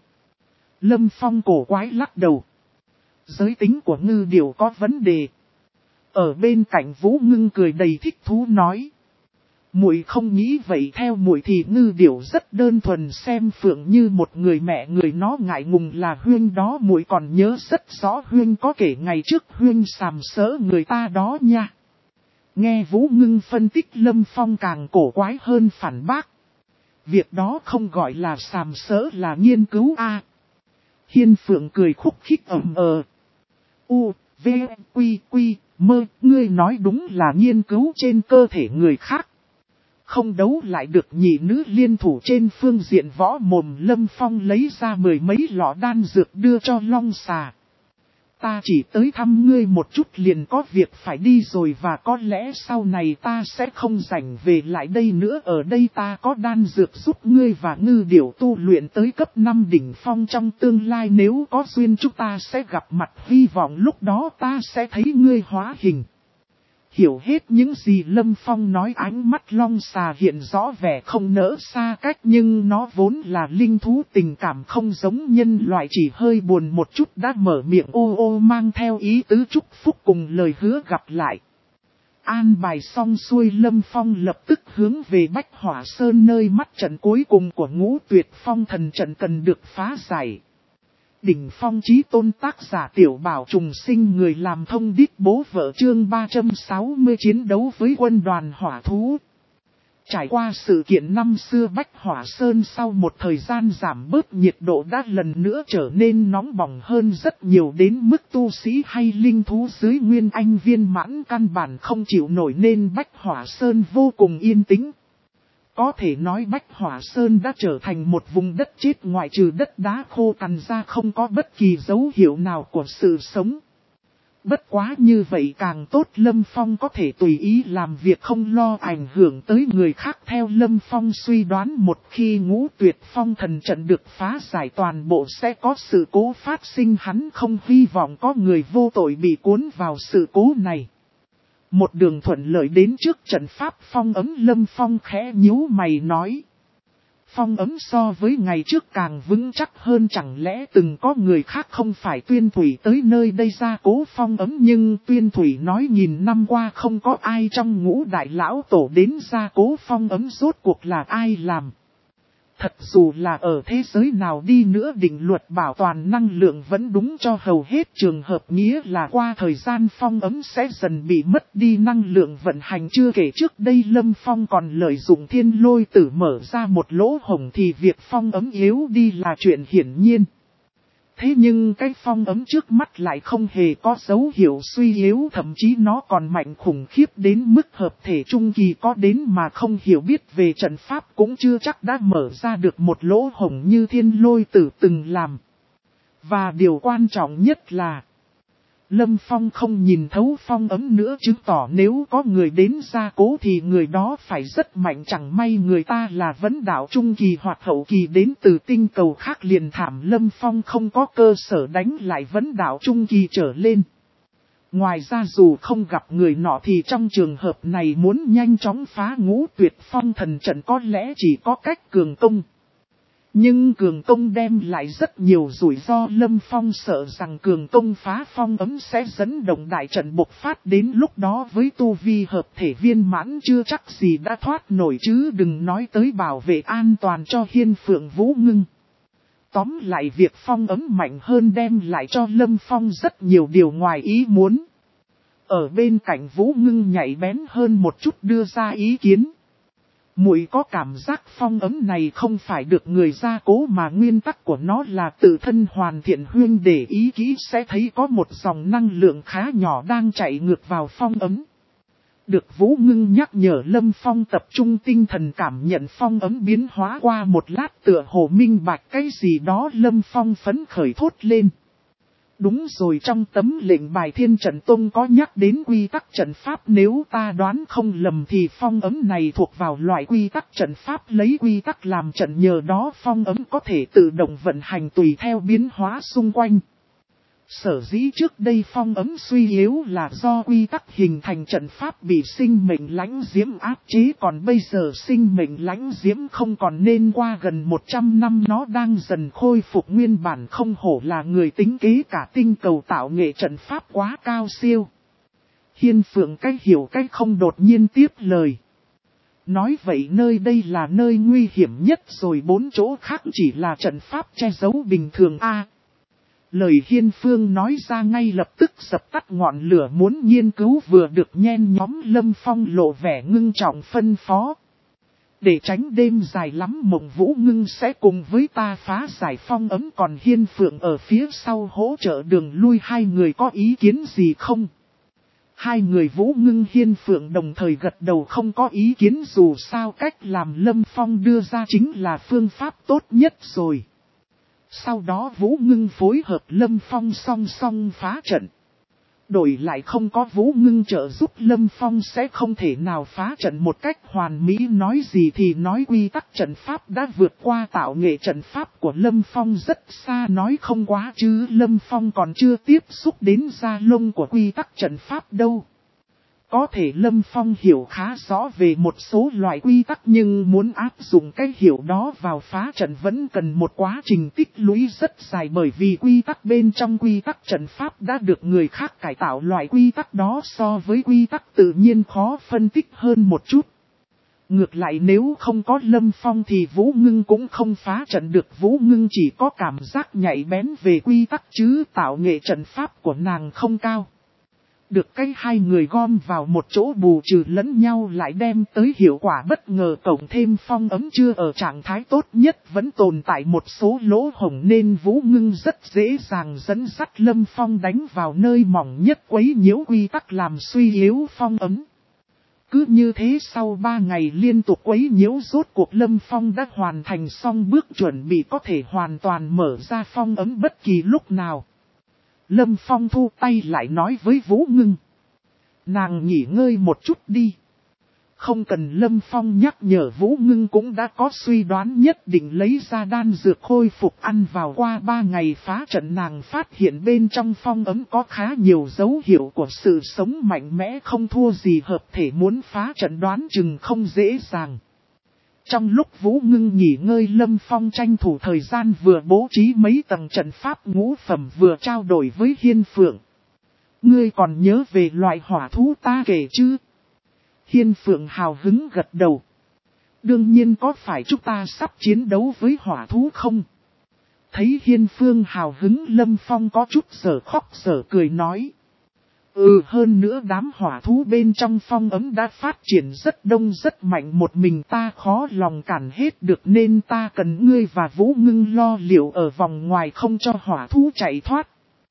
Lâm Phong cổ quái lắc đầu. Giới tính của ngư điểu có vấn đề. Ở bên cạnh Vũ Ngưng cười đầy thích thú nói. Muội không nghĩ vậy, theo muội thì ngư điểu rất đơn thuần, xem Phượng như một người mẹ, người nó ngại ngùng là Huyên đó. Muội còn nhớ rất rõ Huyên có kể ngày trước Huyên sàm sỡ người ta đó nha. Nghe Vũ Ngưng phân tích, Lâm Phong càng cổ quái hơn phản bác. Việc đó không gọi là sàm sỡ, là nghiên cứu a. À. Hiên Phượng cười khúc khích ẩm ờ. U, V, Quy, Quy, Mơ, ngươi nói đúng là nghiên cứu trên cơ thể người khác. Không đấu lại được nhị nữ liên thủ trên phương diện võ mồm, Lâm Phong lấy ra mười mấy lọ đan dược đưa cho Long Xà. Ta chỉ tới thăm ngươi một chút liền có việc phải đi rồi, và có lẽ sau này ta sẽ không rảnh về lại đây nữa. Ở đây ta có đan dược giúp ngươi và ngư điểu tu luyện tới cấp năm đỉnh phong, trong tương lai nếu có duyên chúng ta sẽ gặp mặt, hy vọng lúc đó ta sẽ thấy ngươi hóa hình. Hiểu hết những gì Lâm Phong nói, ánh mắt Long Xà hiện rõ vẻ không nỡ xa cách, nhưng nó vốn là linh thú tình cảm không giống nhân loại, chỉ hơi buồn một chút đã mở miệng ô ô mang theo ý tứ chúc phúc cùng lời hứa gặp lại. An bài xong xuôi, Lâm Phong lập tức hướng về Bách Hỏa Sơn, nơi mắt trận cuối cùng của Ngũ Tuyệt Phong thần trận cần được phá giải. Đỉnh phong chí tôn tác giả Tiểu Bảo Trùng Sinh, người làm thông điệp bố vợ, chương ba trăm sáu mươi chiến đấu với quân đoàn hỏa thú. Trải qua sự kiện năm xưa, Bách Hỏa Sơn sau một thời gian giảm bớt, nhiệt độ đã lần nữa trở nên nóng bỏng hơn rất nhiều, đến mức tu sĩ hay linh thú dưới nguyên anh viên mãn căn bản không chịu nổi, nên Bách Hỏa Sơn vô cùng yên tĩnh. Có thể nói Bách Hỏa Sơn đã trở thành một vùng đất chết, ngoại trừ đất đá khô cằn ra không có bất kỳ dấu hiệu nào của sự sống. Bất quá như vậy càng tốt, Lâm Phong có thể tùy ý làm việc không lo ảnh hưởng tới người khác. Theo Lâm Phong suy đoán, một khi Ngũ Tuyệt Phong thần trận được phá giải, toàn bộ sẽ có sự cố phát sinh, hắn không hy vọng có người vô tội bị cuốn vào sự cố này. Một đường thuận lợi đến trước trận pháp phong ấm, Lâm Phong khẽ nhíu mày nói. Phong ấm so với ngày trước càng vững chắc hơn, chẳng lẽ từng có người khác không phải Tuyên Thủy tới nơi đây gia cố phong ấm, nhưng Tuyên Thủy nói nghìn năm qua không có ai trong Ngũ đại lão tổ đến gia cố phong ấm, rốt cuộc là ai làm? Thật dù là ở thế giới nào đi nữa, định luật bảo toàn năng lượng vẫn đúng cho hầu hết trường hợp, nghĩa là qua thời gian phong ấm sẽ dần bị mất đi năng lượng vận hành. Chưa kể trước đây Lâm Phong còn lợi dụng thiên lôi tử mở ra một lỗ hổng, thì việc phong ấm yếu đi là chuyện hiển nhiên. Thế nhưng cái phong ấm trước mắt lại không hề có dấu hiệu suy yếu, thậm chí nó còn mạnh khủng khiếp đến mức hợp thể trung kỳ có đến mà không hiểu biết về trận pháp cũng chưa chắc đã mở ra được một lỗ hổng như thiên lôi tử từng làm. Và điều quan trọng nhất là Lâm Phong không nhìn thấu phong ấm nữa, chứng tỏ nếu có người đến gia cố thì người đó phải rất mạnh, chẳng may người ta là vấn đạo trung kỳ hoặc hậu kỳ đến từ tinh cầu khác liền thảm. Lâm Phong không có cơ sở đánh lại vấn đạo trung kỳ trở lên. Ngoài ra dù không gặp người nọ thì trong trường hợp này muốn nhanh chóng phá Ngũ Tuyệt Phong thần trận có lẽ chỉ có cách cường công. Nhưng cường công đem lại rất nhiều rủi ro, Lâm Phong sợ rằng cường công phá phong ấm sẽ dẫn động đại trận bộc phát, đến lúc đó với tu vi hợp thể viên mãn chưa chắc gì đã thoát nổi, chứ đừng nói tới bảo vệ an toàn cho Hiên Phượng Vũ Ngưng. Tóm lại, việc phong ấm mạnh hơn đem lại cho Lâm Phong rất nhiều điều ngoài ý muốn. Ở bên cạnh Vũ Ngưng nhạy bén hơn một chút đưa ra ý kiến. Muội có cảm giác phong ấm này không phải được người gia cố mà nguyên tắc của nó là tự thân hoàn thiện, huyên để ý kỹ sẽ thấy có một dòng năng lượng khá nhỏ đang chạy ngược vào phong ấm. Được Vũ Ngưng nhắc nhở, Lâm Phong tập trung tinh thần cảm nhận phong ấm biến hóa, qua một lát tựa hồ minh bạch cái gì đó, Lâm Phong phấn khởi thốt lên. Đúng rồi, trong tấm lệnh bài Thiên Trận Tông có nhắc đến quy tắc trận pháp, nếu ta đoán không lầm thì phong ấm này thuộc vào loại quy tắc trận pháp lấy quy tắc làm trận, nhờ đó phong ấm có thể tự động vận hành tùy theo biến hóa xung quanh. Sở dĩ trước đây phong ấm suy yếu là do quy tắc hình thành trận pháp bị sinh mệnh lãnh diễm áp chế, còn bây giờ sinh mệnh lãnh diễm không còn, nên qua gần một trăm năm nó đang dần khôi phục nguyên bản. Không hổ là người tính kế cả tinh cầu, tạo nghệ trận pháp quá cao siêu. Hiên Phượng cách hiểu cách không đột nhiên tiếp lời. Nói vậy nơi đây là nơi nguy hiểm nhất rồi, bốn chỗ khác chỉ là trận pháp che giấu bình thường a. À, lời Hiên Phương nói ra ngay lập tức dập tắt ngọn lửa muốn nghiên cứu vừa được nhen nhóm. Lâm Phong lộ vẻ ngưng trọng phân phó. Để tránh đêm dài lắm, Mộng Vũ Ngưng sẽ cùng với ta phá giải phong ấm, còn Hiên Phượng ở phía sau hỗ trợ đường lui, hai người có ý kiến gì không? Hai người Vũ Ngưng Hiên Phượng đồng thời gật đầu không có ý kiến, dù sao cách làm Lâm Phong đưa ra chính là phương pháp tốt nhất rồi. Sau đó Vũ Ngưng phối hợp Lâm Phong song song phá trận. Đổi lại không có Vũ Ngưng trợ giúp Lâm Phong sẽ không thể nào phá trận một cách hoàn mỹ, nói gì thì nói quy tắc trận pháp đã vượt qua tạo nghệ trận pháp của Lâm Phong rất xa, nói không quá chứ Lâm Phong còn chưa tiếp xúc đến da lông của quy tắc trận pháp đâu. Có thể Lâm Phong hiểu khá rõ về một số loại quy tắc nhưng muốn áp dụng cái hiểu đó vào phá trận vẫn cần một quá trình tích lũy rất dài, bởi vì quy tắc bên trong quy tắc trận pháp đã được người khác cải tạo, loại quy tắc đó so với quy tắc tự nhiên khó phân tích hơn một chút. Ngược lại nếu không có Lâm Phong thì Vũ Ngưng cũng không phá trận được, Vũ Ngưng chỉ có cảm giác nhạy bén về quy tắc chứ tạo nghệ trận pháp của nàng không cao. Được cái hai người gom vào một chỗ bù trừ lẫn nhau lại đem tới hiệu quả bất ngờ, cộng thêm phong ấm chưa ở trạng thái tốt nhất vẫn tồn tại một số lỗ hổng nên Vũ Ngưng rất dễ dàng dẫn dắt Lâm Phong đánh vào nơi mỏng nhất, quấy nhiễu quy tắc làm suy yếu phong ấm. Cứ như thế sau ba ngày liên tục quấy nhiễu rốt cuộc Lâm Phong đã hoàn thành xong bước chuẩn bị có thể hoàn toàn mở ra phong ấm bất kỳ lúc nào. Lâm Phong thu tay lại nói với Vũ Ngưng. Nàng nghỉ ngơi một chút đi. Không cần Lâm Phong nhắc nhở, Vũ Ngưng cũng đã có suy đoán nhất định, lấy ra đan dược khôi phục ăn vào. Qua ba ngày phá trận nàng phát hiện bên trong phong ấm có khá nhiều dấu hiệu của sự sống mạnh mẽ, không thua gì hợp thể, muốn phá trận đoán chừng không dễ dàng. Trong lúc Vũ Ngưng nghỉ ngơi, Lâm Phong tranh thủ thời gian vừa bố trí mấy tầng trận pháp ngũ phẩm vừa trao đổi với Hiên Phượng. Ngươi còn nhớ về loại hỏa thú ta kể chứ? Hiên Phượng hào hứng gật đầu. Đương nhiên, có phải chúng ta sắp chiến đấu với hỏa thú không? Thấy Hiên Phương hào hứng, Lâm Phong có chút sở khóc sở cười nói. Ừ, hơn nữa đám hỏa thú bên trong phong ấm đã phát triển rất đông rất mạnh, một mình ta khó lòng cản hết được nên ta cần ngươi và Vũ Ngưng lo liệu ở vòng ngoài không cho hỏa thú chạy thoát.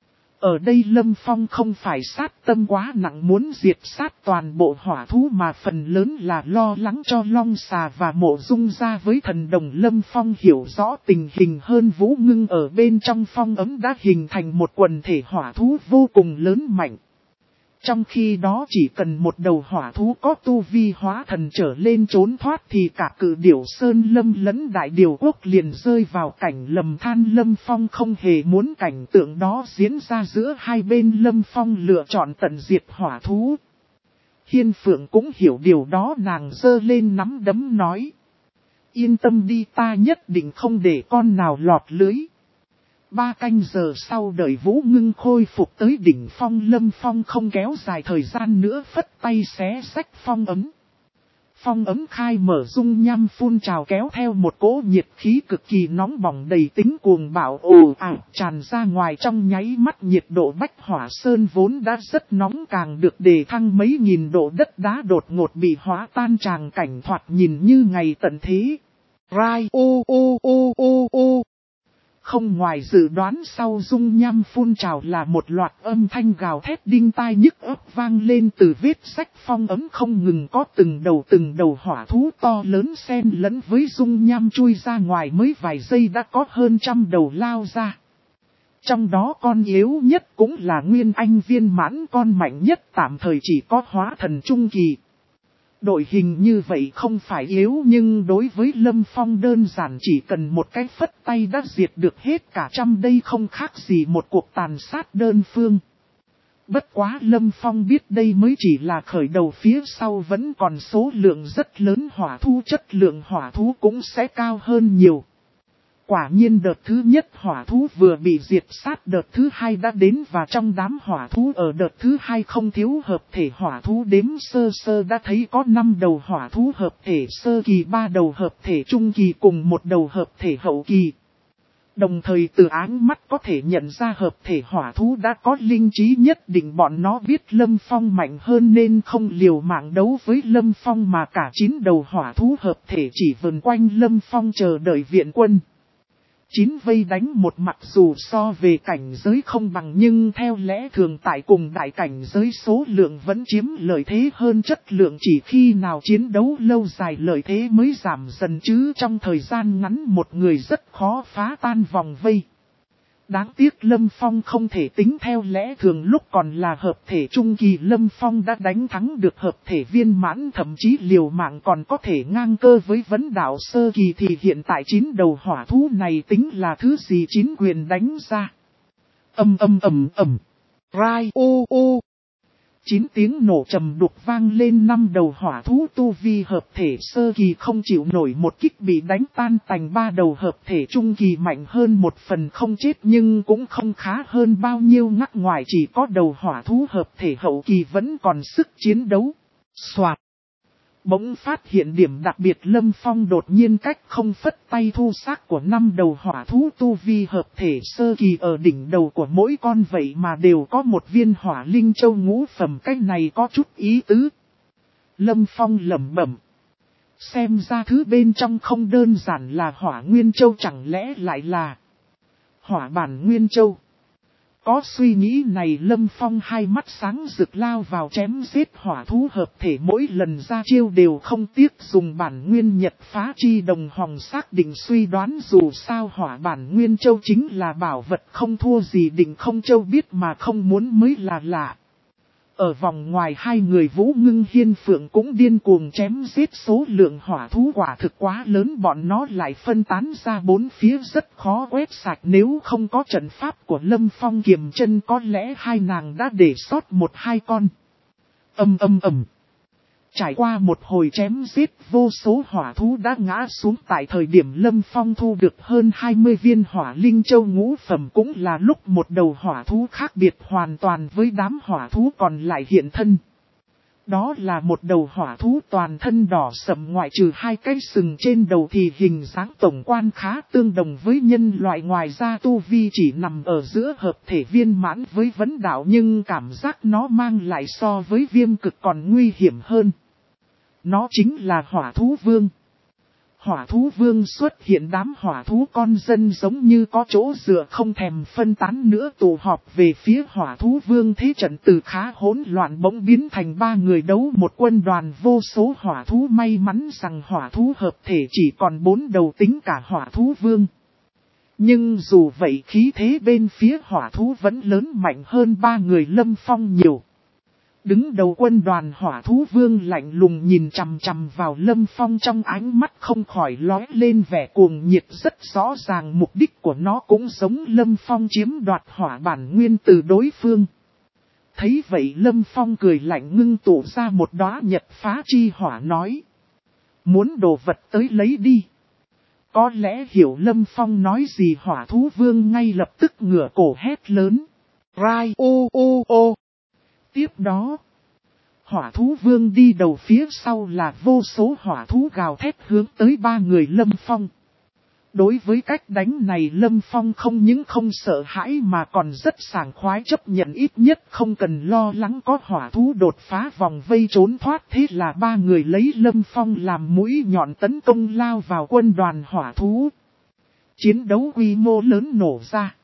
Ở đây Lâm Phong không phải sát tâm quá nặng muốn diệt sát toàn bộ hỏa thú mà phần lớn là lo lắng cho Long Xà và Mộ Dung gia với thần đồng. Lâm Phong hiểu rõ tình hình hơn, Vũ Ngưng ở bên trong phong ấm đã hình thành một quần thể hỏa thú vô cùng lớn mạnh. Trong khi đó chỉ cần một đầu hỏa thú có tu vi hóa thần trở lên trốn thoát thì cả cự điểu Sơn Lâm lẫn Đại Điều Quốc liền rơi vào cảnh lầm than. Lâm Phong không hề muốn cảnh tượng đó diễn ra giữa hai bên, Lâm Phong lựa chọn tận diệt hỏa thú. Hiên Phượng cũng hiểu điều đó, nàng giơ lên nắm đấm nói. Yên tâm đi, ta nhất định không để con nào lọt lưới. Ba canh giờ sau đợi Vũ Ngưng khôi phục tới đỉnh phong, Lâm Phong không kéo dài thời gian nữa phất tay xé xách phong ấm. Phong ấm khai mở, dung nham phun trào kéo theo một cỗ nhiệt khí cực kỳ nóng bỏng đầy tính cuồng bạo ồ ạt tràn ra ngoài, trong nháy mắt nhiệt độ Bách Hỏa Sơn vốn đã rất nóng càng được đề thăng mấy nghìn độ, đất đá đột ngột bị hóa tan, tràng cảnh thoạt nhìn như ngày tận thế. Rai ô ô ô ô ô. Không ngoài dự đoán, sau dung nham phun trào là một loạt âm thanh gào thét đinh tai nhức óc vang lên từ vết rách phong ấm không ngừng, có từng đầu từng đầu hỏa thú to lớn xen lẫn với dung nham chui ra ngoài, mới vài giây đã có hơn trăm đầu lao ra. Trong đó con yếu nhất cũng là Nguyên Anh viên mãn, con mạnh nhất tạm thời chỉ có hóa thần trung kỳ. Đội hình như vậy không phải yếu nhưng đối với Lâm Phong đơn giản chỉ cần một cái phất tay đã diệt được hết cả trăm, đây không khác gì một cuộc tàn sát đơn phương. Bất quá Lâm Phong biết đây mới chỉ là khởi đầu, phía sau vẫn còn số lượng rất lớn hỏa thú, chất lượng hỏa thú cũng sẽ cao hơn nhiều. Quả nhiên đợt thứ nhất hỏa thú vừa bị diệt sát, đợt thứ hai đã đến, và trong đám hỏa thú ở đợt thứ hai không thiếu hợp thể hỏa thú, đếm sơ sơ đã thấy có năm đầu hỏa thú hợp thể sơ kỳ, ba đầu hợp thể trung kỳ cùng một đầu hợp thể hậu kỳ. Đồng thời từ áng mắt có thể nhận ra hợp thể hỏa thú đã có linh trí nhất định, bọn nó biết Lâm Phong mạnh hơn nên không liều mạng đấu với Lâm Phong mà cả chín đầu hỏa thú hợp thể chỉ vần quanh Lâm Phong chờ đợi viện quân. Chín vây đánh một mặc dù so về cảnh giới không bằng, nhưng theo lẽ thường tại cùng đại cảnh giới số lượng vẫn chiếm lợi thế hơn chất lượng, chỉ khi nào chiến đấu lâu dài lợi thế mới giảm dần, chứ trong thời gian ngắn một người rất khó phá tan vòng vây. Đáng tiếc Lâm Phong không thể tính theo lẽ thường, lúc còn là hợp thể trung kỳ Lâm Phong đã đánh thắng được hợp thể viên mãn, thậm chí liều mạng còn có thể ngang cơ với vấn đạo sơ kỳ, thì hiện tại chín đầu hỏa thú này tính là thứ gì chín quyền đánh ra. Âm âm ầm ầm, rai ô ô. Chín tiếng nổ trầm đục vang lên, năm đầu hỏa thú tu vi hợp thể sơ kỳ không chịu nổi một kích bị đánh tan tành, ba đầu hợp thể trung kỳ mạnh hơn một phần không chết nhưng cũng không khá hơn bao nhiêu, ngắc ngoài chỉ có đầu hỏa thú hợp thể hậu kỳ vẫn còn sức chiến đấu. Soạt. Bỗng phát hiện điểm đặc biệt, Lâm Phong đột nhiên cách không phất tay thu xác của năm đầu hỏa thú tu vi hợp thể sơ kỳ, ở đỉnh đầu của mỗi con vậy mà đều có một viên hỏa linh châu ngũ phẩm, cách này có chút ý tứ. Lâm Phong lẩm bẩm. Xem ra thứ bên trong không đơn giản là hỏa nguyên châu, chẳng lẽ lại là hỏa bản nguyên châu. Có suy nghĩ này, Lâm Phong hai mắt sáng rực lao vào chém giết hỏa thú hợp thể, mỗi lần ra chiêu đều không tiếc dùng bản nguyên nhật phá chi đồng hòng, xác định suy đoán dù sao hỏa bản nguyên châu chính là bảo vật không thua gì định không châu, biết mà không muốn mới là lạ. Ở vòng ngoài hai người Vũ Ngưng Hiên Phượng cũng điên cuồng chém giết, số lượng hỏa thú quả thực quá lớn, bọn nó lại phân tán ra bốn phía rất khó quét sạch, nếu không có trận pháp của Lâm Phong kiềm chân có lẽ hai nàng đã để sót một hai con. Âm âm ầm. Trải qua một hồi chém giết, vô số hỏa thú đã ngã xuống, tại thời điểm Lâm Phong thu được hơn hai mươi viên hỏa linh châu ngũ phẩm, cũng là lúc một đầu hỏa thú khác biệt hoàn toàn với đám hỏa thú còn lại hiện thân. Đó là một đầu hỏa thú toàn thân đỏ sẫm, ngoại trừ hai cái sừng trên đầu thì hình dáng tổng quan khá tương đồng với nhân loại, ngoài ra tu vi chỉ nằm ở giữa hợp thể viên mãn với vấn đạo, nhưng cảm giác nó mang lại so với viêm cực còn nguy hiểm hơn. Nó chính là hỏa thú vương. Hỏa thú vương xuất hiện, đám hỏa thú con dân giống như có chỗ dựa, không thèm phân tán nữa tụ họp về phía hỏa thú vương. Thế trận từ khá hỗn loạn bỗng biến thành ba người đấu một quân đoàn vô số hỏa thú, may mắn rằng hỏa thú hợp thể chỉ còn bốn đầu tính cả hỏa thú vương. Nhưng dù vậy khí thế bên phía hỏa thú vẫn lớn mạnh hơn ba người Lâm Phong nhiều. Đứng đầu quân đoàn hỏa thú vương lạnh lùng nhìn chằm chằm vào Lâm Phong, trong ánh mắt không khỏi lóe lên vẻ cuồng nhiệt, rất rõ ràng mục đích của nó cũng giống Lâm Phong chiếm đoạt hỏa bản nguyên từ đối phương. Thấy vậy Lâm Phong cười lạnh ngưng tụ ra một đóa nhật phá chi hỏa nói. Muốn đồ vật tới lấy đi. Có lẽ hiểu Lâm Phong nói gì, hỏa thú vương ngay lập tức ngửa cổ hét lớn. Rai ô ô ô. Tiếp đó, hỏa thú vương đi đầu, phía sau là vô số hỏa thú gào thét hướng tới ba người Lâm Phong. Đối với cách đánh này Lâm Phong không những không sợ hãi mà còn rất sảng khoái, chấp nhận ít nhất không cần lo lắng có hỏa thú đột phá vòng vây trốn thoát. Thế là ba người lấy Lâm Phong làm mũi nhọn tấn công lao vào quân đoàn hỏa thú. Chiến đấu quy mô lớn nổ ra.